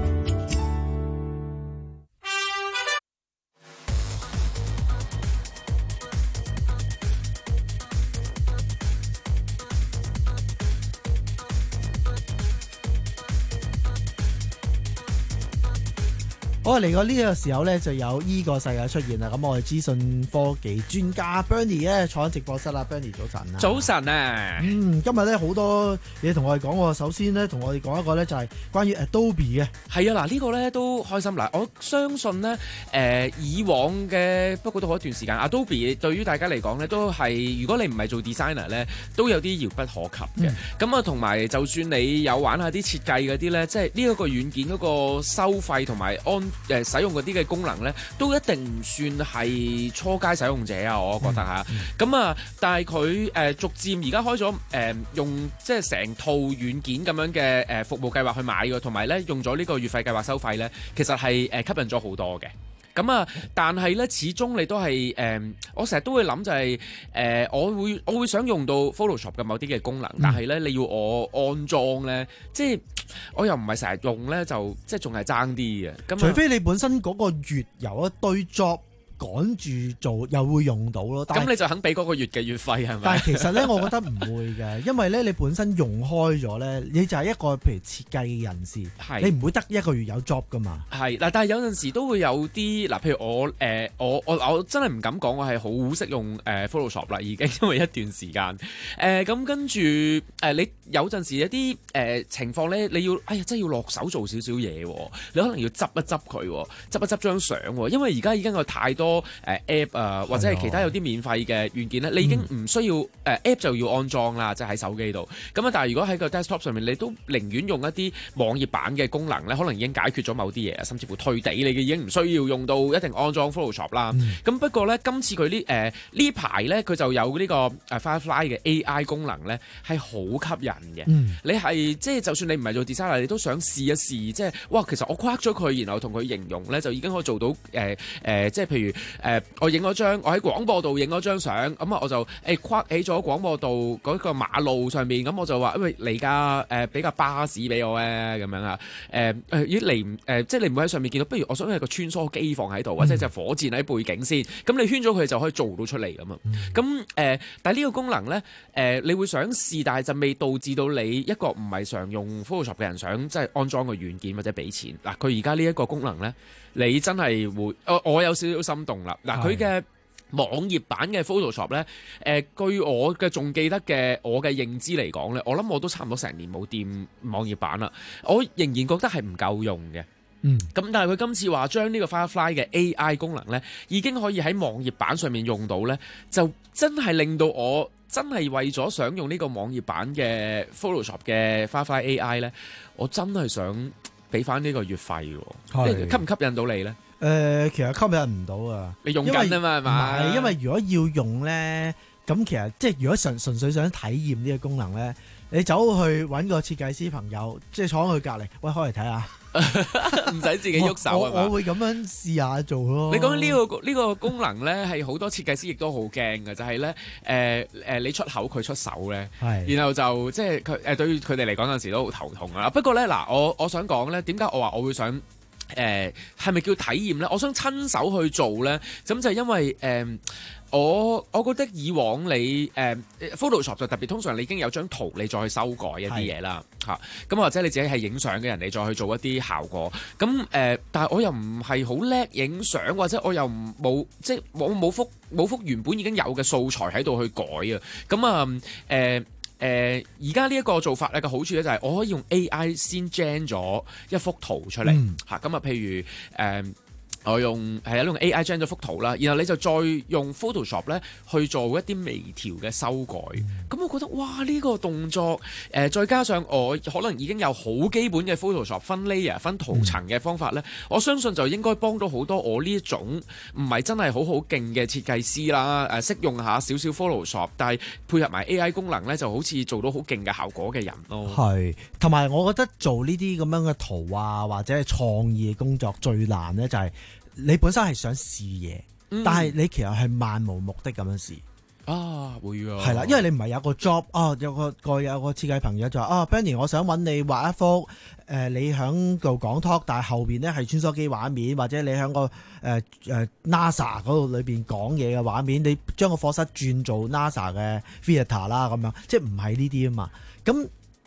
好，嚟過呢個時候咧，就有呢個世界出現啦。咁我哋資訊科技專家 Bernie 咧坐喺直播室啦。Bernie 早晨啊！ 早晨啊！ 嗯，今日咧好多嘢同我哋講喎。首先咧，同我哋講一個咧就係關於 Adobe 嘅。 係啊，嗱、這、呢個咧都開心嗱。我相信咧，誒、呃、以往嘅不過都好一段時間 Adobe 對於大家嚟講咧都係，如果你唔係做 designer 咧，都有啲遙不可及嘅。咁啊、嗯，同埋就算你有玩下啲設計嗰啲咧，即係呢一個軟件嗰個收費同埋安。誒使用嗰啲嘅功能咧，都一定唔算係初階使用者啊！我覺得嚇，咁、嗯、啊，但係佢誒逐漸而家開咗誒、呃、用即係成套軟件咁樣嘅誒服務計劃去買嘅，同埋咧用咗呢個月費計劃收費咧，其實係誒吸引咗好多嘅。咁啊，但係咧，始終你都係誒、呃，我成日都會諗就係、是、誒、呃，我會我會想用到 Photoshop 嘅某啲嘅功能，嗯、但係咧你要我安裝咧，即係我又唔係成日用咧，就即係仲係爭啲嘅。咁除非你本身嗰個月有一堆 job。趕住做又會用到咯， 咁你就肯俾嗰個月嘅月費係咪？ 但係其實咧，我覺得唔會嘅，因為咧你本身用開咗咧，你就係一個譬如設計嘅人士，是你唔會得一個月有 job 噶嘛。係嗱， 但係有陣時都會有啲嗱，譬如我誒、呃、我我我真係唔敢講我係好識用誒、呃、Photoshop 啦，已經因為一段時間誒咁、呃、跟住誒、呃、你有陣時一啲誒、呃、情況咧，你要哎呀真係要落手做少少嘢喎，你可能要執一執佢，執一執張相喎，因為而家已經有太多。誒 app 啊，或者係其他有啲免費嘅軟件咧，你已經唔需要誒 app 就要安裝啦，即係喺手機度。咁啊，但係如果喺個 desktop 上面，你都寧願用一啲網頁版嘅功能咧，可能已經解決咗某啲嘢，甚至乎退地，你嘅已經唔需要用到一定安裝 Photoshop 啦。咁、嗯、不過咧，今次佢呢誒呢排咧，佢就有呢個誒 Firefly 嘅 A I 功能咧，係好吸引嘅。嗯、你係即係就算你唔係做 designer，你都想試一試，即係哇，其實我框咗佢，然後同佢形容咧，就已經可以做到誒誒、呃呃，即係譬如。誒、呃，我影咗張，我喺廣播道影咗張相，咁啊，我就誒框起咗廣播道嗰個馬路上面，咁我就話，因為嚟架誒俾架巴士俾我咧，咁樣啊，誒誒，咦嚟誒，即係你唔會喺上面見到，不如我想有個穿梭機放喺度，或者隻火箭喺背景先，咁你圈咗佢就可以做到出嚟噶嘛。咁誒、呃，但係呢個功能咧，誒、呃，你會想試，但係就未導致到你一個唔係常用 Photoshop 嘅人想即係安裝個軟件或者俾錢。嗱，佢而家呢一個功能咧。你真係會，我我有少少心動啦。嗱，佢嘅網頁版嘅 Photoshop 咧，誒、呃，據我嘅仲記得嘅我嘅認知嚟講咧，我諗我都差唔多成年冇掂網頁版啦。我仍然覺得係唔夠用嘅。嗯，咁但係佢今次話將呢個 Firefly 嘅 A I 功能咧，已經可以喺網頁版上面用到咧，就真係令到我真係為咗想用呢個網頁版嘅 Photoshop 嘅 Firefly A I 咧，我真係想。俾翻呢個月費喎，吸唔吸引到你咧？誒、 呃，其實吸引唔到啊！ 你用緊啊嘛，係嘛？ 唔係，因為如果要用咧，咁其實即係如果純純粹想體驗呢個功能咧，你走去揾個設計師朋友，即係坐喺佢隔離，喂，開嚟睇下， 唔使自己喐手啊嘛！ 我會咁樣試下做咯。 你講呢、呢個呢、呢個功能咧，係好多設計師亦都好驚嘅，就係咧誒誒，你出口佢出手咧，是然後就即係佢誒對於佢哋嚟講有陣時都好頭痛啊。不過咧嗱，我我想講咧，點解我話我會想誒係咪叫體驗咧？我想親手去做咧，咁就係因為誒。呃我我覺得以往你誒、呃、Photoshop 就特別，通常你已經有張圖，你再去修改一啲嘢啦嚇。咁或者你自己係影相嘅人，你再去做一啲效果。咁誒、呃，但係我又唔係好叻影相，或者我又冇即係冇冇幅冇幅原本已經有嘅素材喺度去改啊。咁啊誒誒，而家呢一個做法咧嘅好處咧就係我可以用 A I 先 gen 咗一幅圖出嚟嚇。咁啊、嗯，譬如誒。呃我用係啊，用 A I generate 咗幅圖啦，然後你就再用 Photoshop 咧去做一啲微調嘅修改。咁、嗯、我覺得哇，呢、呢個動作誒、呃，再加上我可能已經有好基本嘅 Photoshop 分 layer 分圖層嘅方法咧，嗯、我相信就應該幫到好多我呢一種唔係真係好好勁嘅設計師啦。誒、呃，識用下少少 Photoshop，但係配合埋 A I 功能咧，就好似做到好勁嘅效果嘅人咯。係，同埋我覺得做呢啲咁樣嘅圖啊，或者係創意嘅工作最難咧，就係、是。你本身係想試嘢，嗯、但係你其實係漫無目的咁樣試啊，會啊，係啦，因為你唔係有個 job 啊，有個個有個設計朋友就話啊 Benny 我想揾你畫一幅誒、呃，你響度講 talk， 但係後邊咧係穿梭機畫面，或者你響個誒誒、呃呃、NASA 嗰度裏邊講嘢嘅畫面，你將個課室轉做 NASA 嘅 theatre 啦，咁樣即係唔係呢啲啊嘛，咁。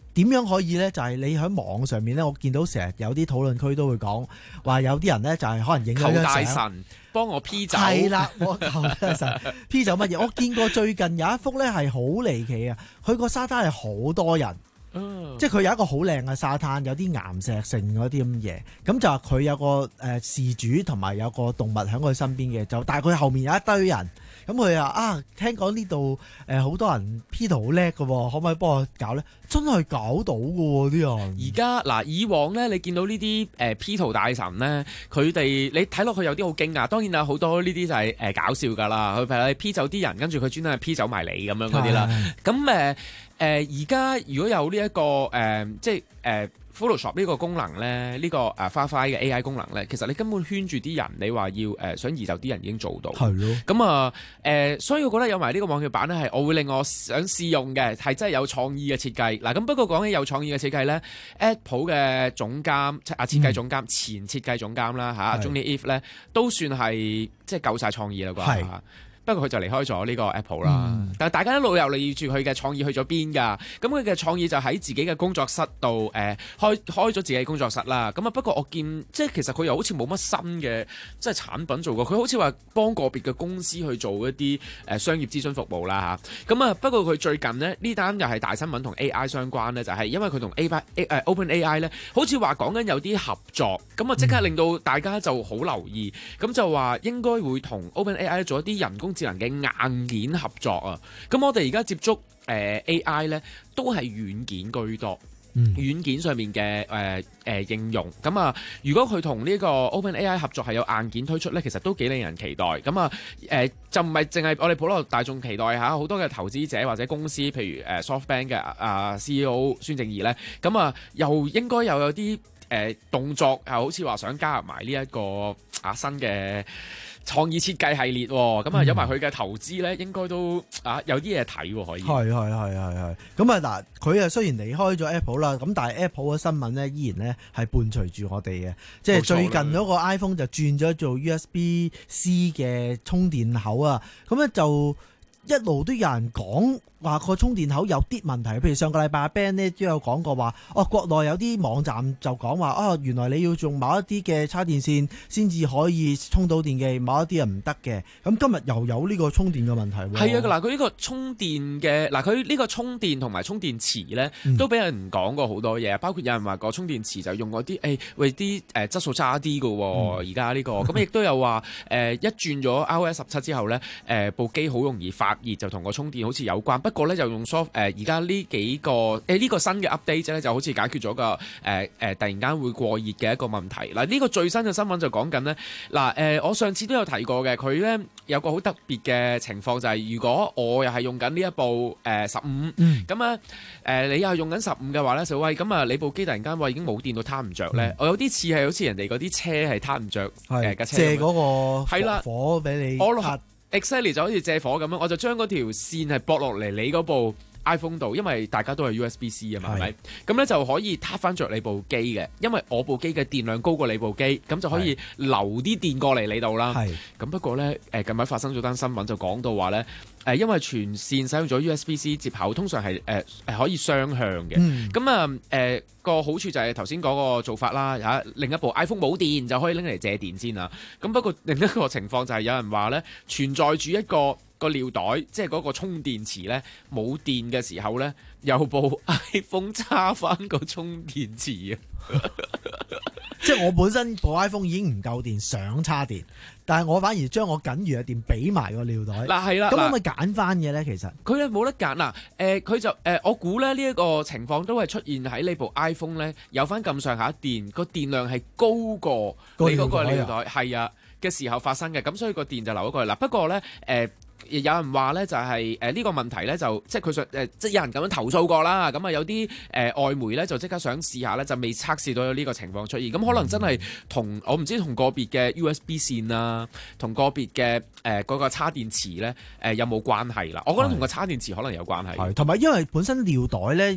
點樣可以咧？就係、是、你喺網上面咧，我見到成日有啲討論區都會講話，有啲人咧就係可能影咗張求大相， 神幫我 P 走。 係啦，我求大神 P 走乜嘢？我見過最近有一幅咧係好離奇啊！佢個沙灘係好多人。 嗯、 即係佢有一個好靚嘅沙灘，有啲岩石性嗰啲咁嘢，咁就話佢有個誒、呃、事主同埋有個動物喺佢身邊嘅，就但係佢後面有一堆人，咁佢話啊，聽講呢度誒好多人 P 圖好叻嘅，可唔可以幫我搞咧？真係搞到嘅啲人。 而家嗱，以往咧，你見到呢啲誒 P 圖大神咧，佢哋你睇落去有啲好驚訝，當然有好多呢啲就係、是、誒、呃、搞笑㗎啦。佢譬如你 P 走啲人，跟住佢專登係 P 走埋你咁樣嗰啲啦。咁誒。誒而家如果有呢、這、一個誒、呃，即係誒、呃、Photoshop 呢個功能咧，呢、這個誒 Firefly 嘅 A I 功能咧，其實你根本圈住啲人，你話要誒、呃、想移走啲人已經做到。 係咯。 咁啊誒，所以我覺得有埋呢個網頁版咧，係我會令我想試用嘅，係真係有創意嘅設計。嗱，咁不過講起有創意嘅設計咧 ，Apple 嘅總監啊設計總監、嗯、前設計總監啦嚇 Jony Ive 咧，都算係即係夠晒創意啦啩。係。不過佢就離開咗呢個 Apple 啦，嗯、但係大家一路又理住佢嘅創意去咗邊㗎？咁佢嘅創意就喺自己嘅工作室度誒、呃、開開咗自己嘅工作室啦。咁啊不過我見即係其實佢又好似冇乜新嘅即係產品做過，佢好似話幫個別嘅公司去做一啲誒、呃、商業諮詢服務啦嚇。咁啊不過佢最近呢，呢單又係大新聞同 A I 相關呢，就係、是、因為佢同 A I 誒 Open A I 咧，好似話講緊有啲合作，咁啊即刻令到大家就好留意，咁、嗯、就話應該會同 Open A I 做一啲人工智能嘅硬件合作啊，咁我哋而家接觸誒、呃、A I 咧，都係軟件居多，嗯、軟件上面嘅誒誒應用。咁啊，如果佢同呢個 Open A I 合作係有硬件推出咧，其實都幾令人期待。咁啊誒就唔係淨係我哋普羅大眾期待嚇，好多嘅投資者或者公司，譬如誒 SoftBank 嘅啊 C E O 孫正義咧，咁啊又應該又有啲誒、呃、動作，係好似話想加入埋呢一個啊新嘅創意設計系列，咁啊有埋佢嘅投資咧，應該都啊有啲嘢睇喎，可以。係係係係係。咁啊嗱，佢啊雖然離開咗 Apple 啦，咁但係 Apple 嘅新聞咧依然咧係伴隨住我哋嘅，即係最近嗰個 iPhone 就轉咗做 U S B C 嘅充電口啊，咁咧就一路都有人講話個充電口有啲問題，譬如上個禮拜阿 Ben 咧都有講過話，哦國內有啲網站就講話，哦原來你要用某一啲嘅插電線先至可以充到電嘅，某一啲係唔得嘅。咁今日又有呢個充電嘅問題喎。係啊， 嗱佢呢個充電嘅嗱佢呢個充電同埋充電池咧，都俾人講過好多嘢，包括有人話個充電池就用嗰啲誒喂啲誒質素差啲嘅喎，而家呢個咁亦都有話誒、呃、一轉咗 iOS 十七之後咧，誒、呃、部機好容易發熱，就同個充電好似有關。不過咧就用 soft 誒而家呢幾個誒呢、呃這個新嘅 update 咧就好似解決咗個誒誒、呃、突然間會過熱嘅一個問題。嗱、呃、呢、這個最新嘅新聞就講緊咧，嗱誒我上次都有提過嘅，佢咧有個好特別嘅情況就係、是、如果我又係用緊呢一部誒十五，咁啊誒你又係用緊十五嘅話咧，小威咁啊你部機突然間話已經冇電到攤唔着咧，嗯、我有啲似係好似人哋嗰啲車係攤唔着誒架車借嗰個係啦火俾你我 exactly 就好似借火咁樣，我就將嗰條線係駁落嚟你嗰部 iPhone 度，因為大家都係 U S B C 啊嘛，係咪？咁咧就可以撻翻着你部機嘅，因為我部機嘅電量高過你部機，咁就可以流啲電過嚟你度啦。咁不過咧，誒近排發生咗單新聞就講到話咧，誒因為全線使用咗 U S B C 接口，通常係誒誒可以雙向嘅。咁啊誒個好處就係頭先嗰個做法啦嚇，另一部 iPhone 冇電就可以拎嚟借電先啦。咁不過另一個情況就係有人話咧，存在住一個個尿袋，即係嗰個充電池咧冇電嘅時候咧，有部 iPhone 插翻個充電池啊！ 即係我本身部 iPhone 已經唔夠電，想插電，但係我反而將我僅餘嘅電俾埋個尿袋。嗱係啦，咁可唔可以揀翻嘅咧？其實佢咧冇得揀嗱，誒、呃、佢就誒、呃、我估咧呢一個情況都係出現喺呢部 iPhone 咧有翻咁上下電，個電量係高過你嗰個尿袋係啊嘅時候發生嘅，咁所以個電就流咗過去啦。不過咧誒。呃有人話咧就係誒呢個問題咧就即係佢想誒即係有人咁樣投訴過啦，咁啊有啲誒、呃、外媒咧就即刻想試下咧，就未測試到有呢個情況出現，咁可能真係同我唔知同個別嘅 U S B 線啊，同個別嘅誒嗰個叉電池咧誒、呃、有冇關係啦？我覺得同個叉電池可能有關係， 同埋因為本身尿袋咧。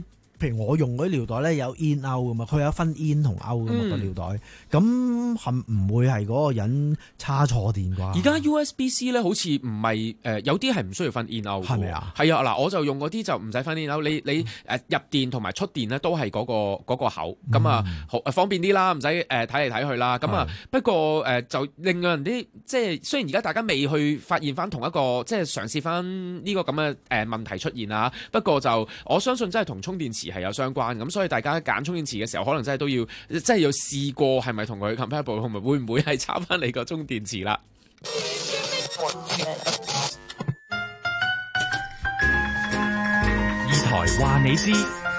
譬如我用嗰啲尿袋咧有 in out 噶嘛，佢有分 in 同 out 噶嘛個尿袋，咁係唔會係嗰個人插錯電啩？ 而家 U S B C 咧好似唔係誒，有啲係唔需要分 in out 嘅，係咪啊？係啊，嗱，我就用嗰啲就唔使分 in out，你你誒入電同埋出電咧都係嗰個嗰個口，咁啊好方便啲啦，唔使誒睇嚟睇去啦。咁啊不過誒就令到人啲即係雖然而家大家未去發現翻同一個即係嘗試翻呢個咁嘅誒問題出現啊，不過就我相信真係同充電池係有相關，咁所以大家揀充電池嘅時候，可能真係都要真係要試過係咪同佢 compatible， 係咪會唔會係插翻你個充電池啦？ 二台話你知。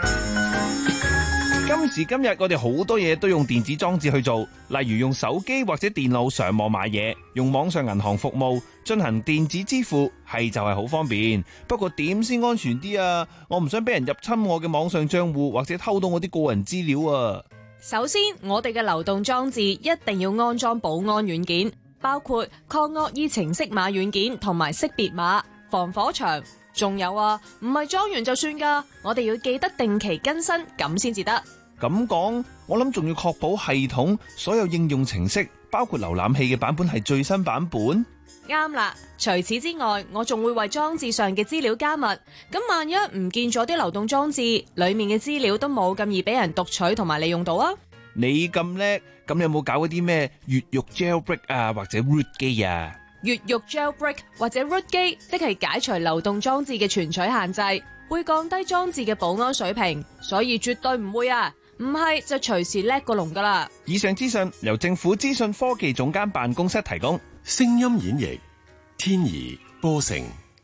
今時今日我哋好多嘢都用電子裝置去做，例如用手機或者電腦上網買嘢，用網上銀行服務進行電子支付，係就係好方便。不過點先安全啲啊？我唔想俾人入侵我嘅網上賬戶或者偷到我啲個人資料啊！ 首先，我哋嘅流動裝置一定要安裝保安軟件，包括抗惡意程式碼軟件同埋識別碼、防火牆。仲有啊，唔係裝完就算噶，我哋要記得定期更新，咁先至得。 咁講，我諗仲要確保系統所有應用程式，包括瀏覽器嘅版本係最新版本。 啱啦，除此之外，我仲會為裝置上嘅資料加密。咁萬一唔見咗啲流動裝置，裏面嘅資料都冇咁易俾人讀取同埋利用到啊！ 你咁叻，咁有冇搞嗰啲咩越獄 jailbreak 啊，或者 root 機啊？ 越獄 jailbreak 或者 root 機，即係解除流動裝置嘅存取限制，會降低裝置嘅保安水平，所以絕對唔會啊！唔係就隨時叻過龍噶啦！ 以上資訊由政府資訊科技總監辦公室提供。 聲音演繹天怡波成。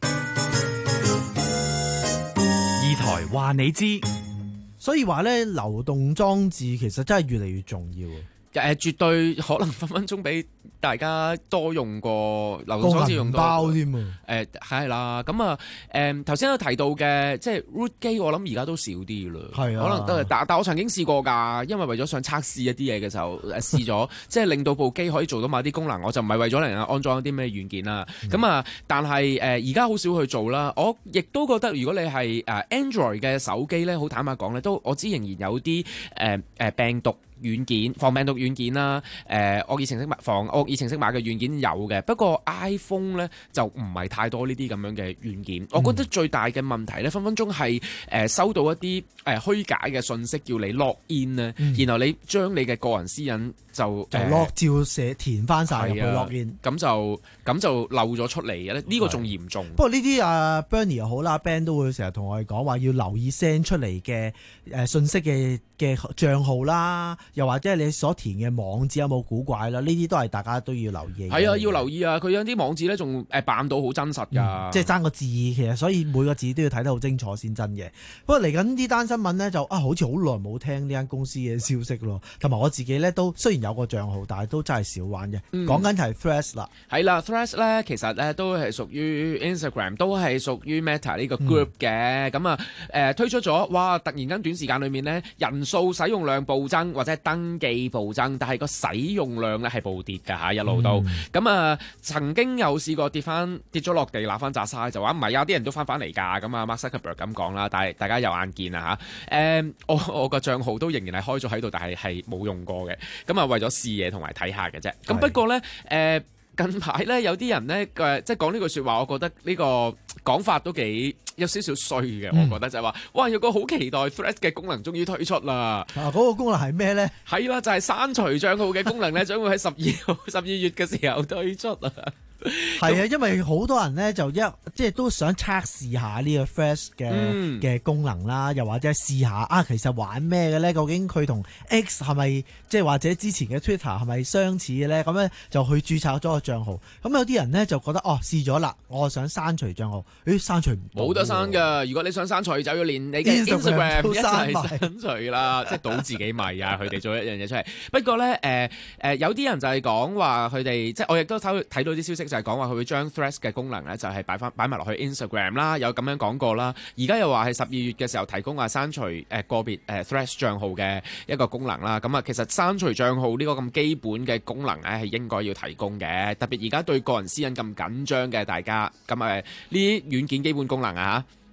二台話你知， 所以話咧，流動裝置其實真係越嚟越重要。 誒，絕對可能分分鐘比大家多用過流動裝置用多包添啊！ 誒係啦，咁啊誒頭先有提到嘅，即係 root 機，我諗而家都少啲啦。係啊，可能都係，但但我曾經試過㗎，因為為咗想測試一啲嘢嘅時候，誒試咗，即係令到部機可以做到某啲功能，我就唔係為咗嚟安裝一啲咩軟件啦。咁、嗯、啊，但係誒而家好少去做啦。我亦都覺得，如果你係誒 Android 嘅手機咧，好坦白講咧，都我知仍然有啲誒誒病毒軟件、防病毒軟件啦，誒惡意程式碼、防惡意程式碼嘅軟件有嘅，不過 iPhone 咧就唔係太多呢啲咁樣嘅軟件。嗯、我覺得最大嘅問題咧，分分鐘係誒收到一啲誒虛假嘅信息，叫你 log in 咧、嗯，然後你將你嘅個人私隱就就 log 照寫填翻晒入去 log in， 咁就咁就漏咗出嚟嘅咧。呢個仲嚴重。 不過呢啲啊 Bernie 又好啦 ，Ben 都會成日同我哋講話要留意 send 出嚟嘅誒信息嘅嘅賬號啦。又或者你所填嘅網址有冇古怪啦？呢啲都係大家都要留意。 係啊，要留意啊！佢有啲網址咧，仲誒扮到好真實㗎、嗯， 即係爭個字，其實所以每個字都要睇得好清楚先真嘅。不過嚟緊呢單新聞呢，就啊，好似好耐冇聽呢間公司嘅消息咯。同埋我自己咧都雖然有個賬號，但係都真係少玩嘅。講緊就係 Threads 啦，係啦 ，Threads 咧其實咧都係屬於 Instagram， 都係屬於 Meta 呢個 group 嘅。咁啊誒推出咗，哇！突然間短時間裏面呢，人數使用量暴增，或者登記暴增，但係個使用量咧係暴跌㗎嚇，一路都咁啊、嗯！曾經有試過跌翻跌咗落地，揦翻扎沙，就話唔係啊，啲人都翻返嚟㗎。咁啊，Mark Zuckerberg 咁講啦，但係大家有眼見啊嚇。誒，我我個帳號都仍然係開咗喺度，但係係冇用過嘅。咁啊，為咗試嘢同埋睇下嘅啫。咁不過咧，誒、呃。近排咧有啲人咧嘅即係講呢句説話，我覺得呢個講法都幾有少少衰嘅。嗯、我覺得就係話，哇！有個好期待 Threads 嘅功能終於推出啦。 啊，嗰、嗰個功能係咩咧？係啦，就係、是、刪除帳號嘅功能咧，將會喺十二號十二月嘅時候推出啊。 係啊，因為好多人咧就一即係都想測試下呢個 Threads 嘅嘅功能啦，又或者試下啊，其實玩咩嘅咧？究竟佢同 X 係咪即係或者之前嘅 Twitter 係咪相似嘅咧？咁咧就去註冊咗個帳號。咁有啲人咧就覺得哦，試咗啦，我想刪除帳號，誒刪除唔到， 冇得刪㗎。如果你想刪除，就要連你嘅 Instagram 一齊刪除啦，即係倒自己米啊！佢哋做一樣嘢出嚟。不過咧，誒、呃、誒、呃、有啲人就係講話佢哋，即係我亦都睇睇到啲消息。就係講話佢會將 Threads 嘅功能咧，就係擺翻擺埋落去 Instagram 啦，有咁樣講過啦。而家又話係十二月嘅時候提供話刪除誒個別誒 Threads 帳號嘅一個功能啦。咁啊，其實刪除帳號呢個咁基本嘅功能咧，係應該要提供嘅。特別而家對個人私隱咁緊張嘅大家，咁誒呢啲軟件基本功能啊嚇。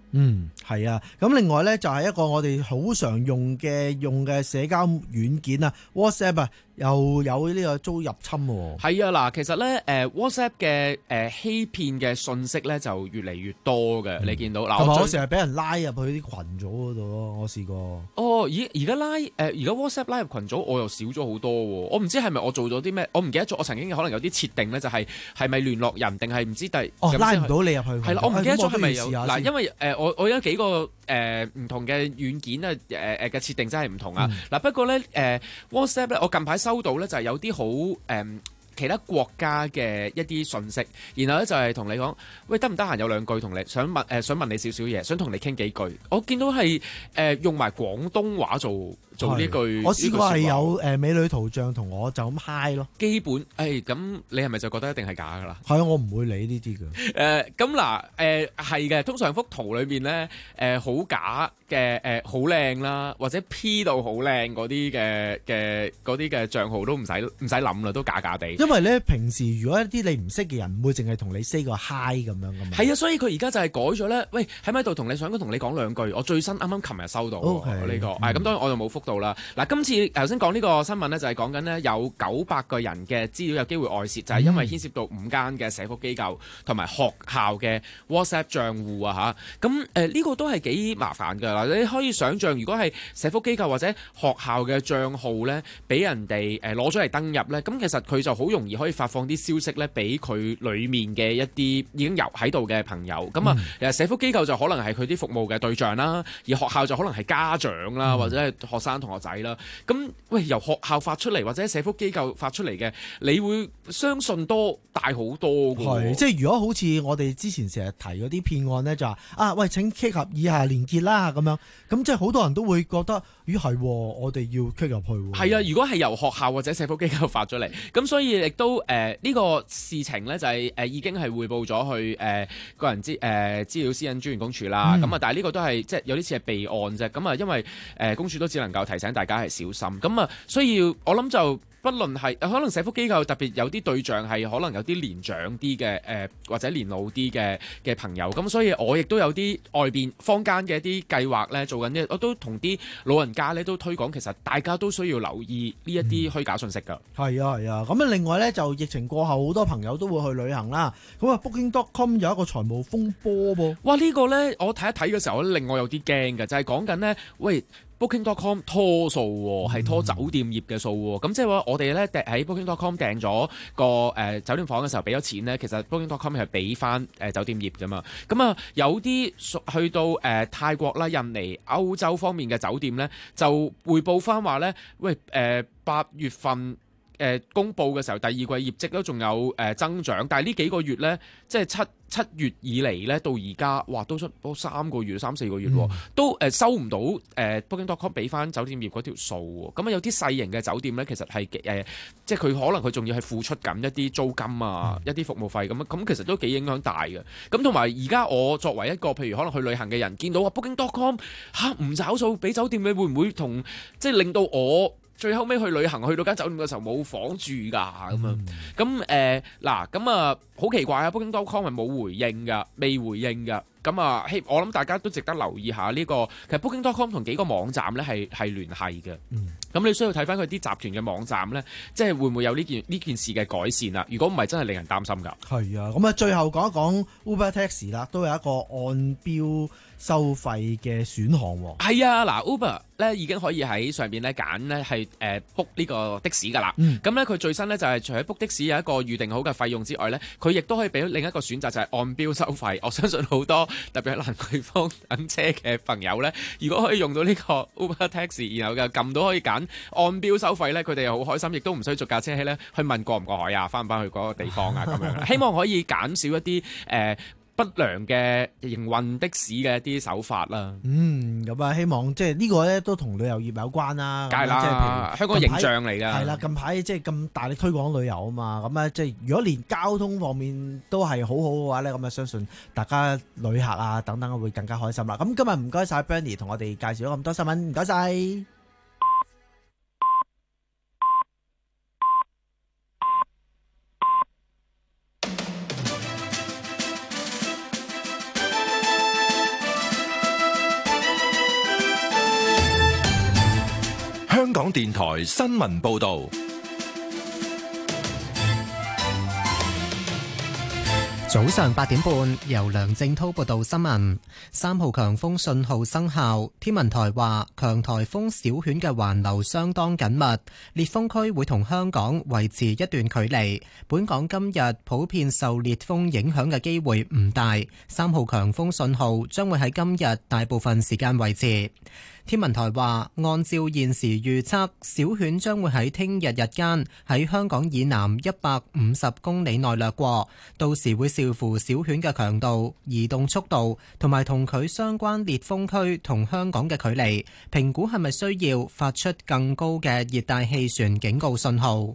嗯，係啊。咁另外咧就係一個我哋好常用嘅用嘅社交軟件啊 ，WhatsApp 啊，又有呢個遭入侵喎。 係啊，嗱，其實咧誒 WhatsApp 嘅誒欺騙嘅信息咧就越嚟越多嘅，你見到嗱， 同埋我最成日俾人拉入去啲群組嗰度咯，我試過。 哦，而而家拉誒而家 WhatsApp 拉入群組，我又少咗好多喎。我唔知係咪我做咗啲咩，我唔記得咗。我曾經可能有啲設定咧，就係係咪聯絡人定係唔知第哦咁先拉唔到你入去。 係啦，我唔記得咗係咪有嗱， 哎咁我都要試下先因為誒我我有幾個誒唔、呃、同嘅軟件啊誒誒嘅設定真係唔同啊。嗱、 嗯、 不過咧誒、呃、WhatsApp 咧，我近排收到咧就係有啲好誒其他國家嘅一啲信息，然後咧就係同你講，喂，得唔得閒有兩句同你想問誒、呃、想問你少少嘢，想同你傾幾句。我見到係誒、呃、用埋廣東話做做呢句。 我試過係有誒美女圖像同我就咁 hi 咯。 基本誒咁，你係咪就覺得一定係假㗎啦？ 係啊，我唔會理呢啲嘅。 誒咁嗱誒係嘅，通常幅圖裏邊咧誒好假嘅誒好靚啦，或者 P 到好靚嗰啲嘅嘅嗰啲嘅帳號都唔使唔使諗啦，都假假地。 因為咧，平時如果一啲你唔識嘅人，唔會淨係同你 say 個 hi 咁樣噶嘛。 係啊，所以佢而家就係改咗咧。喂，喺咪度同你想同你講兩句？我最新啱啱琴日收到呢、okay, 呢個，誒、嗯、咁當然我就冇覆到啦。嗱，今次頭先講呢個新聞咧，就係講緊呢有九百個人嘅資料有機會外泄，就係、是、因為牽涉到五間嘅社福機構同埋學校嘅 WhatsApp 帳戶啊嚇。咁誒呢個都係幾麻煩㗎嗱。你可以想像，如果係社福機構或者學校嘅帳號咧，俾人哋誒攞咗嚟登入咧，咁其實佢就好容易可以發放啲消息咧，俾佢裡面嘅一啲已經有喺度嘅朋友。咁啊、嗯，社福機構就可能係佢啲服務嘅對象啦，而學校就可能係家長啦，嗯、或者係學生同學仔啦。咁喂，由學校發出嚟或者社福機構發出嚟嘅，你會相信多大好多㗎。 係，即係如果好似我哋之前成日提嗰啲騙案咧，就話啊，喂，請 click 合以下連結啦咁樣，咁即係好多人都會覺得，咦係，我哋要 click 入去。 係啊，如果係由學校或者社福機構發咗嚟，咁所以亦都誒呢、呃呢個事情咧就係、是、誒、呃、已經係匯報咗去誒、呃、個人資誒、呃、資料私隱專員公署啦。咁啊、嗯，但係呢個都係即係有啲似係備案啫。咁啊，因為誒、呃、公署都只能夠提醒大家係小心。咁啊，所以我諗就。不論係可能社福機構特別有啲對象係可能有啲年長啲嘅誒或者年老啲嘅嘅朋友，咁所以我亦都有啲外邊坊間嘅一啲計劃咧做緊呢，我都同啲老人家咧都推廣，其實大家都需要留意呢一啲虛假信息㗎。 係啊係啊，咁啊另外咧就疫情過後好多朋友都會去旅行啦，咁啊 Booking dot com 有一個財務風波噃。 哇！呢個咧我睇一睇嘅時候咧令我有啲驚嘅，就係講緊咧喂。Booking dot com 拖數喎，係拖酒店業嘅數喎，咁、嗯、即係話我哋咧喺 Booking dot com 訂咗個誒、呃、酒店房嘅時候俾咗錢咧，其實 Booking dot com 係俾翻誒酒店業㗎嘛，咁啊有啲去到誒、呃、泰國啦、印尼、歐洲方面嘅酒店咧，就匯報翻話咧，喂誒八月份。誒、呃、公佈嘅時候，第二季業績都仲有誒、呃、增長，但係呢幾個月咧，即係七七月以嚟咧，到而家，哇，都出都三個月、三四個月喎，嗯、都誒、呃、收唔到誒 Booking dot com 俾翻酒店業嗰條數喎。咁啊，有啲細型嘅酒店咧，其實係誒、呃，即係佢可能佢仲要係付出緊一啲租金啊，嗯、一啲服務費咁啊，咁其實都幾影響大嘅。咁同埋而家我作為一個譬如可能去旅行嘅人，見到啊 Booking dot com 嚇唔找數俾酒店，你會唔會同即係令到我？最後尾去旅行去到間酒店嘅時候冇房住㗎咁樣，咁誒嗱咁啊好奇怪啊 Booking dot com 係冇回應㗎，未回應㗎，咁啊希我諗大家都值得留意下呢、呢個，其實 Booking dot com 同幾個網站咧係係聯繫嘅，咁、嗯、你需要睇翻佢啲集團嘅網站咧，即係會唔會有呢件呢件事嘅改善啦？如果唔係真係令人擔心㗎。係啊，咁啊最後講一講 Uber Taxi 啦，都有一個按標收費嘅選項喎。係啊，嗱 Uber 咧已經可以喺上邊咧揀咧係誒 book 呢個的士㗎啦。咁咧佢最新咧就係除咗 book 的士有一個預定好嘅費用之外咧，佢亦都可以俾另一個選擇就係按標收費。我相信好多特別係蘭桂坊等車嘅朋友咧，如果可以用到呢個 Uber Taxi，然後嘅撳到可以揀按標收費咧，佢哋又好開心，亦都唔需要逐架車起咧去問過唔過海啊，翻唔翻去嗰個地方啊咁樣。希望可以減少一啲誒。呃不良嘅營運的士嘅一啲手法啦。嗯，咁啊，希望即係呢個咧都同旅遊業有關啦。梗係啦，即係譬如香港形象嚟㗎。係啦，近排即係咁大力推廣旅遊啊嘛，咁啊即係如果連交通方面都係好好嘅話咧，咁啊相信大家旅客啊等等會更加開心啦。咁今日唔該晒 Bernie 同我哋介紹咗咁多新聞，唔該晒。 港電台新聞報道。 早上八點半，由梁正滔報道新聞。三號強風信號生效，天文台話強颱風小犬嘅環流相當緊密，烈風區會同香港維持一段距離。本港今日普遍受烈風影響嘅機會唔大，三號強風信號將會喺今日大部分時間維持。天文台話，按照現時預測，小犬將會喺聽日日間喺香港以南一百五十公里內掠過，到時會視乎小犬嘅強度、移動速度同埋同佢相關烈風區同香港嘅距離，評估係咪需要發出更高嘅熱帶氣旋警告信號。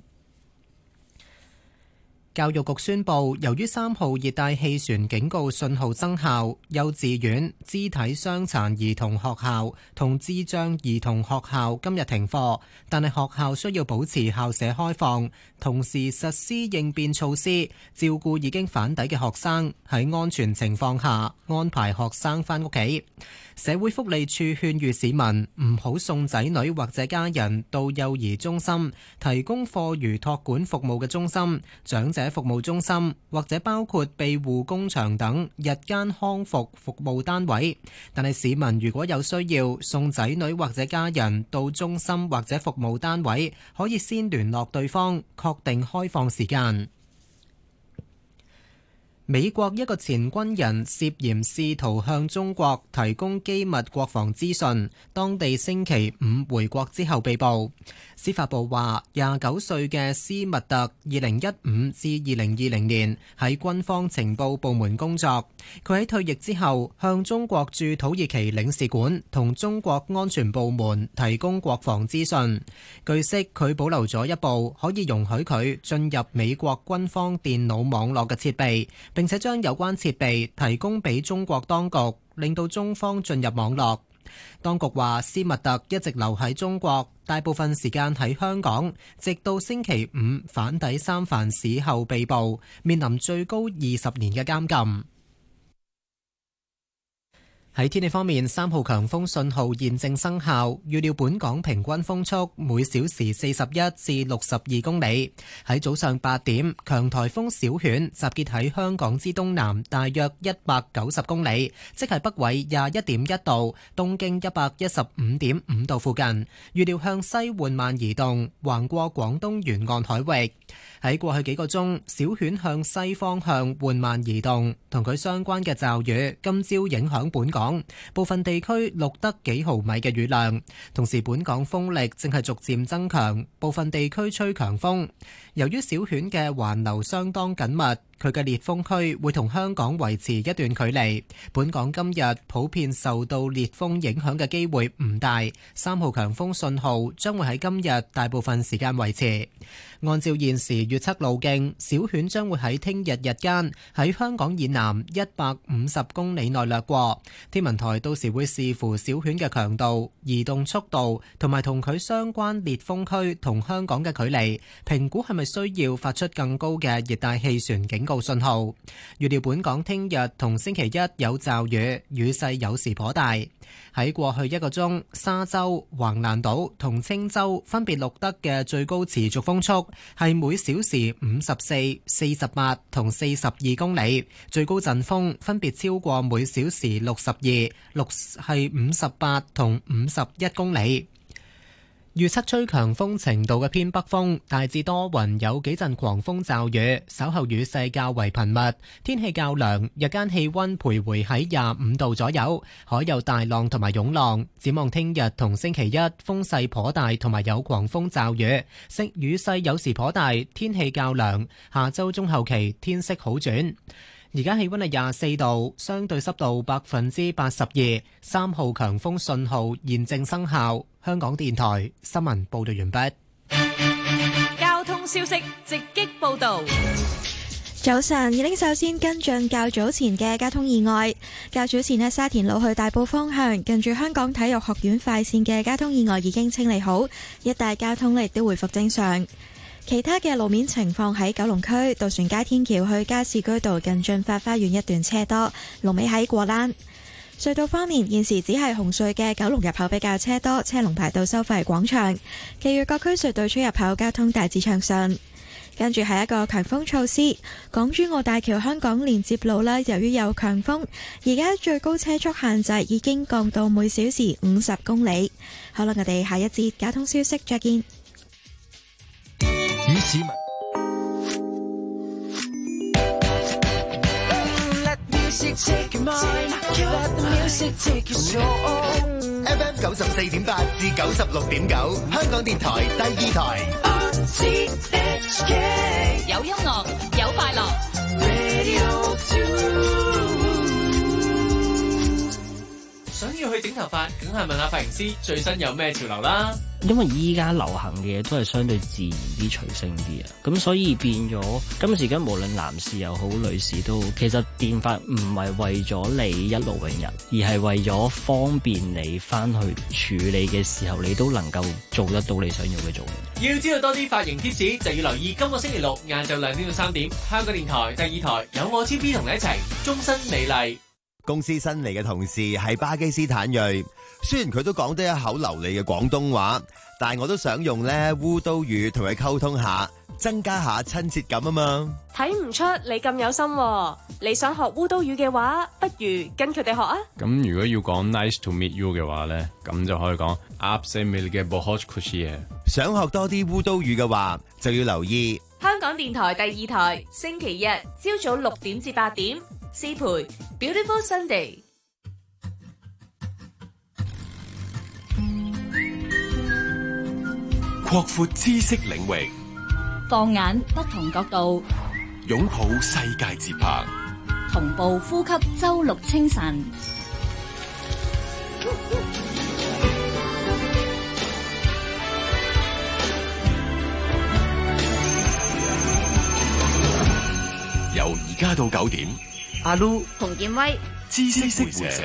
教育局宣布，由於三號熱帶氣旋警告信號生效，幼稚園、肢體傷殘兒童學校同智障兒童學校今日停課，但係學校需要保持校舍開放，同時實施應變措施，照顧已經返抵嘅學生，喺安全情況下安排學生返屋企。社會福利署勸喻市民唔好送仔女或者家人到幼兒中心、提供課餘託管服務嘅中心、長者服務中心或者包括庇護工場等日間康復服務單位。但係市民如果有需要送仔女或者家人到中心或者服務單位，可以先聯絡對方，確定開放時間。美國一個前軍人涉嫌試圖向中國提供機密國防資訊，當地星期五回國之後被捕。司法部話，廿九歲嘅斯密特，二零一五至二零二零年喺軍方情報部門工作。佢喺退役之後，向中國駐土耳其領事館同中國安全部門提供國防資訊。據悉，佢保留咗一部可以容許佢進入美國軍方電腦網絡嘅設備，並且將有關設備提供俾中國當局，令到中方進入網絡。當局話，斯密特一直留喺中國，大部分時間喺香港，直到星期五返抵三藩市後被捕，面臨最高二十年嘅監禁。喺天氣方面，三號強風信號現正生效，預料本港平均風速每小時四十一至六十二公里。喺早上八點，強颱風小犬集結喺香港之東南大約一百九十公里，即係北緯廿一點一度、東經一百一十五點五度附近。預料向西緩慢移動，橫過廣東沿岸海域。喺過去幾個鐘，小犬向西方向緩慢移動，同佢相關嘅驟雨今朝影響本港，部分地區錄得幾毫米嘅雨量。同時，本港風力正係逐漸增強，部分地區吹強風。由於小犬嘅環流相當緊密，佢嘅烈風區會同香港維持一段距離。本港今日普遍受到烈風影響嘅機會唔大，三號強風信號將會喺今日大部分時間維持。按照現時預測路徑，小犬將會喺聽日日間喺香港以南一百五十公里內掠過。天文台到時會視乎小犬嘅強度、移動速度同埋同佢相關烈風區同香港嘅距離，評估係咪需要發出更高嘅熱帶氣旋警告信號。預料本港聽日同星期一有驟雨，雨勢有時頗大。喺過去一個鐘，沙洲、橫瀾島同青洲分別錄得嘅最高持續風速係每小時五十四、四十八同四十二公里，最高陣風分別超過每小時六十二、六係五十八同五十一公里。預測吹強風程度嘅偏北風，大致多雲，有幾陣狂風驟雨，稍後雨勢較為頻密，天氣較涼，日間氣溫徘徊喺廿五度左右，海有大浪同埋湧浪。展望聽日同星期一，風勢頗大同埋有狂風驟雨，色雨勢有時頗大，天氣較涼。下周中後期天色好轉。而家氣溫係廿四度，相對濕度百分之八十二，三號強風信號現正生效。香港電台新聞報道完畢。 交通消息直擊報道。 早晨，已經首先跟進較早前嘅交通意外。較早前呢，沙田路去大埔方向近住香港體育學院快線嘅交通意外已經清理好，一帶交通亦都回復正常。其他嘅路面情況喺九龍區渡船街天橋去加士居道近駿發花園一段車多，龍尾喺過欄。 隧道方面，現時只係紅隧嘅九龍入口比較車多，車龍排到收費廣場。其餘各區隧道出入口交通大致暢順。跟住係一個強風措施，港珠澳大橋香港連接路啦，由於有強風，而家最高車速限制已經降到每小時五十公里。好啦，我哋下一節交通消息再見。 以市民 F M 九十四點八至九十六點九，香港電台第二台。 有音樂，有快樂。 想要去整頭髮，梗係問下髮型師最新有咩潮流啦。 因為依家流行嘅嘢都係相對自然啲、隨性啲啊，咁所以變咗今時今日無論男士又好、女士都好，其實電髮唔係為咗你一勞永逸，而係為咗方便你翻去處理嘅時候，你都能夠做得到你想要嘅做法。 要知道多啲髮型 tips，就要留意今個星期六晏晝兩點到三點，香港電台第二台有我 T B 同你一齊終身美麗。 公司新嚟嘅同事係巴基斯坦裔，雖然佢都講得一口流利嘅廣東話，但係我都想用咧烏都語同佢溝通下，增加下親切感啊嘛。 睇唔出你咁有心喎，你想學烏都語嘅話，不如跟佢哋學啊。 咁如果要講 nice to meet you 嘅話咧，咁就可以講 आपसे मिलके बहुत खुशी है。 想學多啲烏都語嘅話，就要留意香港電台第二台，星期日朝早六點至八點，思培 Beautiful Sunday。 擴闊知識領域， 放眼不同角度， 擁抱世界節拍， 同步呼吸周六清晨。 由而家到九點， 阿 Lu、洪建威、 知識會社。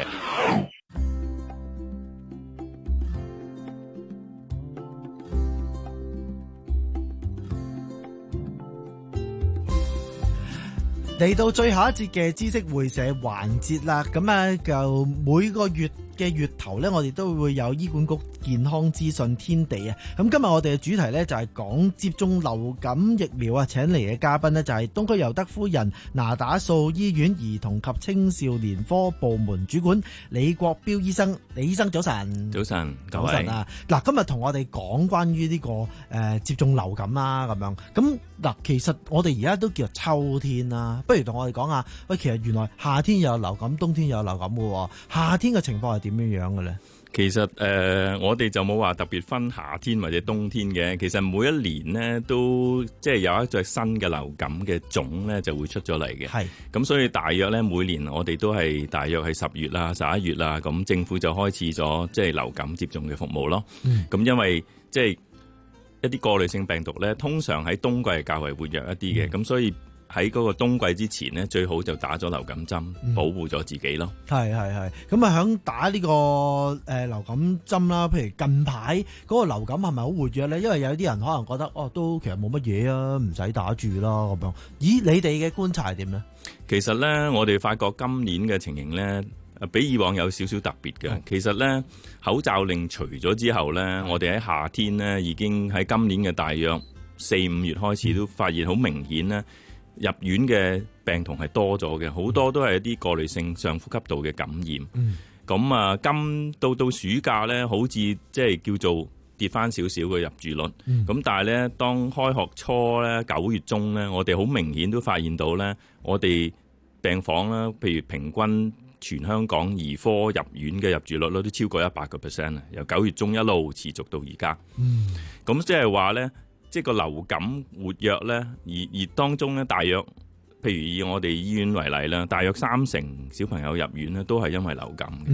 嚟到最後一節嘅知識會社環節啦，咁啊就每個月嘅月頭呢，我哋都會有醫管局健康資訊天地啊。咁今日我哋嘅主題呢，就係講接種流感疫苗啊，請嚟嘅嘉賓呢，就係東區尤德夫人那打素醫院兒童及青少年科部門主管李國標醫生。李醫生早晨。 早晨， 早晨啊！嗱，今日同我哋講關於呢、這個誒、呃、接種流感啦，咁樣咁嗱，其實我哋而家都叫做秋天啦，不如同我哋講下，喂，其實原來夏天又有流感，冬天又有流感嘅，夏天嘅情況係點樣樣嘅咧？ 其實誒、呃，我哋就冇話特別分夏天或者冬天嘅。其實每一年呢，都即係有一隻新嘅流感嘅種咧，就會出咗嚟嘅。係咁，所以大約咧每年我哋都係大約係十月啦、十一月啦，咁政府就開始咗即係流感接種嘅服務咯。咁、嗯、因為即係一啲過濾性病毒咧，通常喺冬季係較為活躍一啲嘅，咁、嗯、所以喺嗰個冬季之前呢，最好就打咗流感針，嗯、保護咗自己咯。係係係，咁啊響打呢、這個誒、呃、流感針啦。譬如近排嗰個流感係咪好活躍咧？因為有啲人可能覺得哦，都其實冇乜嘢啊，唔使打住啦咁樣。咦，你哋嘅觀察係點咧？其實咧，我哋發覺今年嘅情形咧，比以往有少少特別嘅。嗯、其實咧，口罩令除咗之後咧，我哋喺夏天咧已經喺今年嘅大約四五月開始都發現好明顯咧。入院嘅病童係多咗嘅，好多都係一啲過濾性上呼吸道嘅感染。咁、嗯、啊，今到到暑假咧，好似即係叫做跌翻少少嘅入住率。咁、嗯、但係咧，當開學初咧，九月中咧，我哋好明顯都發現到咧，我哋病房啦，譬如平均全香港兒科入院嘅入住率咧，都超過一百個 percent 啊！由九月中一路持續到而家。咁即係話咧。即係個流感活躍咧，而而當中咧，大約譬如以我哋醫院為例啦，大約三成小朋友入院咧都係因為流感嘅。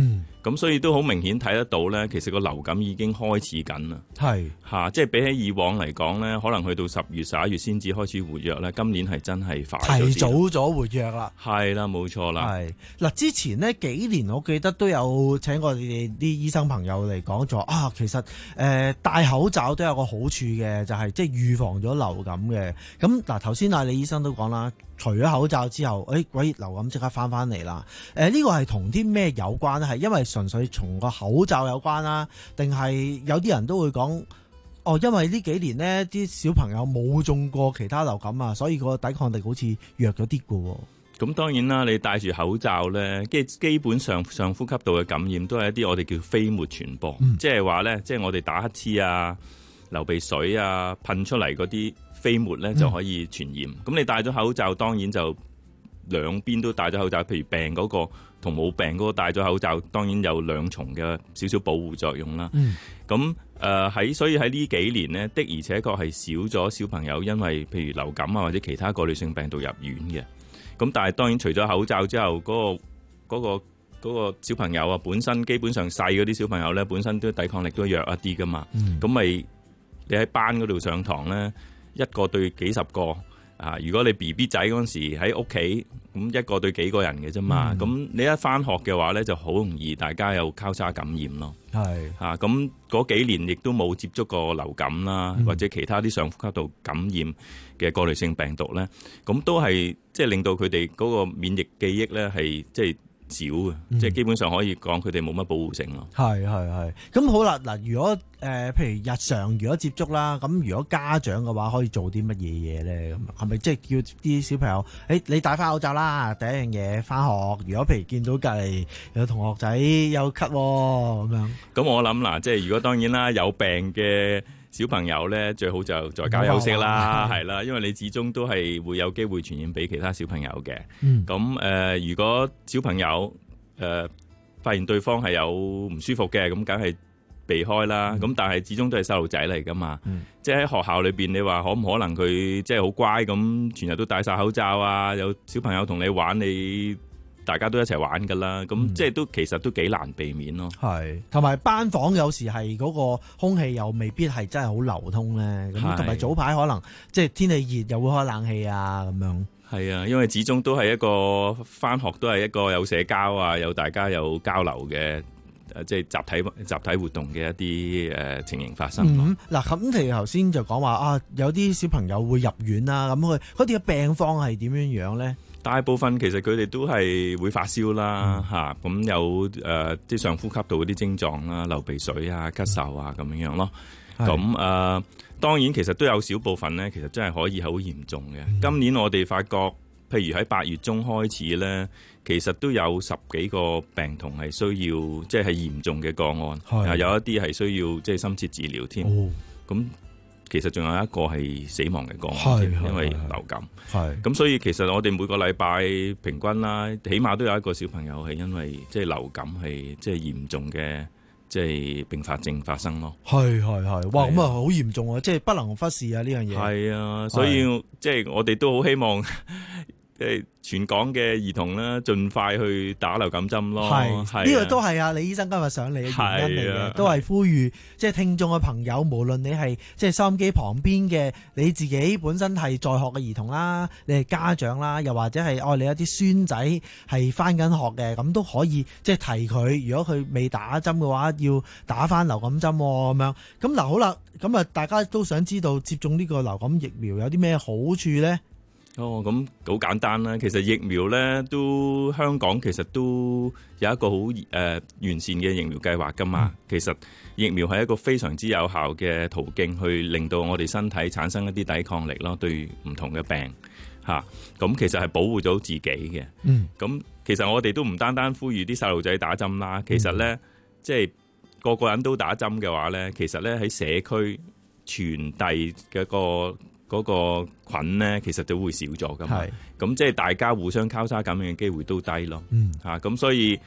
咁所以都好明顯睇得到咧，其實個流感已經開始緊啦。 係嚇、啊，即係比起以往嚟講咧，可能去到十月、十一月先至開始活躍咧。今年係真係快咗啲， 提早咗活躍啦。 係啦，冇錯啦。 係嗱，之前呢幾年我記得都有請過你哋啲醫生朋友嚟講咗啊，其實誒、呃、戴口罩都有個好處嘅，就係即係預防咗流感嘅。咁嗱，頭先啊李醫生都講啦。除咗口罩之後，誒、哎，喂，流感即刻翻翻嚟啦！誒、呃，呢、這個係同啲咩有關咧？係因為純粹從個口罩有關啦，定係有啲人都會講，哦，因為呢幾年呢啲小朋友冇中過其他流感啊，所以個抵抗力好似弱咗啲㗎。 咁當然啦，你戴住口罩咧，基基本上上呼吸道嘅感染都係一啲我哋叫飛沫傳播，嗯、即係話咧，即係我哋打乞嗤啊、流鼻水啊、噴出嚟嗰啲飛沫咧就可以傳染。咁、嗯、你戴咗口罩，當然就兩邊都戴咗口罩。譬如病嗰個同冇病嗰個戴咗口罩，當然有兩重嘅少少保護作用啦。咁誒喺所以喺呢幾年呢，的而且確係少咗小朋友因為譬如流感啊或者其他過濾性病毒入院嘅。咁但係當然除咗口罩之後，嗰、嗰個嗰、嗰個嗰個小朋友啊，本身基本上細嗰啲小朋友咧，本身都抵抗力都弱一啲噶嘛。咁咪、嗯、你喺班嗰度上堂咧？一個對幾十個啊！如果你 B B 仔嗰陣時喺屋企，咁一個對幾個人嘅啫嘛。咁、嗯、你一返學嘅話咧，就好容易大家有交叉感染咯。係啊，咁嗰幾年亦都冇接觸過流感啦，嗯、或者其他啲上呼吸道感染嘅過濾性病毒咧，咁都係即係令到佢哋嗰個免疫記憶咧係即係少嘅，嗯、即係基本上可以講佢哋冇乜保護性咯。係係係。咁好啦，嗱，如果誒、呃、譬如日常如果接觸啦，咁如果家長嘅話可以做啲乜嘢嘢咧？咁係咪即係叫啲小朋友誒、欸、你戴翻口罩啦？第一樣嘢翻學，如果譬如見到隔離有同學仔有咳咁、哦、樣，咁我諗嗱，即係如果當然啦，有病嘅小朋友咧，最好就在家休息啦，係啦，因為你始終都係會有機會傳染俾其他小朋友嘅。咁誒、嗯呃，如果小朋友誒、呃、發現對方係有唔舒服嘅，咁梗係避開啦。咁、嗯、但係始終都係細路仔嚟噶嘛，嗯、即係喺學校裏邊，你話可唔可能佢即係好乖咁，全日都戴晒口罩啊？有小朋友同你玩，你大家都一齊玩噶啦。咁、嗯、即係都其實都幾難避免咯。係，同埋班房有時係嗰個空氣又未必係真係好流通咧。咁同埋早排可能即係天氣熱又會開冷氣啊咁樣。係啊，因為始終都係一個返學都係一個有社交啊，有大家有交流嘅誒，即係集體集體活動嘅一啲誒情形發生。嗯，嗱，咁譬如頭先就講話啊，有啲小朋友會入院啦，咁佢佢哋嘅病況係點樣樣咧？大部分其實佢哋都係會發燒啦，嚇、嗯，咁有誒即係上呼吸道嗰啲症狀啦，流鼻水啊、咳嗽啊咁樣樣咯。咁誒、呃，當然其實都有少部分咧，其實真係可以好嚴重嘅。嗯、今年我哋發覺，譬如喺八月中開始咧，其實都有十幾個病童係需要即係嚴重嘅個案，係有一啲係需要即係深切治療添。咁、哦、其實仲有一個係死亡嘅個案添，因為流感。係咁，所以其實我哋每個禮拜平均啦，起碼都有一個小朋友係因為即係流感係即係嚴重嘅。即係併發症發生咯，係係係，哇咁啊好嚴重啊！即係不能忽視啊呢樣嘢。係啊，所以即係我哋都好希望，即係全港嘅兒童咧，盡快去打流感針咯。係呢個都係啊，李醫生今日上嚟嘅原因嚟嘅，都係呼籲即係聽眾嘅朋友，無論你係即係收音機旁邊嘅你自己本身係在學嘅兒童啦，你係家長啦，又或者係愛你一啲孫仔係翻緊學嘅，咁都可以即係提佢，如果佢未打針嘅話，要打翻流感針咁樣。咁嗱好啦，咁啊大家都想知道接種呢個流感疫苗有啲咩好處咧？哦，咁好簡單啦。其實疫苗咧都香港其實都有一個好誒、呃、完善嘅疫苗計劃噶嘛。嗯、其實疫苗係一個非常之有效嘅途徑，去令到我哋身體產生一啲抵抗力咯，對唔同嘅病嚇。咁、啊、其實係保護到自己嘅。嗯。咁其實我哋都唔單單呼籲啲細路仔打針啦。其實咧，嗯、即係個個人都打針嘅話咧，其實咧喺社區傳遞嘅個。嗰個菌咧，其實就會少咗噶嘛。咁即係大家互相交叉感染嘅機會都低咯。嗯，嚇咁、啊、所以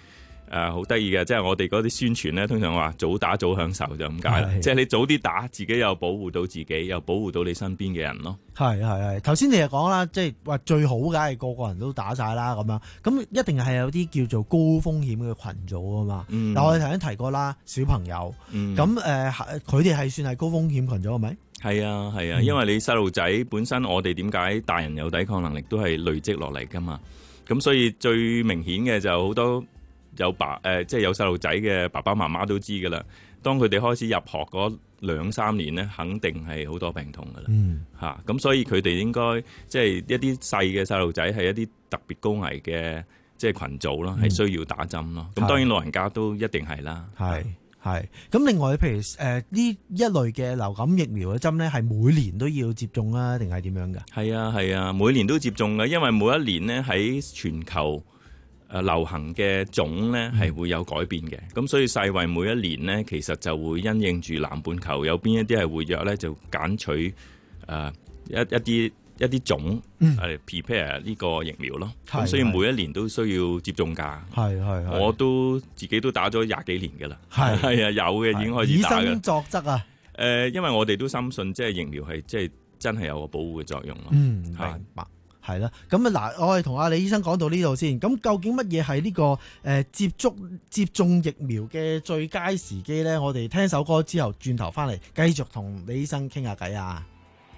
誒好得意嘅，即係我哋嗰啲宣傳咧，通常話早打早享受就咁解啦。即係你早啲打，自己又保護到自己，又保護到你身邊嘅人咯。 係係係，頭先你又講啦，即係話最好梗係個個人都打晒啦咁樣，咁一定係有啲叫做高風險嘅群組啊嘛。嗱、嗯，我哋頭先提過啦，小朋友，咁誒佢哋係算係高風險群組係咪？ 係啊係啊，因為你細路仔本身，我哋點解大人有抵抗能力都係累積落嚟㗎嘛。咁所以最明顯嘅就好多。有爸誒、呃，即係有細路仔嘅爸爸媽媽都知㗎啦。當佢哋開始入學嗰兩三年咧，肯定係好多病痛㗎啦。嗯，嚇咁、啊，所以佢哋應該即係一啲細嘅細路仔係一啲特別高危嘅即係群組咯，係、嗯、需要打針咯。咁當然老人家都一定係啦。係係。咁另外，譬如誒呢、呃、一類嘅流感疫苗嘅針咧，係每年都要接種啊，定係點樣㗎？係啊係啊，每年都接種㗎，因為每一年咧喺全球。誒流行嘅種咧係會有改變嘅，咁、嗯、所以世衛每一年咧其實就會因應住南半球有邊一啲係活躍咧，就揀取誒、呃、一一啲一啲種係 prepare 呢個疫苗咯。咁、嗯、所以每一年都需要接種㗎。係係，我都自己都打咗廿幾年㗎啦。係係啊，有嘅已經開始打嘅。以身作則啊！誒、呃，因為我哋都深信即係疫苗係即係真係有個保護嘅作用咯。嗯，明白。係啦，咁啊嗱，我哋同阿李醫生講到呢度先。咁究竟乜嘢係呢個誒、呃、接觸接種疫苗嘅最佳時機咧？我哋聽首歌之後，轉頭翻嚟繼續同李醫生傾下偈啊！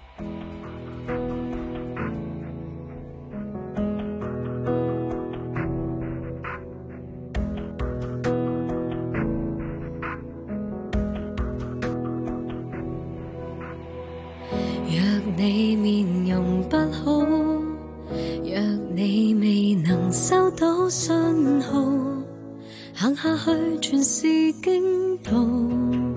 若你面容不好，若你未能收到信號，行下去全是驚濤。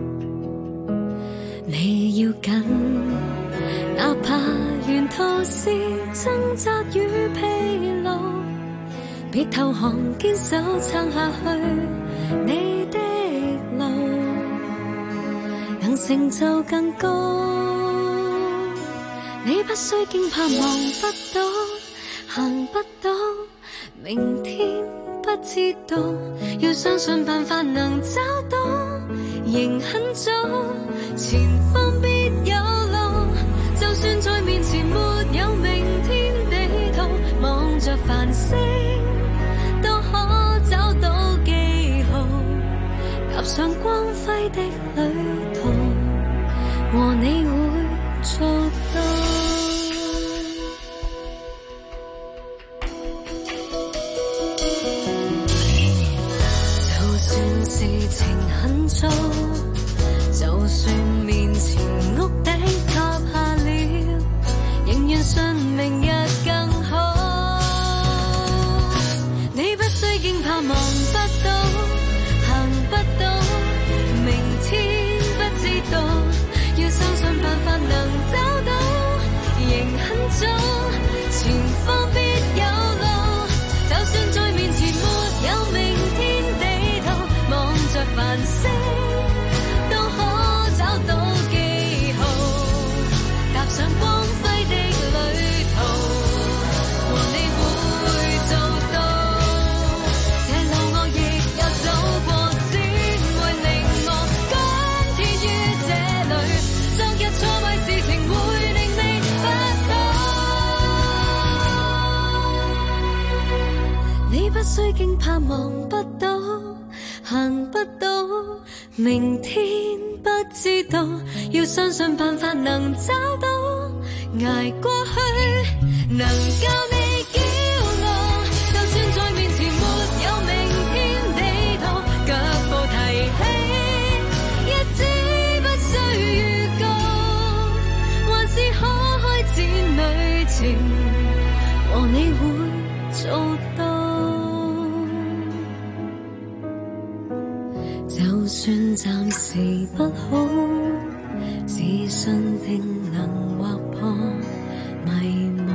你要緊，哪怕沿途是掙扎與疲勞，別投降，堅守撐下去，你的路能成就更高。你不需驚怕望不到，行不到，明天不知道，要相信辦法能找到，仍很早，前方必有路，就算在面前沒有明天地圖，望着繁星都可找到記號，踏上光輝的旅途，和你會做到。事情很糟，就算面前屋頂塌下了，仍然信明日更好。你不需驚怕望不到，行不到，明天不知道，要相信辦法能找到，仍很早，前方必有路，就算在面前沒有明天地圖，望着繁星都可找到記號，踏上光輝的旅途，和你會做到。這路我亦有走過，只為令我甘甜於這裏。昨日錯壞事情會令你不懂，你不需驚怕望不到，行不到，明天不知道，要相信辦法能找到，捱過去能夠你驕傲，就算在面前沒有明天地圖，腳步提起，一直不需預告，還是可開展旅程，和你會做到。就算暫時不好，自信定能劃破迷霧。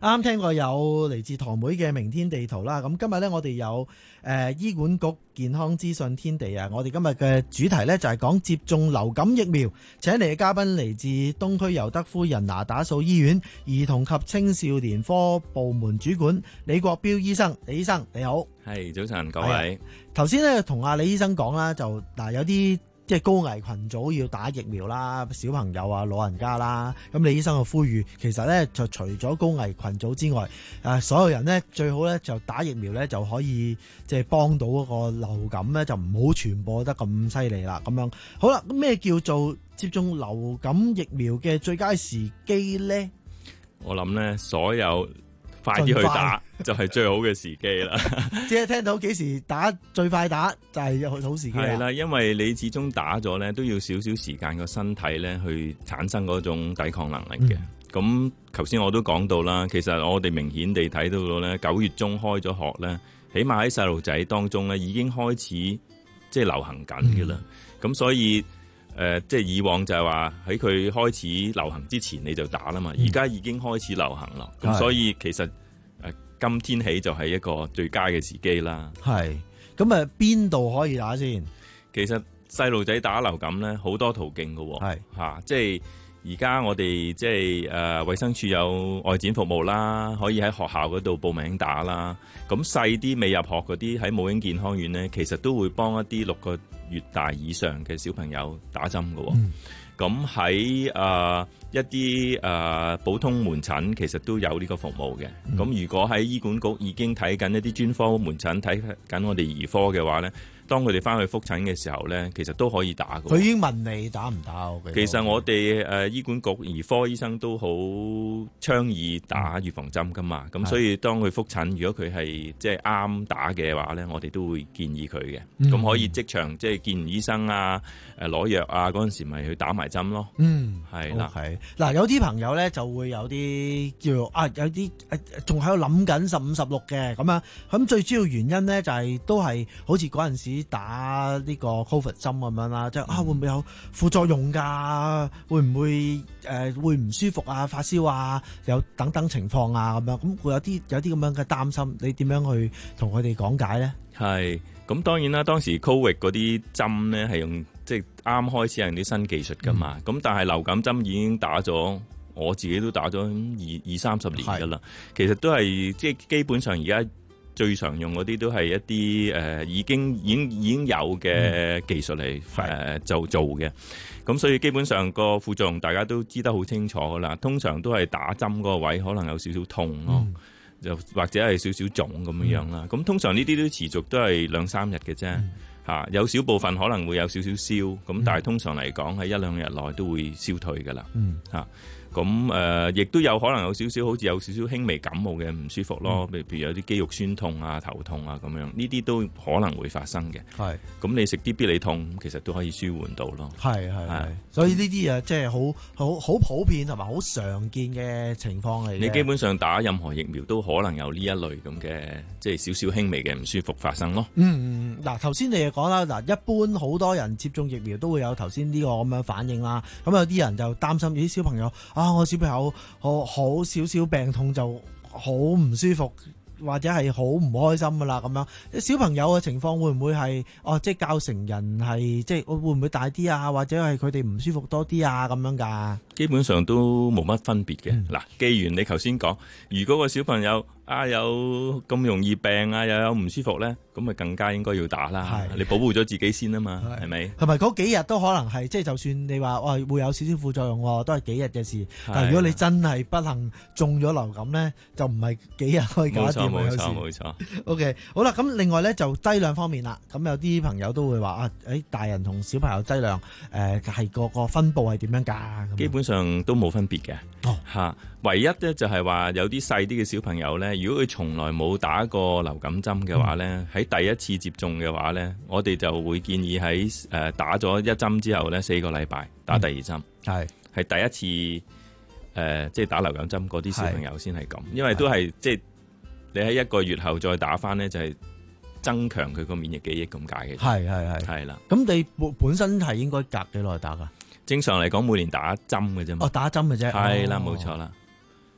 啱啱聽過有嚟自堂妹嘅明天地圖啦。咁今日呢，我哋有誒、呃、醫管局健康資訊天地啊。我哋今日嘅主題呢，就係講接種流感疫苗，請嚟嘅嘉賓嚟自東區尤德夫人那打素醫院兒童及青少年科部門主管李國標醫生。李醫生你好。 係早晨各位。 頭先咧同阿李醫生講啦，就嗱有啲即係高危群組要打疫苗啦，小朋友啊、老人家啦。咁李醫生嘅呼籲，其實咧就除咗高危群組之外，誒所有人咧最好咧就打疫苗咧就可以即係幫到嗰個流感咧就唔好傳播得咁犀利啦。咁樣好啦，咁咩叫做接種流感疫苗嘅最佳時機咧？ 我諗咧所有快啲去打就係最好嘅時機啦。 即係聽到幾時打最快打就係好時機啦。 係啦，因為你始終打咗咧都要少少時間個身體咧去產生嗰種抵抗能力嘅。咁頭先我都講到啦，其實我哋明顯地睇到到咧，九月中開咗學咧，起碼喺細路仔當中咧已經開始即係流行緊嘅啦。咁、嗯、所以誒、呃，即係以往就係話喺佢開始流行之前你就打啦嘛，而家已經開始流行啦。咁、嗯、所以其實誒、呃，今天起就係一個最佳嘅時機啦。 係咁啊，邊度可以打先？ 其實細路仔打流感咧好多途徑㗎喎。係吓、啊，即係。而家我哋即係誒衛生署有外展服務啦，可以喺學校嗰度報名打啦。咁細啲未入學嗰啲喺母嬰健康院咧，其實都會幫一啲六個月大以上嘅小朋友打針㗎。咁喺誒一啲誒、呃、普通門診其實都有呢個服務嘅。咁、嗯、如果喺醫管局已經睇緊一啲專科門診睇緊我哋兒科嘅話咧，當佢哋翻去覆診嘅時候咧，其實都可以打嘅。 佢已經問你打唔打？ 其實我哋誒、呃、醫管局兒科醫生都好倡議打預防針噶嘛。咁、嗯、所以當佢覆診，如果佢係即係啱打嘅話咧，我哋都會建議佢嘅。咁、嗯、可以即場即係見完醫生啊、誒攞藥啊嗰陣時，咪去打埋針咯。嗯，係啦。 係嗱，有啲朋友咧就會有啲叫做啊，有啲誒仲喺度諗緊十五十六嘅咁樣。咁最主要原因咧就係、是、都係好似嗰陣時打呢個 Covid 針咁樣啦，即係啊會唔會有副作用㗎？會唔會誒、呃、會唔舒服啊、發燒啊、有等等情況啊咁樣？咁會有啲有啲咁樣嘅擔心，你點樣去同佢哋講解咧？ 係咁當然啦，當時 Covid 嗰啲針咧係用即係啱開始係用啲新技術㗎嘛。咁、嗯、但係流感針已經打咗，我自己都打咗二二三十年㗎啦。其實都係即係基本上而家最常用嗰啲都係一啲誒、呃、已經已經已經有嘅技術嚟誒、呃、就做嘅。咁所以基本上個副作用大家都知得好清楚㗎啦。通常都係打針嗰個位可能有少少痛咯，就、嗯、或者係少少腫咁樣樣啦。咁、嗯、通常呢啲都持續都係兩三日嘅啫。嗯嚇，有少部分可能會有少少燒，咁但係通常嚟講喺一兩日內都會消退㗎啦。嗯，嚇，咁誒亦都有可能有少少好似有少少輕微感冒嘅唔舒服咯，譬、嗯、如有啲肌肉酸痛啊、頭痛啊咁樣，呢啲都可能會發生嘅。係，咁你食啲必理痛，其實都可以舒緩到咯。係係係，所以呢啲啊，即係好好好普遍同埋好常見嘅情況嚟嘅。你基本上打任何疫苗都可能有呢一類咁嘅，即係少少輕微嘅唔舒服發生咯。嗯，嗱頭先你講啦，嗱，一般好多人接種疫苗都會有頭先呢個咁樣反應啦。咁有啲人就擔心啲小朋友啊，我小朋友好好少少病痛就好唔舒服，或者係好唔開心噶啦咁樣。小朋友嘅情況會唔會係哦，即係較成人係即係會唔會大啲啊？或者係佢哋唔舒服多啲啊？咁樣噶？基本上都冇乜分別嘅。嗱、嗯，既然你頭先講，如果個小朋友啊有咁容易病啊，又有唔舒服咧，咁咪更加應該要打啦。你保護咗自己先啊嘛，係咪？同埋嗰幾日都可能係即係，就算你話哇會有少少副作用，都係幾日嘅事。但係如果你真係不幸中咗流感咧，就唔係幾日可以搞掂。冇錯冇錯冇錯。OK， 好啦，咁另外咧就劑量方面啦，咁有啲朋友都會話啊，誒大人同小朋友劑量誒係個個分佈係點樣㗎？基本上都冇分別嘅。哦，嚇，唯一咧就係話有啲細啲嘅小朋友咧，如果佢從來冇打過流感針嘅話咧，喺、嗯、第一次接種嘅話咧，我哋就會建議喺誒、呃、打咗一針之後咧，四個禮拜打第二針。係、嗯、係第一次誒、呃，即係打流感針嗰啲小朋友先係咁，因為都係即係你喺一個月後再打翻咧，就係、是、增強佢個免疫記憶咁解嘅。係係係係啦。咁你本本身係應該隔幾耐打㗎？正常嚟講，每年打一針嘅啫嘛。哦，打一針嘅啫。係啦，冇錯啦。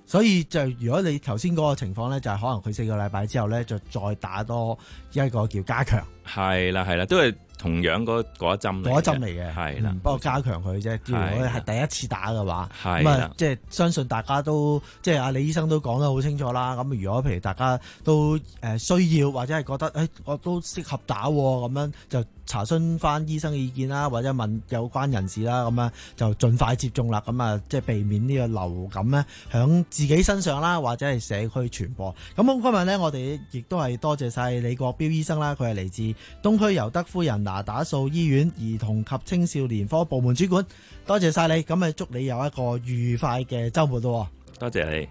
所以就如果你頭先嗰個情況咧，就係、是、可能佢四個禮拜之後咧，就再打多一個叫加強。 係啦係啦，都係同樣嗰嗰一針嚟嘅。嗰一針嚟嘅，係啦、嗯。不過加強佢啫。如果係第一次打嘅話，咁啊，即係相信大家都即係阿李醫生都講得好清楚啦。咁如果譬如大家都誒需要或者係覺得誒、哎、我都適合打咁樣，就查詢翻醫生嘅意見啦，或者問有關人士啦，咁樣就盡快接種啦。咁啊，即係避免呢個流感咧響自己身上啦，或者係社區傳播。咁今日咧，我哋亦都係多謝晒李國標醫生啦，佢係嚟自東區尤德夫人那打素醫院兒童及青少年科部門主管，多謝晒你，咁啊祝你有一個愉快嘅週末咯。 多謝你。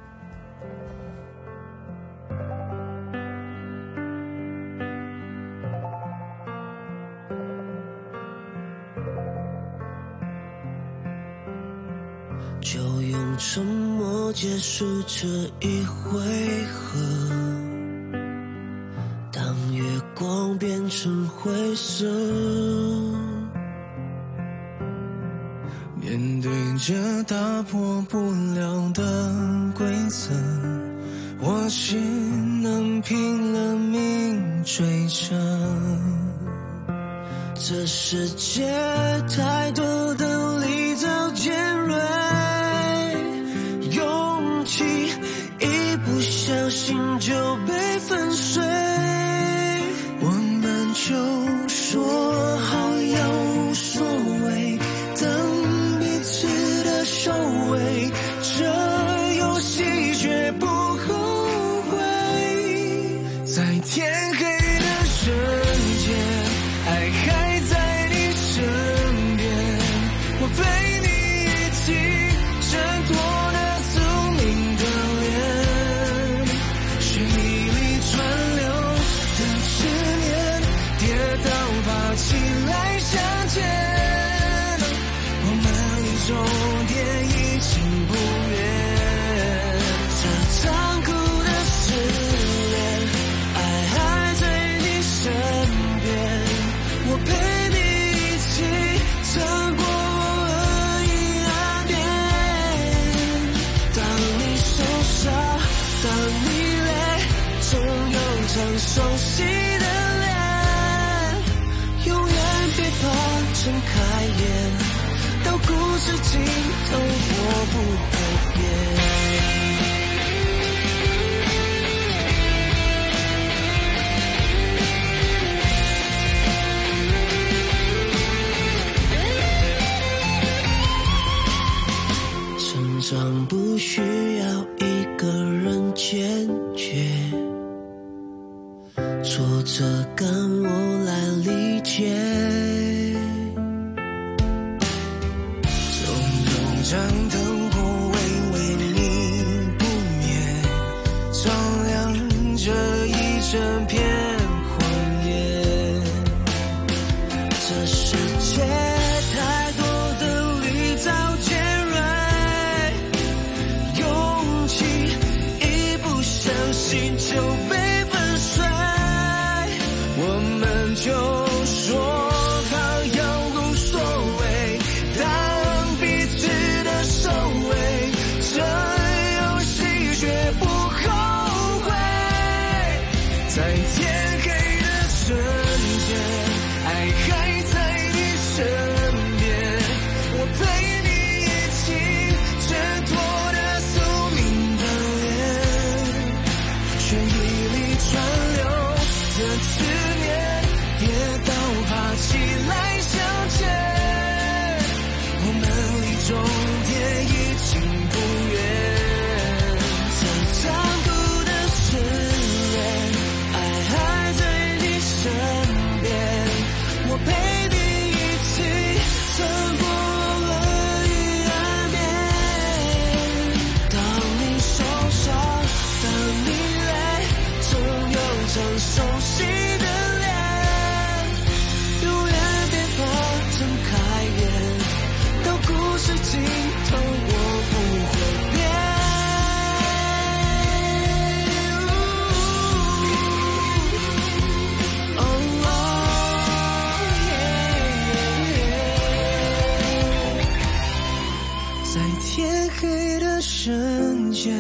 就用沉默結束這一回合，當月光變成灰色，面對着打破不了的規則，我只能拼了命追着。這世界太多的離遭尖銳，勇氣一不小心就被粉碎，我們就說好要無所謂，等彼此的收尾，這遊戲絕不後悔，在天黑的瞬間，愛還在你身邊，我陪你一起掙脫那宿命的臉，血液裡傳流的執念，跌倒爬起來相見，我們離終點已經不遠，這殘酷的失戀，愛還在你身邊，我陪你一起撐過惡意暗戀，當你受傷，當你累，總有張熟悉的臉，永遠別怕睜開眼，到故事盡頭我不會變。成長不需要一個人堅決，挫折感我來理解，總有盞燈火微微你不滅，照亮這一整片荒野，這世界太多的離遭尖銳，勇氣一不小心就被粉碎，我們就說好要無所謂，當彼此的收尾，這遊戲絕不後悔，在天黑的瞬間，愛還在你身邊，我陪你一起掙脫那宿命的臉，血液裡傳流的執念，跌倒爬起來相見，我們離終點已經不遠，這殘酷的失戀，愛還在你身邊，我陪你一起撐過惡意暗戀，當你受傷，當你累，總有張熟悉的臉，永遠別怕睜開眼，到故事盡頭我不會變。哦哦耶耶，在天黑的瞬間，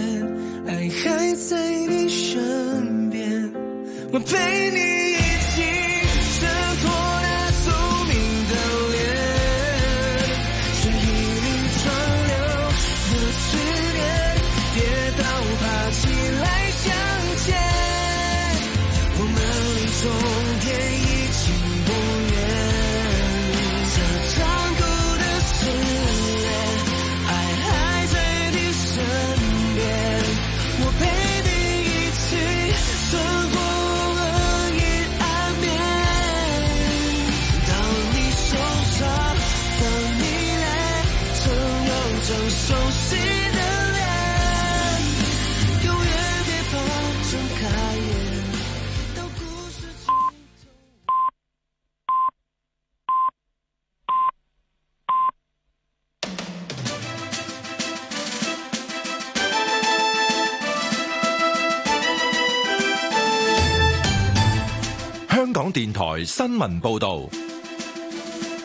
我陪你一起挣脱那宿命的脸，是一缕川流的思念，跌倒爬起来向前，我们离终点已经不远，这残酷的誓言，爱还在你身边，我陪你一起穿过阴暗面，当你受伤，当你累，曾有着熟悉的脸，永远别怕睁开眼，到故事香港電台新聞報導。